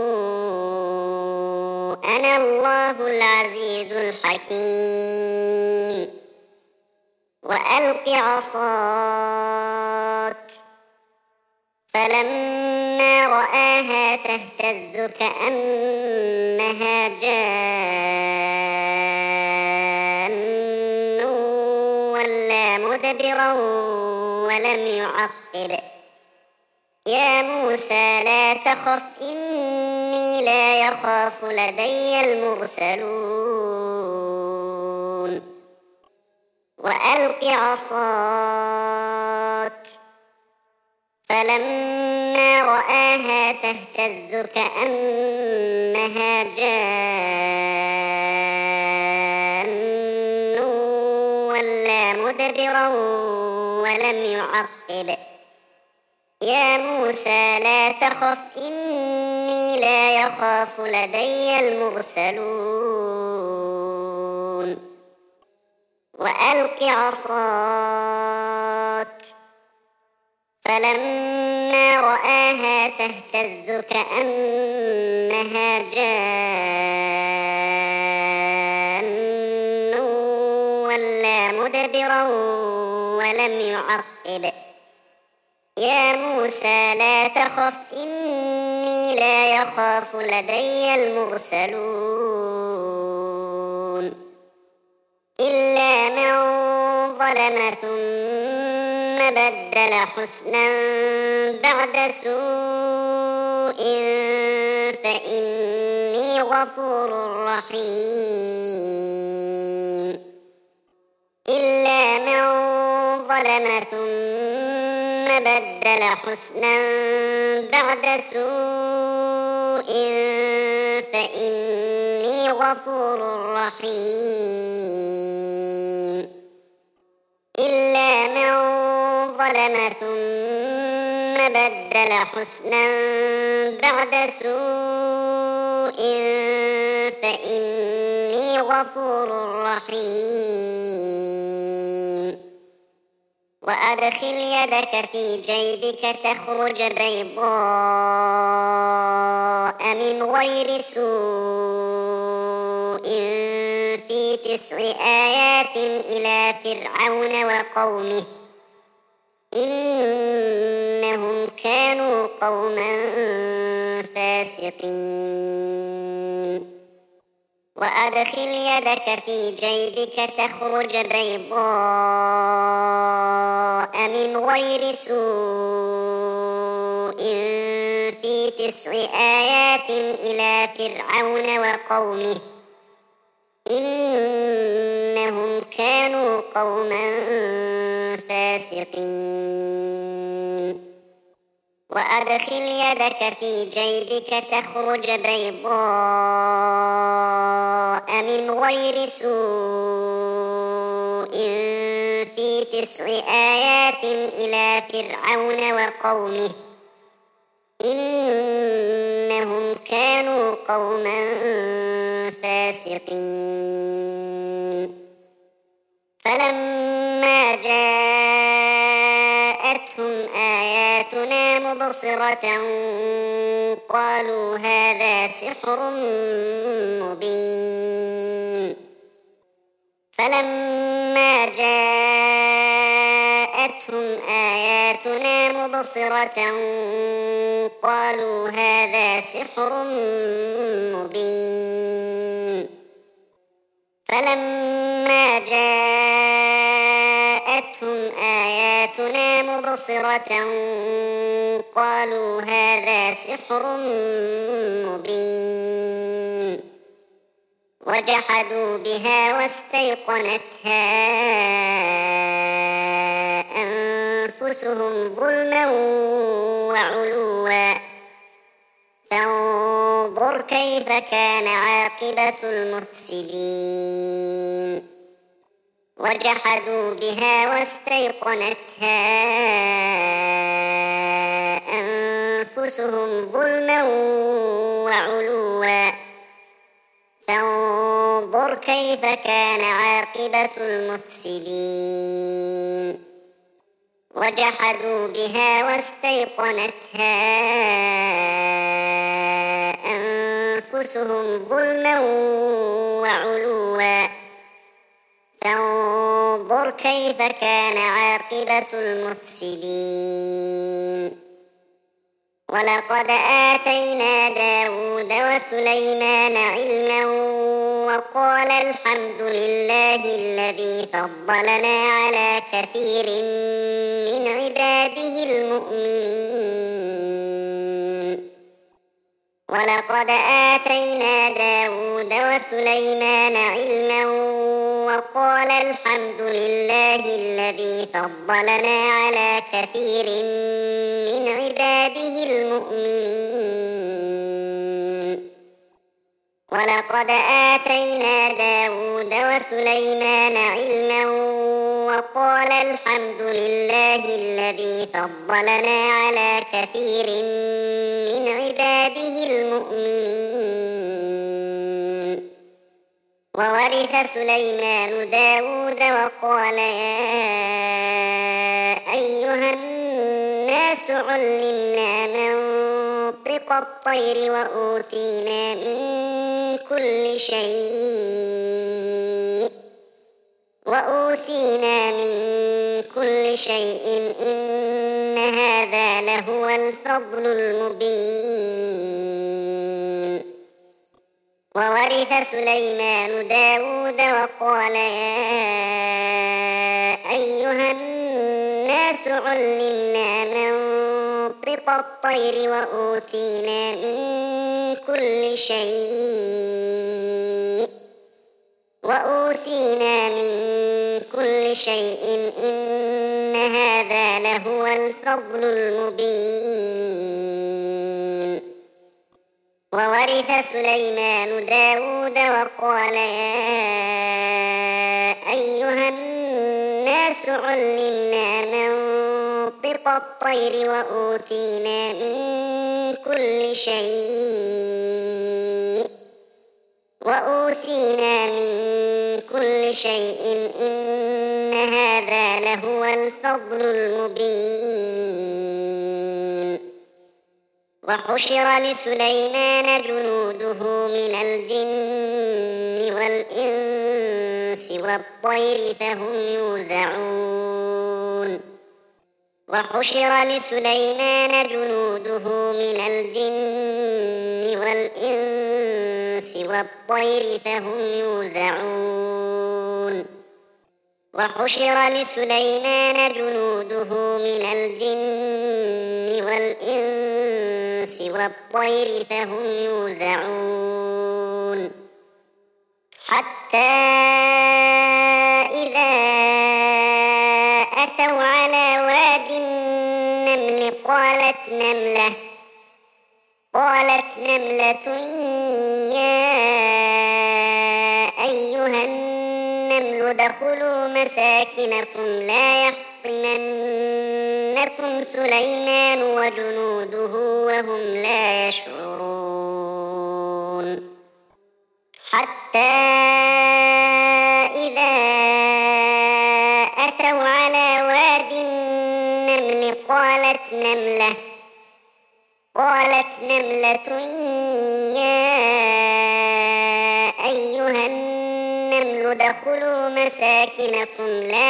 أنا الله العزيز الحكيم وألق عصاك فلما رآها تهتز كأنها جان ولا مدبرا ولم يعقب يا موسى لا تخف إني لا يخاف لدي المرسلون وألق عصاك فلما رآها تهتز كأنها جان ولا مدبرا ولم يعقب يا موسى لا تخف إني لا يخاف لدي المرسلون وألق عصاك فلما رآها تهتز كأنها جان ولا مدبرا ولم يعقب يا موسى لا تخف إني لا يخاف لدي المرسلون إلا من ظلم ثم بدل حسنا بعد سوء فإني غفور رحيم إلا من ظلم ثم بدل حسنا بعد سوء فإني غفور رحيم إلا من ظلم ثم بدل حسنا بعد سوء فإني غفور رحيم وأدخل يدك في جيبك تخرج بيضاء من غير سوء في 9 آيات إلى فرعون وقومه إنهم كانوا قوما فاسقين وأدخل يدك في جيبك تخرج بيضاء من غير سوء في 9 آيات إلى فرعون وقومه إنهم كانوا قوما فاسقين وأدخل يدك في جيبك تخرج بيضاء من غير سوء في 9 آيات إلى فرعون وقومه إنهم كانوا قوما فاسقين فلما جاءتهم آياتنا مبصرة قالوا هذا سحر مبين فلما جاءتهم آياتنا مبصرة قالوا هذا سحر مبين فلما جاءتهم آياتنا مبصرة قالوا هذا سحر مبين وجحدوا بها واستيقنتها أنفسهم ظلما وعلوا فانظر كيف كان عاقبة المفسدين وجحدوا بها واستيقنتها أنفسهم ظلما وعلوا فانظر كيف كان عاقبة المفسدين وجحدوا بها واستيقنتها أنفسهم ظلما وعلوا فانظر كيف كان عاقبة المفسدين ولقد آتينا داود وسليمان علما وقال الحمد لله الذي فضلنا على كثير من عباده المؤمنين ولقد آتينا داود وسليمان علما وقال الحمد لله الذي فضلنا على كثير من عباده المؤمنين ولقد آتينا داود وسليمان علما وقال الحمد لله الذي فضلنا على كثير من عباده المؤمنين وورث سليمان داود وقال يا أيها الناس علمنا منطق الطير وأوتينا من كل شيء إن هذا لهو الفضل المبين وورث سليمان داود وقال يا أيها الناس علمنا منطق الطير وأوتينا من كل شيء إن هذا لهو الفضل المبين وورث سليمان داود وقال يا أيها الناس علمنا منطق الطير وأوتينا من كل شيء إن هذا لهو الفضل المبين وحشر لسليمان جنوده من الجن والإنس والطير فهم يوزعون وحشر لسليمان جنوده من الجن والإنس والطير فهم يوزعون وحشر لسليمان جنوده من الجن والإنس والطير فهم يوزعون حتى إذا أتوا على واد النمل قالت نملة يا أيها النمل ادخلوا مساكنكم لا يحطمنكم سليمان وجنوده وهم لا يشعرون حتى إذا أتوا على واد النمل قالت نملة يا أيها النمل ادخلوا مساكنكم لا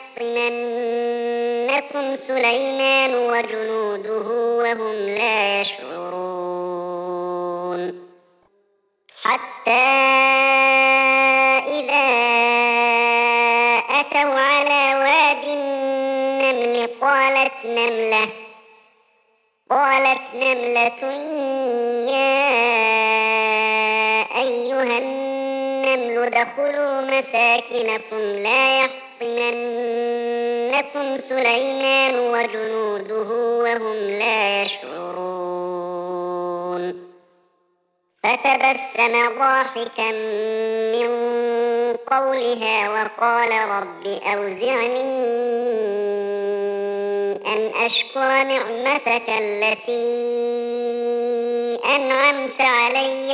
يحطمنكم سليمان وجنوده وهم لا يشعرون حتى إذا أتوا على واد النمل قالت نملة يا أيها النمل ادخلوا مساكنكم لا يحطمنكم سليمان وجنوده وهم لا يشعرون فتبسم ضاحكا من قولها وقال رب أوزعني أن أشكر نعمتك التي أنعمت علي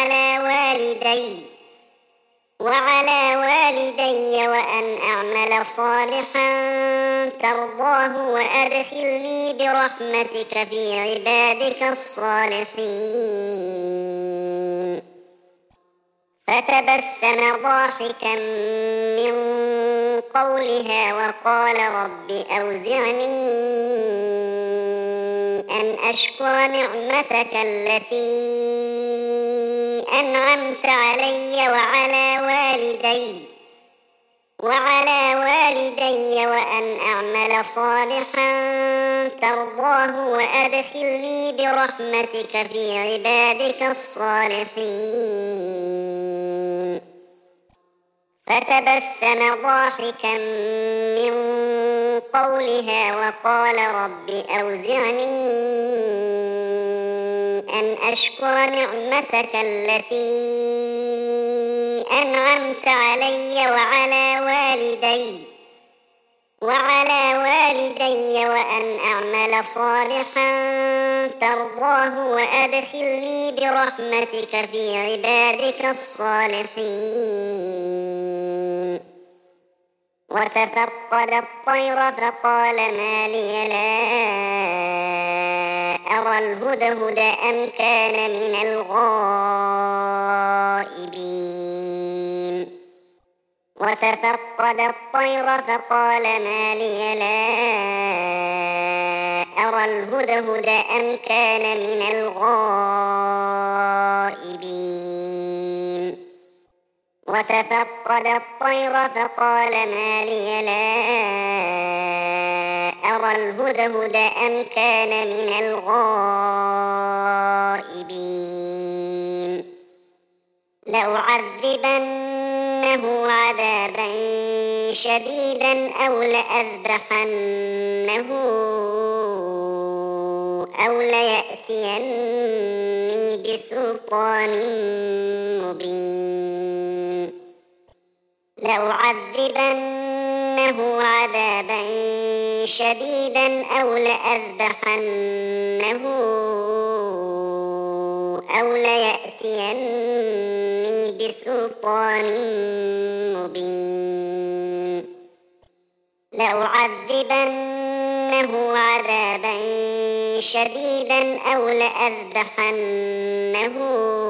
وعلى والدي وأن أعمل صالحا ترضاه وأدخلني برحمتك في عبادك الصالحين فتبسم ضاحكا من قولها وقال رب أوزعني أن أشكر نعمتك التي أنعمت علي وعلى والدي وأن أعمل صالحا ترضاه وأدخلني برحمتك في عبادك الصالحين فتبسم ضاحكا من قولها وقال رب أوزعني أن أشكر نعمتك التي أنعمت علي وعلى والدي وأن أعمل صالحا ترضاه وأدخلني برحمتك في عبادك الصالحين وتفقد الطير فقال ما لي لا أرى الهدهد أم كان من الغائبين وتفقد الطير فقال ما لي لا أرى الهدهد أم كان من الغائبين وتفقد الطير فقال ما لي لا أرى الهدهد أم كان من الغائبين لأعذبنه عذابا شديدا أو لأذبحنه أو ليأتيني بسلطان مبين لأعذبنه عذابا شديدا أو لأذبحنه أو ليأتيني بسلطان مبين لأعذبنه عذابا شديدا أو لأذبحنه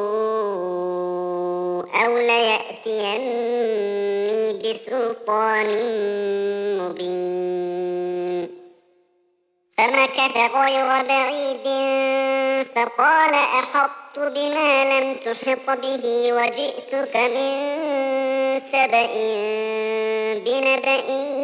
أو ليأتيني بسلطان مبين فمكث غير بعيد فقال أحطت بما لم تحط به وجئتك من سبأ بنبأ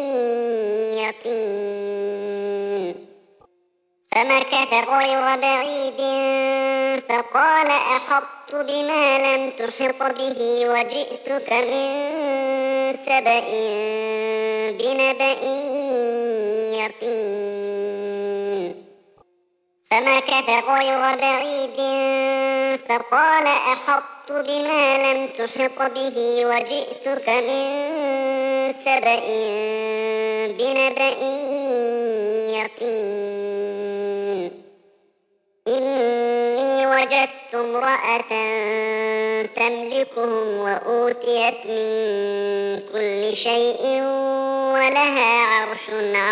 يقين فمكث غير بعيد فقال أحطت بما لم تحط به وجئتك من سبأ بنبأ يقين فمكث غير بعيد فقال أحطت بما لم تحط به وجئتك من سبأ بنبأ يقين إني وجدت امرأة تملكهم وأوتيت من كل شيء ولها عرش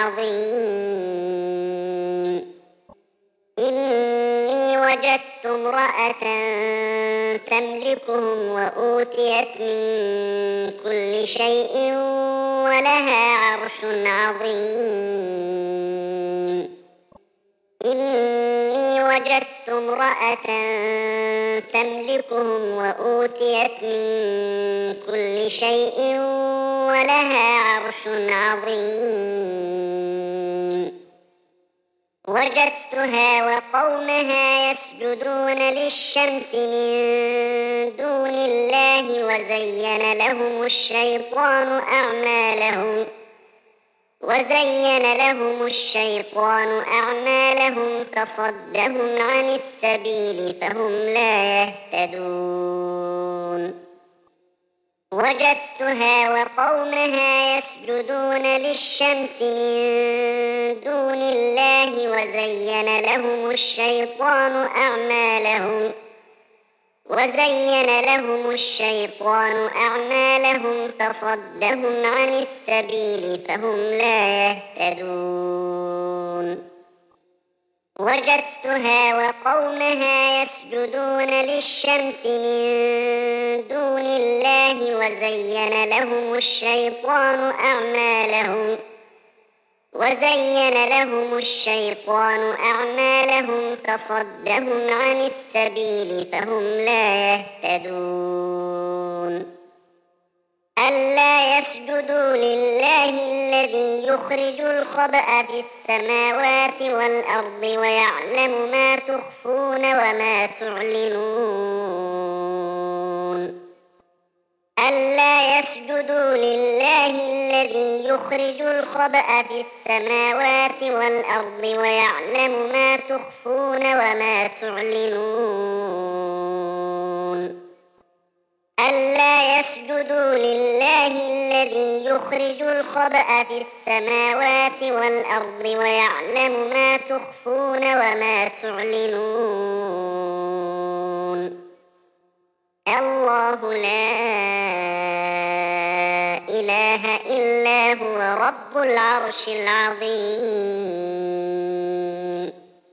عظيم إني وجدت امرأة تملكهم وأوتيت من كل شيء ولها عرش عظيم إني وجدت امرأة تملكهم وأوتيت من كل شيء ولها عرش عظيم وجدتها وقومها يسجدون للشمس من دون الله وزين لهم الشيطان أعمالهم فصدهم عن السبيل فهم لا يهتدون وجدتها وقومها يسجدون للشمس من دون الله وزين لهم الشيطان أعمالهم فصدهم عن السبيل فهم لا يهتدون وجدتها وقومها يسجدون للشمس من دون الله وزين لهم الشيطان أعمالهم فصدهم عن السبيل فهم لا يهتدون ألا يسجدوا لله الذي يخرج الخبأ في السماوات والأرض ويعلم ما تخفون وما تعلنون ألا يسجدوا لله الذي يخرج الخبأ في السماوات والأرض ويعلم ما تخفون وما تعلنون ألا يسجدوا لله الذي يخرج الخبأ في السماوات والأرض ويعلم ما تخفون وما تعلنون الله لا إله إلا هو رب العرش العظيم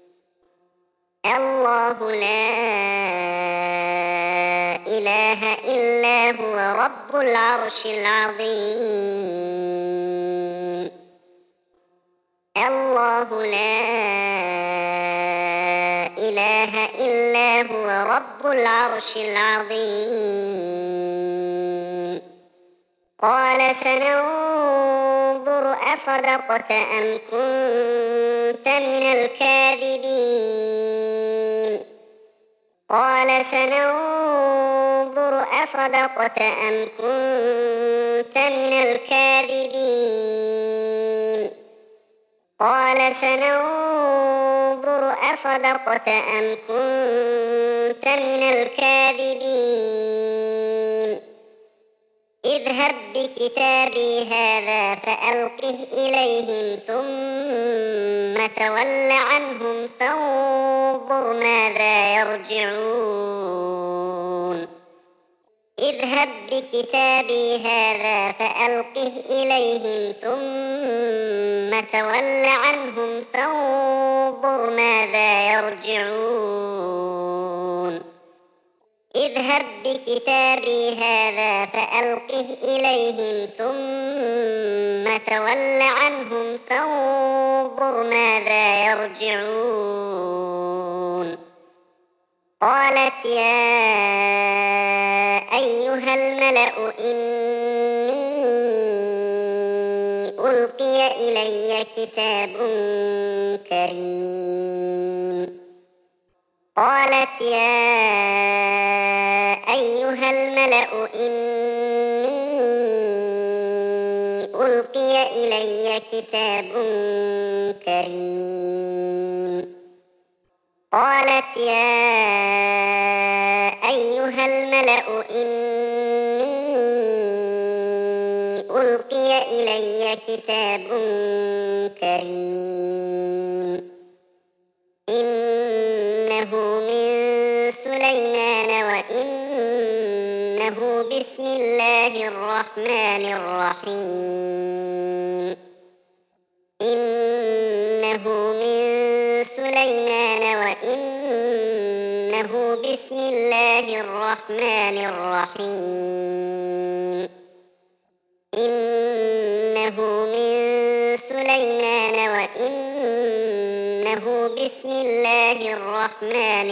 الله لا إله إلا هو رب العرش العظيم الله لا إله إلا هو رب العرش العظيم قال سننظر أصدقت أم كنت من الكاذبين قال سننظر أصدقت أم كنت من الكاذبين قال سننظر أصدقت أم كنت من الكاذبين اذهب بكتابي هذا فألقه إليهم ثم تول عنهم فانظر ماذا يرجعون اذهب بكتابي هذا فألقه إليهم ثم تول عنهم فانظر ماذا يرجعون اذهب بكتابي هذا فألقه إليهم ثم تول عنهم فانظر ماذا يرجعون قالت يا أيها الملأ إني ألقي إلي كتاب كريم قالت يا أيها الملأ إني ألقي إلي كتاب كريم قالت يا أيها الملأ إني ألقي إلي كتاب كريم إنه من سليمان وإنه بسم الله الرحمن الرحيم إنه من سليمان وإنه بسم الله الرحمن الرحيم إنه من سليمان وإنه بسم الله الرحمن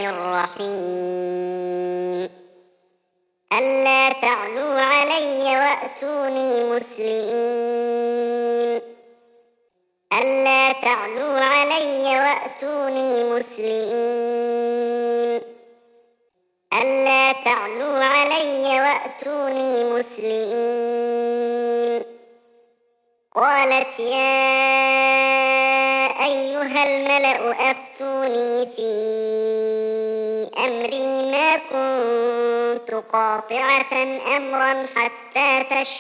الرحيم ألا تعلوا علي وأتوني مسلمين ألا تعلوا علي وأتوني مسلمين ألا تعلوا علي وأتوني مسلمين قالت يا أيها الملأ أفتوني في أمري ما كنت قاطعة أمرا حتى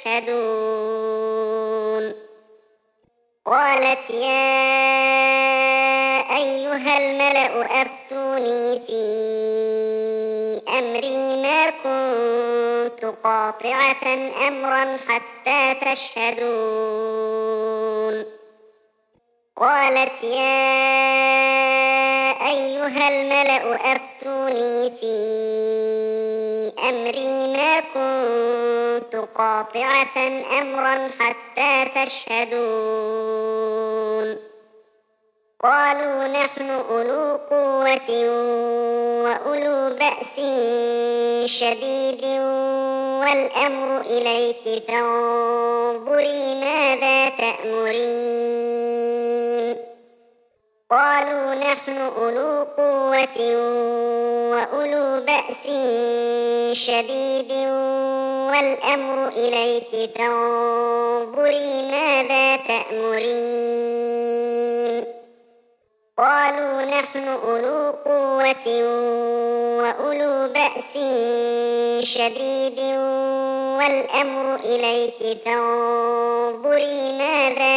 تشهدون قالت يا أيها الملأ أفتوني في أمري ما كنت قاطعة أمرا حتى تشهدون قالت يا أيها الملأ أفتوني في أمري ما كنت قاطعة أمرا حتى تشهدون قالوا نحن أولو قوة وأولو بأس شديد والأمر إليك فانظري ماذا تأمرين قالوا نحن أولو قوة وأولو بأس شديد والأمر إليك فانظري ماذا تأمرين قالوا نحن أولو قوة وأولو بأس شديد والأمر إليك فانظري ماذا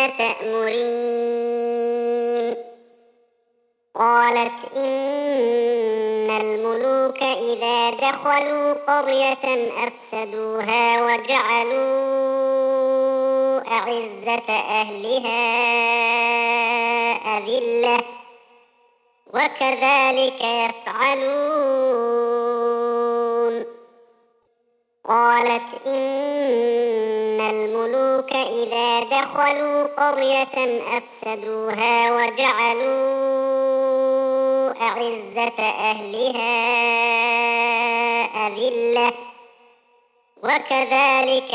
تأمرين قالت إن الملوك إذا دخلوا قرية أفسدوها وجعلوا أعزة أهلها أذلة وكذلك يفعلون قالت إن الملوك إذا دخلوا قرية أفسدوها وجعلوا أعزة أهلها أذلة وكذلك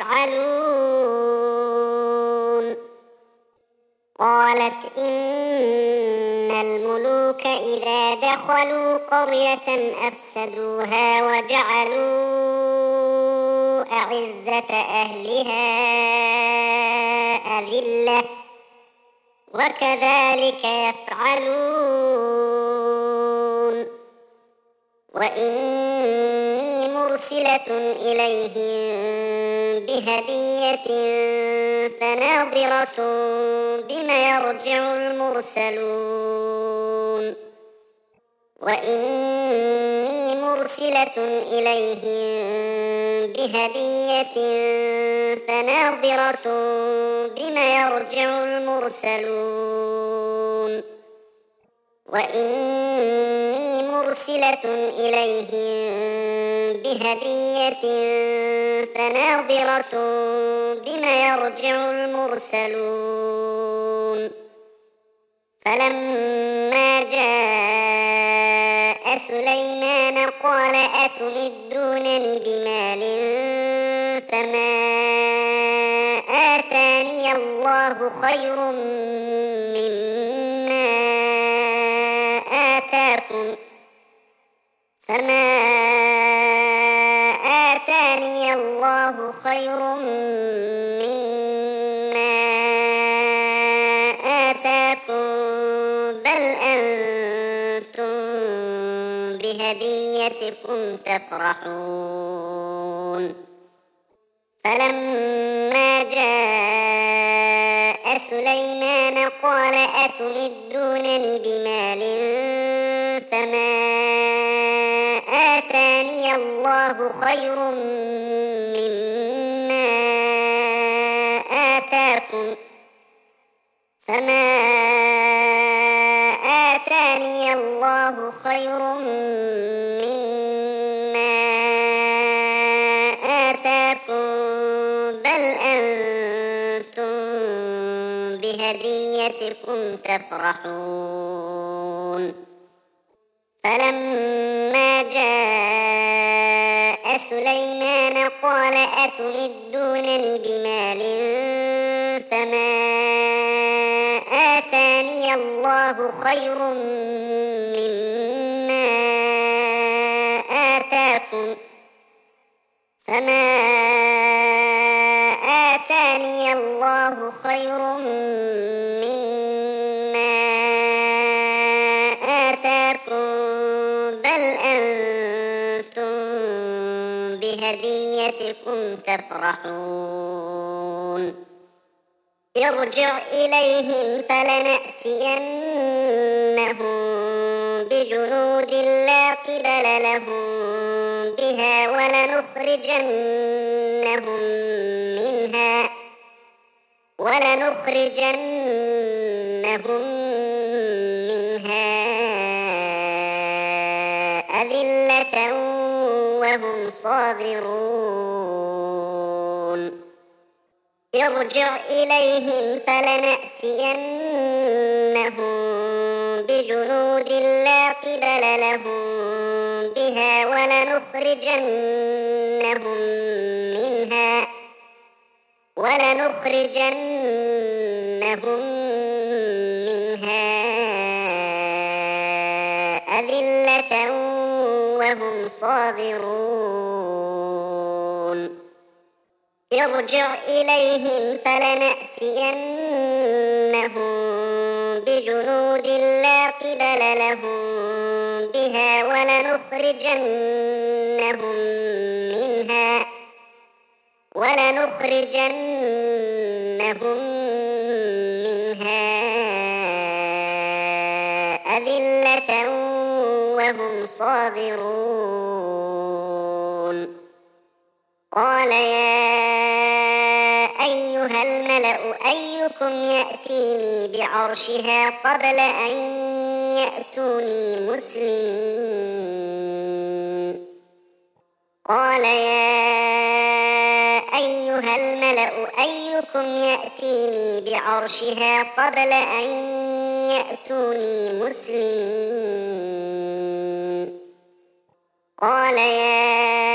يفعلون قالت إن الملوك إذا دخلوا قرية أفسدوها وجعلوا أعزة أهلها أذلة وكذلك يفعلون وإني مرسلة إليهم بهدية فناظرة بما يرجع المرسلون وإني مرسلة إليهم بهدية فناظرة بما يرجع المرسلون وإني مرسلة إليهم بهدية فناظرة بما يرجع المرسلون فلما جاء سليمان قال أتمدونني بمال فما آتاني الله خير مما آتاكم فما آتاني الله خير مما آتاكم بل أنتم بهديتكم تفرحون فلما جاء سليمان قال أتمدونني بمال فما آتاني الله خير مما آتاكم بل أنتم بهديتكم تفرحون فلما جاء سليمان قال أتمدونني بمال فما آتاني الله خير مما آتاكم بل أنتم بهديتكم تفرحون ارجع إليهم فلنأتينهم بجنود لا قبل لهم بها ولنخرجنهم منها أذلة وهم صاغرون ارجع إليهم فلنأتينهم بجنود لا قبل لهم بها ولنخرجنهم منها أذلة وهم صاغرون ارجع إليهم فلنأتينهم بجنود لا قبل لهم بها ولنخرجنهم منها أذلة وهم صاغرون قال يا أيها الملأ أيكم يأتيني بعرشها قبل أن يأتوني مسلمين قال يا أيها الملأ أيكم يأتيني بعرشها قبل أن يأتوني مسلمين قال يا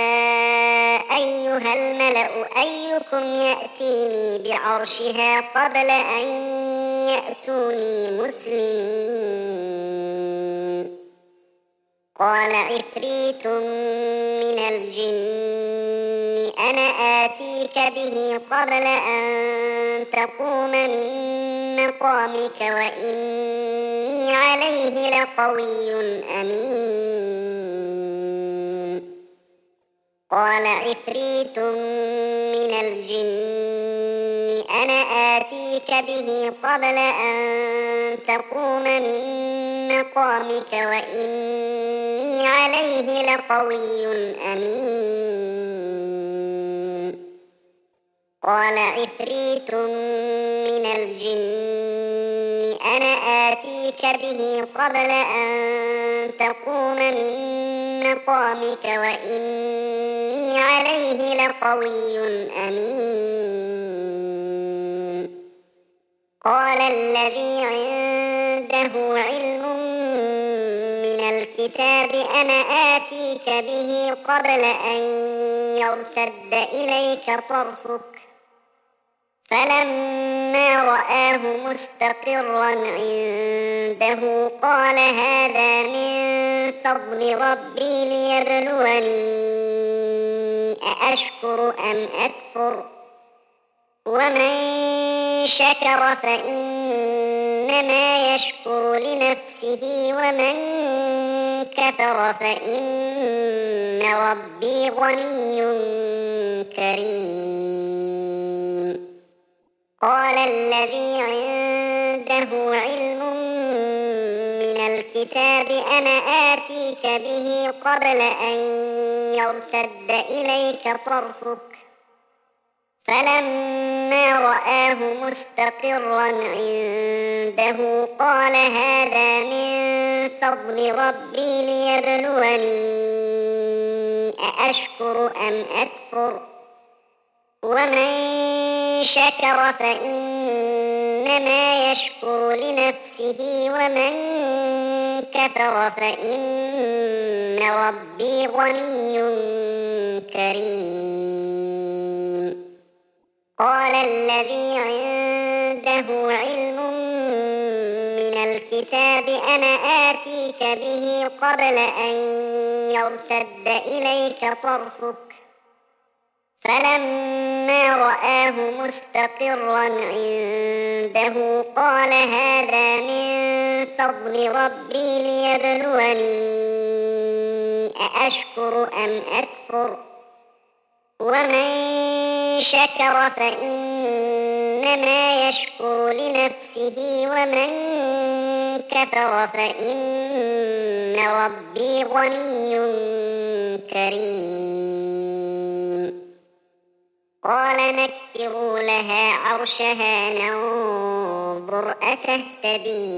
أيها الملأ أيكم يأتيني بعرشها قبل أن يأتوني مسلمين قال عفريت من الجن أنا آتيك به قبل أن تقوم من مقامك وإني عليه لقوي أمين قال عفريت من الجن أنا آتيك به قبل أن تقوم من مقامك وإني عليه لقوي أمين قال عفريت من الجن أنا آتيك به قبل أن تقوم من مقامك وإني عليه لقوي أمين قال الذي عنده علم من الكتاب أنا آتيك به قبل أن يرتد إليك طرفك فلما رآه مستقرا عنده قال هذا من فضل ربي ليبلوني أأشكر أم أكفر ومن شكر فإنما فإنما يشكر لنفسه ومن كفر فإن ربي غني كريم. قال الذي عنده علم من الكتاب أنا آتيك به قبل أن يرتد إليك طرفك فلما رآه مستقرا عنده قال هذا من فضل ربي ليبلوني أأشكر أم أكفر ومن شكر فإنما يشكر لنفسه ومن كفر فإن ربي غني كريم. قال الذي عنده علم من الكتاب أنا آتيك به قبل أن يرتد إليك طرفك فلما رآه مستقرا عنده قال هذا من فضل ربي ليبلوني أأشكر أم أكفر ومن شكر فإنما يشكر لنفسه ومن كفر فإن ربي غني كريم. قال نكروا لها عرشها ننظر أتهتدي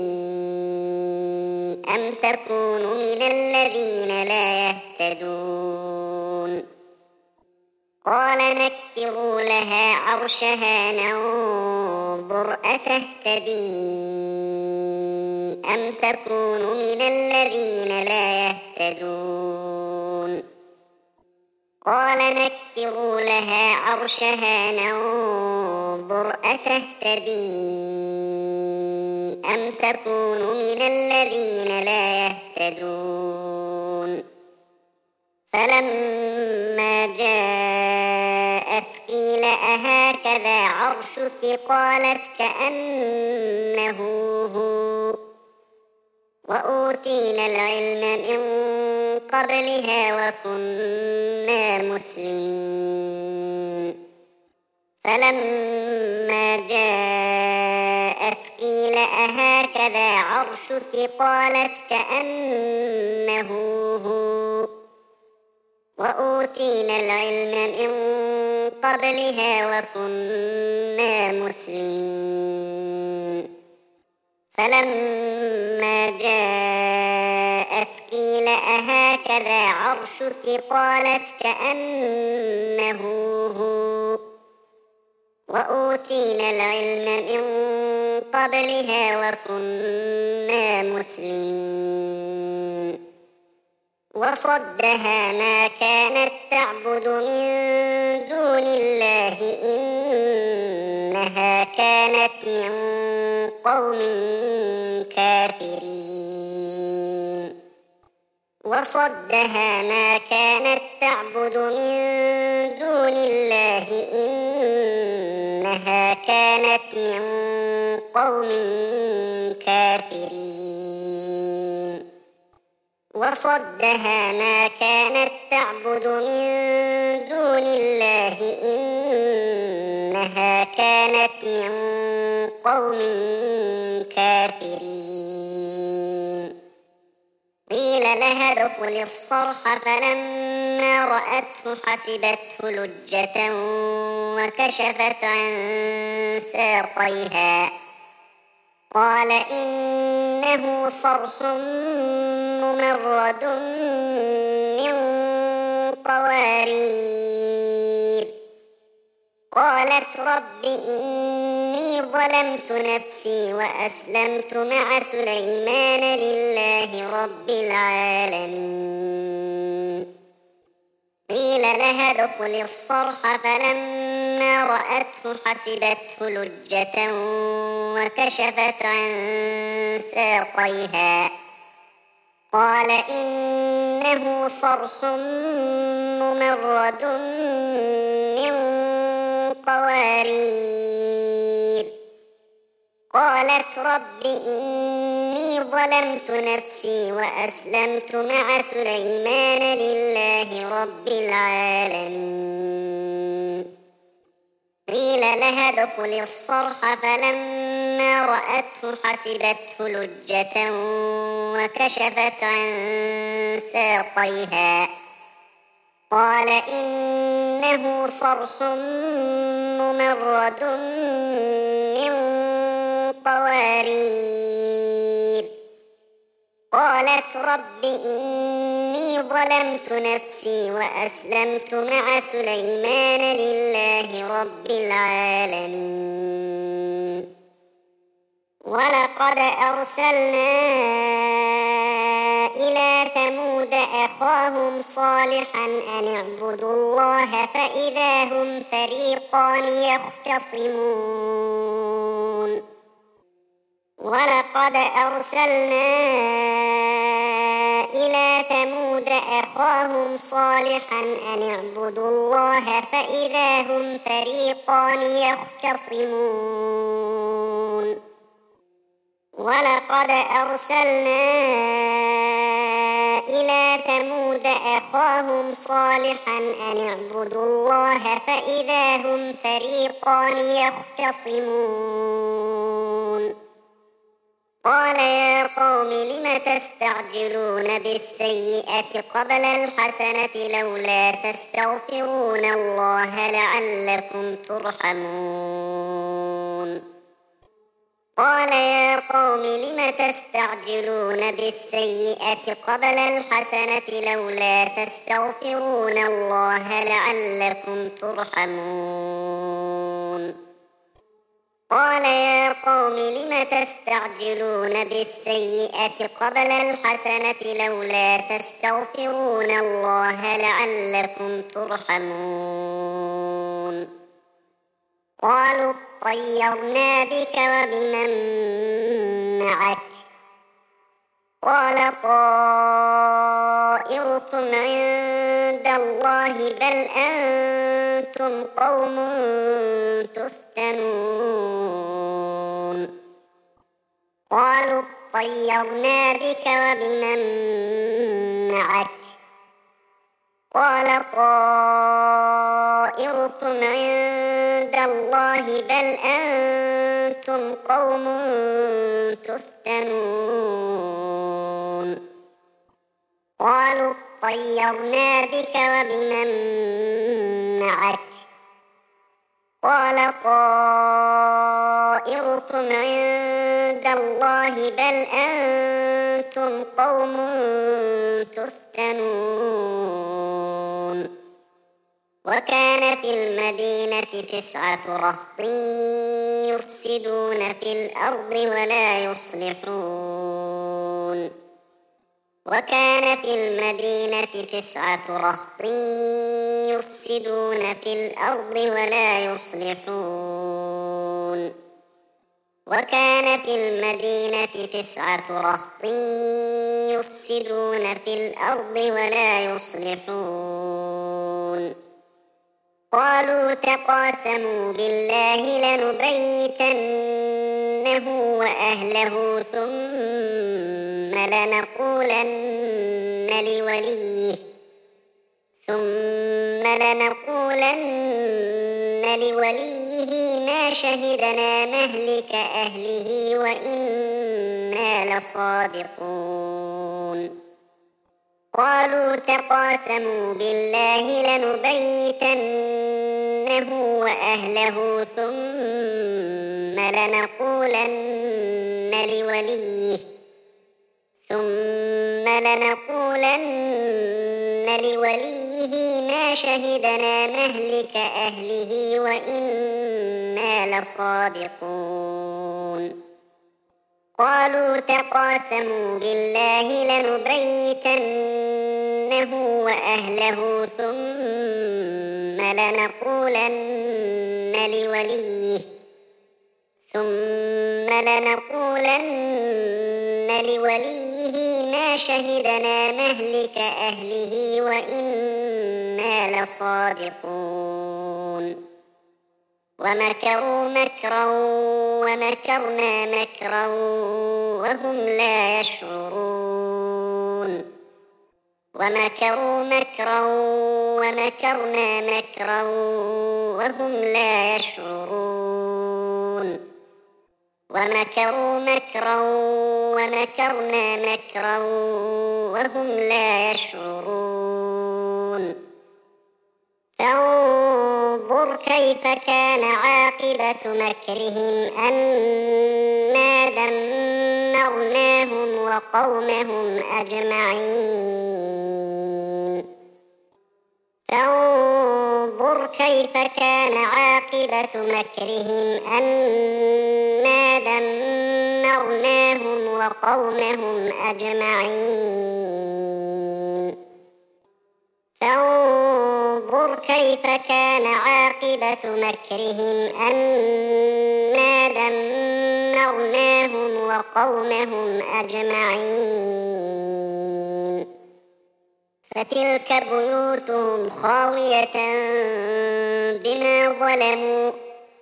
أم تكون من الذين لا يهتدون. قال نكروا لها عرشها ننظر أتهتدي أم تكون من الذين لا يهتدون. قال نكروا لها عرشها ننظر أتهتدي أم تكون من الذين لا يهتدون. فلما جاءت قيل أهكذا عرشك قالت كأنه هو وأوتينا العلم من قبلها وكنا مسلمين. فلما جاءت قيل أهكذا عرشك قالت كأنه هو وأوتينا العلم من قبلها وكنا مسلمين. فلما جاءت قيل أهكذا عرشك قالت كأنه هو وأوتينا العلم من قبلها وكنا مسلمين. وصدها ما كانت تعبد من دون الله إنها كانت من قوم كافرين. وصدها ما كانت تعبد من دون الله إنها كانت من قوم كافرين. وصدها ما كانت تعبد من دون الله إنها كانت من قوم كافرين. قيل لها ادخل الصرح فلما رأته حسبته لجة وكشفت عن ساقيها قال إنه صرح ممرد من قوارير. قالت رب إني ظلمت نفسي وأسلمت مع سليمان لله رب العالمين. قيل لها ادخل الصرح فلما رأته حسبته لجة وكشفت عن ساقيها قال إنه صرح ممرد من قوارير. قالت رب إني ظلمت نفسي وأسلمت مع سليمان لله رب العالمين. قيل لها ادخل الصرح فلما رأته حسبته لجة وكشفت عن ساقيها قال إنه صرح ممرد من قوارير. قالت رب إني ظلمت نفسي وأسلمت مع سليمان لله رب العالمين. ولقد أرسلنا إلى ثمود أخاهم صالحا أن اعبدوا الله فإذا هم فريقان يختصمون. ولقد أرسلنا إلى ثمود أخاهم صالحا أن اعبدوا الله فإذا هم فريقان يختصمون. ولقد أرسلنا إلى ثمود أخاهم صالحا أن اعبدوا الله فإذا هم فريقان يختصمون. قال يا قوم لم تستعجلون بالسيئة قبل الحسنة لولا تستغفرون الله لعلكم ترحمون. قال يا قوم لم تستعجلون بالسيئة قبل الحسنة لولا تستغفرون الله لعلكم ترحمون. قال يا قوم لم تستعجلون بالسيئة قبل الحسنة لولا تستغفرون الله لعلكم ترحمون. قالوا اطيرنا بك وبمن معك قال طائركم عند الله بل أنتم قوم تفتنون. قالوا اطيرنا بك وبمن معك قال طائركم عند الله بل أنتم قوم تفتنون. قالوا اطيرنا بك وبمن معك قال طائركم عند الله بل أنتم قوم تفتنون. وكان في المدينة 9 رهط يفسدون في الأرض ولا يصلحون. وكان في المدينة 9 رهط يفسدون في الأرض ولا يصلحون. وكان في المدينة 9 رهط يفسدون في الأرض ولا يصلحون. قالوا تقاسموا بالله لنبيتنه وأهله ثم لنقولن لوليه ما شهدنا مهلك أهله وإنا لصادقون. قالوا تقاسموا بالله لنبيتنه وأهله ثم لنقولن لوليه ما شهدنا مهلك أهله وإنا لصادقون. قالوا تقاسموا بالله لنبيتنه وأهله ثم لنقولن لوليه ما شهدنا مهلك أهله وإنا لصادقون. ومكروا مكرا ومكرنا مكرا وهم لا يشعرون ومكروا مكرا ومكرنا مكرا وهم لا يشعرون ومكروا مكرا ومكرنا مكرا وهم لا يشعرون فانظر كيف كان عاقبة مكرهم أنا دمرناهم وقومهم أجمعين فانظر كيف كان عاقبة مكرهم أنا دمرناهم وقومهم أجمعين فانظر كيف كان عاقبة مكرهم أنا دمرناهم وقومهم أجمعين فتلك بيوتهم خاوية بما ظلموا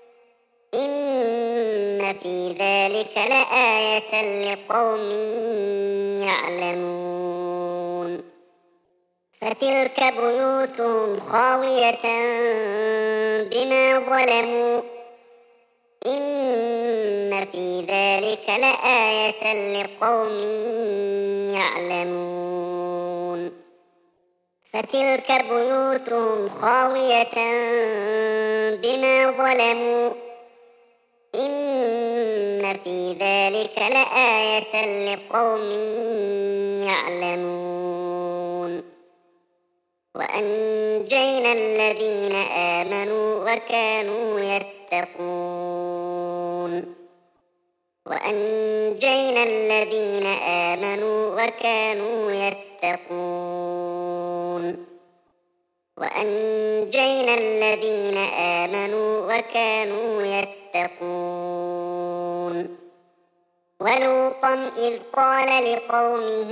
إن في ذلك لآية لقوم يعلمون فتلك بيوتهم خاوية بما ظلموا إن في ذلك لآية لقوم يعلمون فتلك بيوتهم خاوية بما ظلموا إن في ذلك لآية لقوم يعلمون وأنجينا الذين آمنوا وكانوا يتقون وأنجينا الذين آمنوا وكانوا يتقون وأنجينا الذين آمنوا وكانوا يتقون ولوطا إذ قال لقومه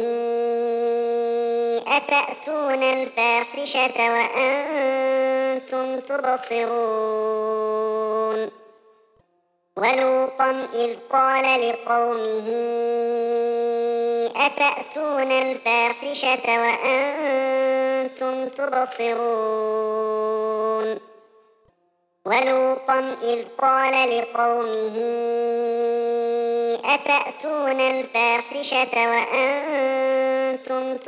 أتأتون الفاحشة وأنتم تبصرون ولوطا إذ قال لقومه أتأتون الفاحشة وأنتم تبصرون ولوطا إذ قال لقومه أتأتون الفاحشة وأنتم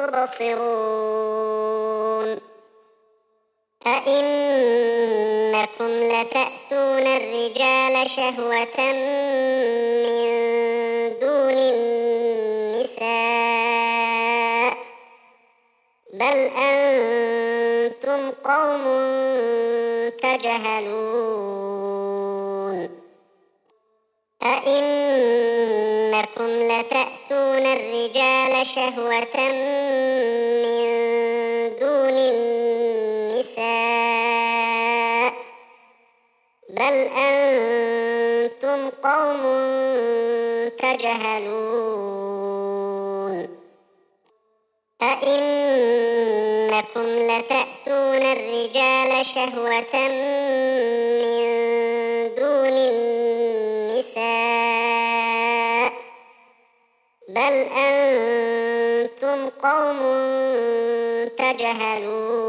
تبصرون أئنكم لتأتون الرجال شهوة من دون النساء بل أنتم قوم تجهلون أئنكم لتأتون الرجال شهوة من دون النساء بل أنتم قوم تجهلون أئنكم لتأتون الرجال شهوة من دون النساء بل أنتم قوم تجهلون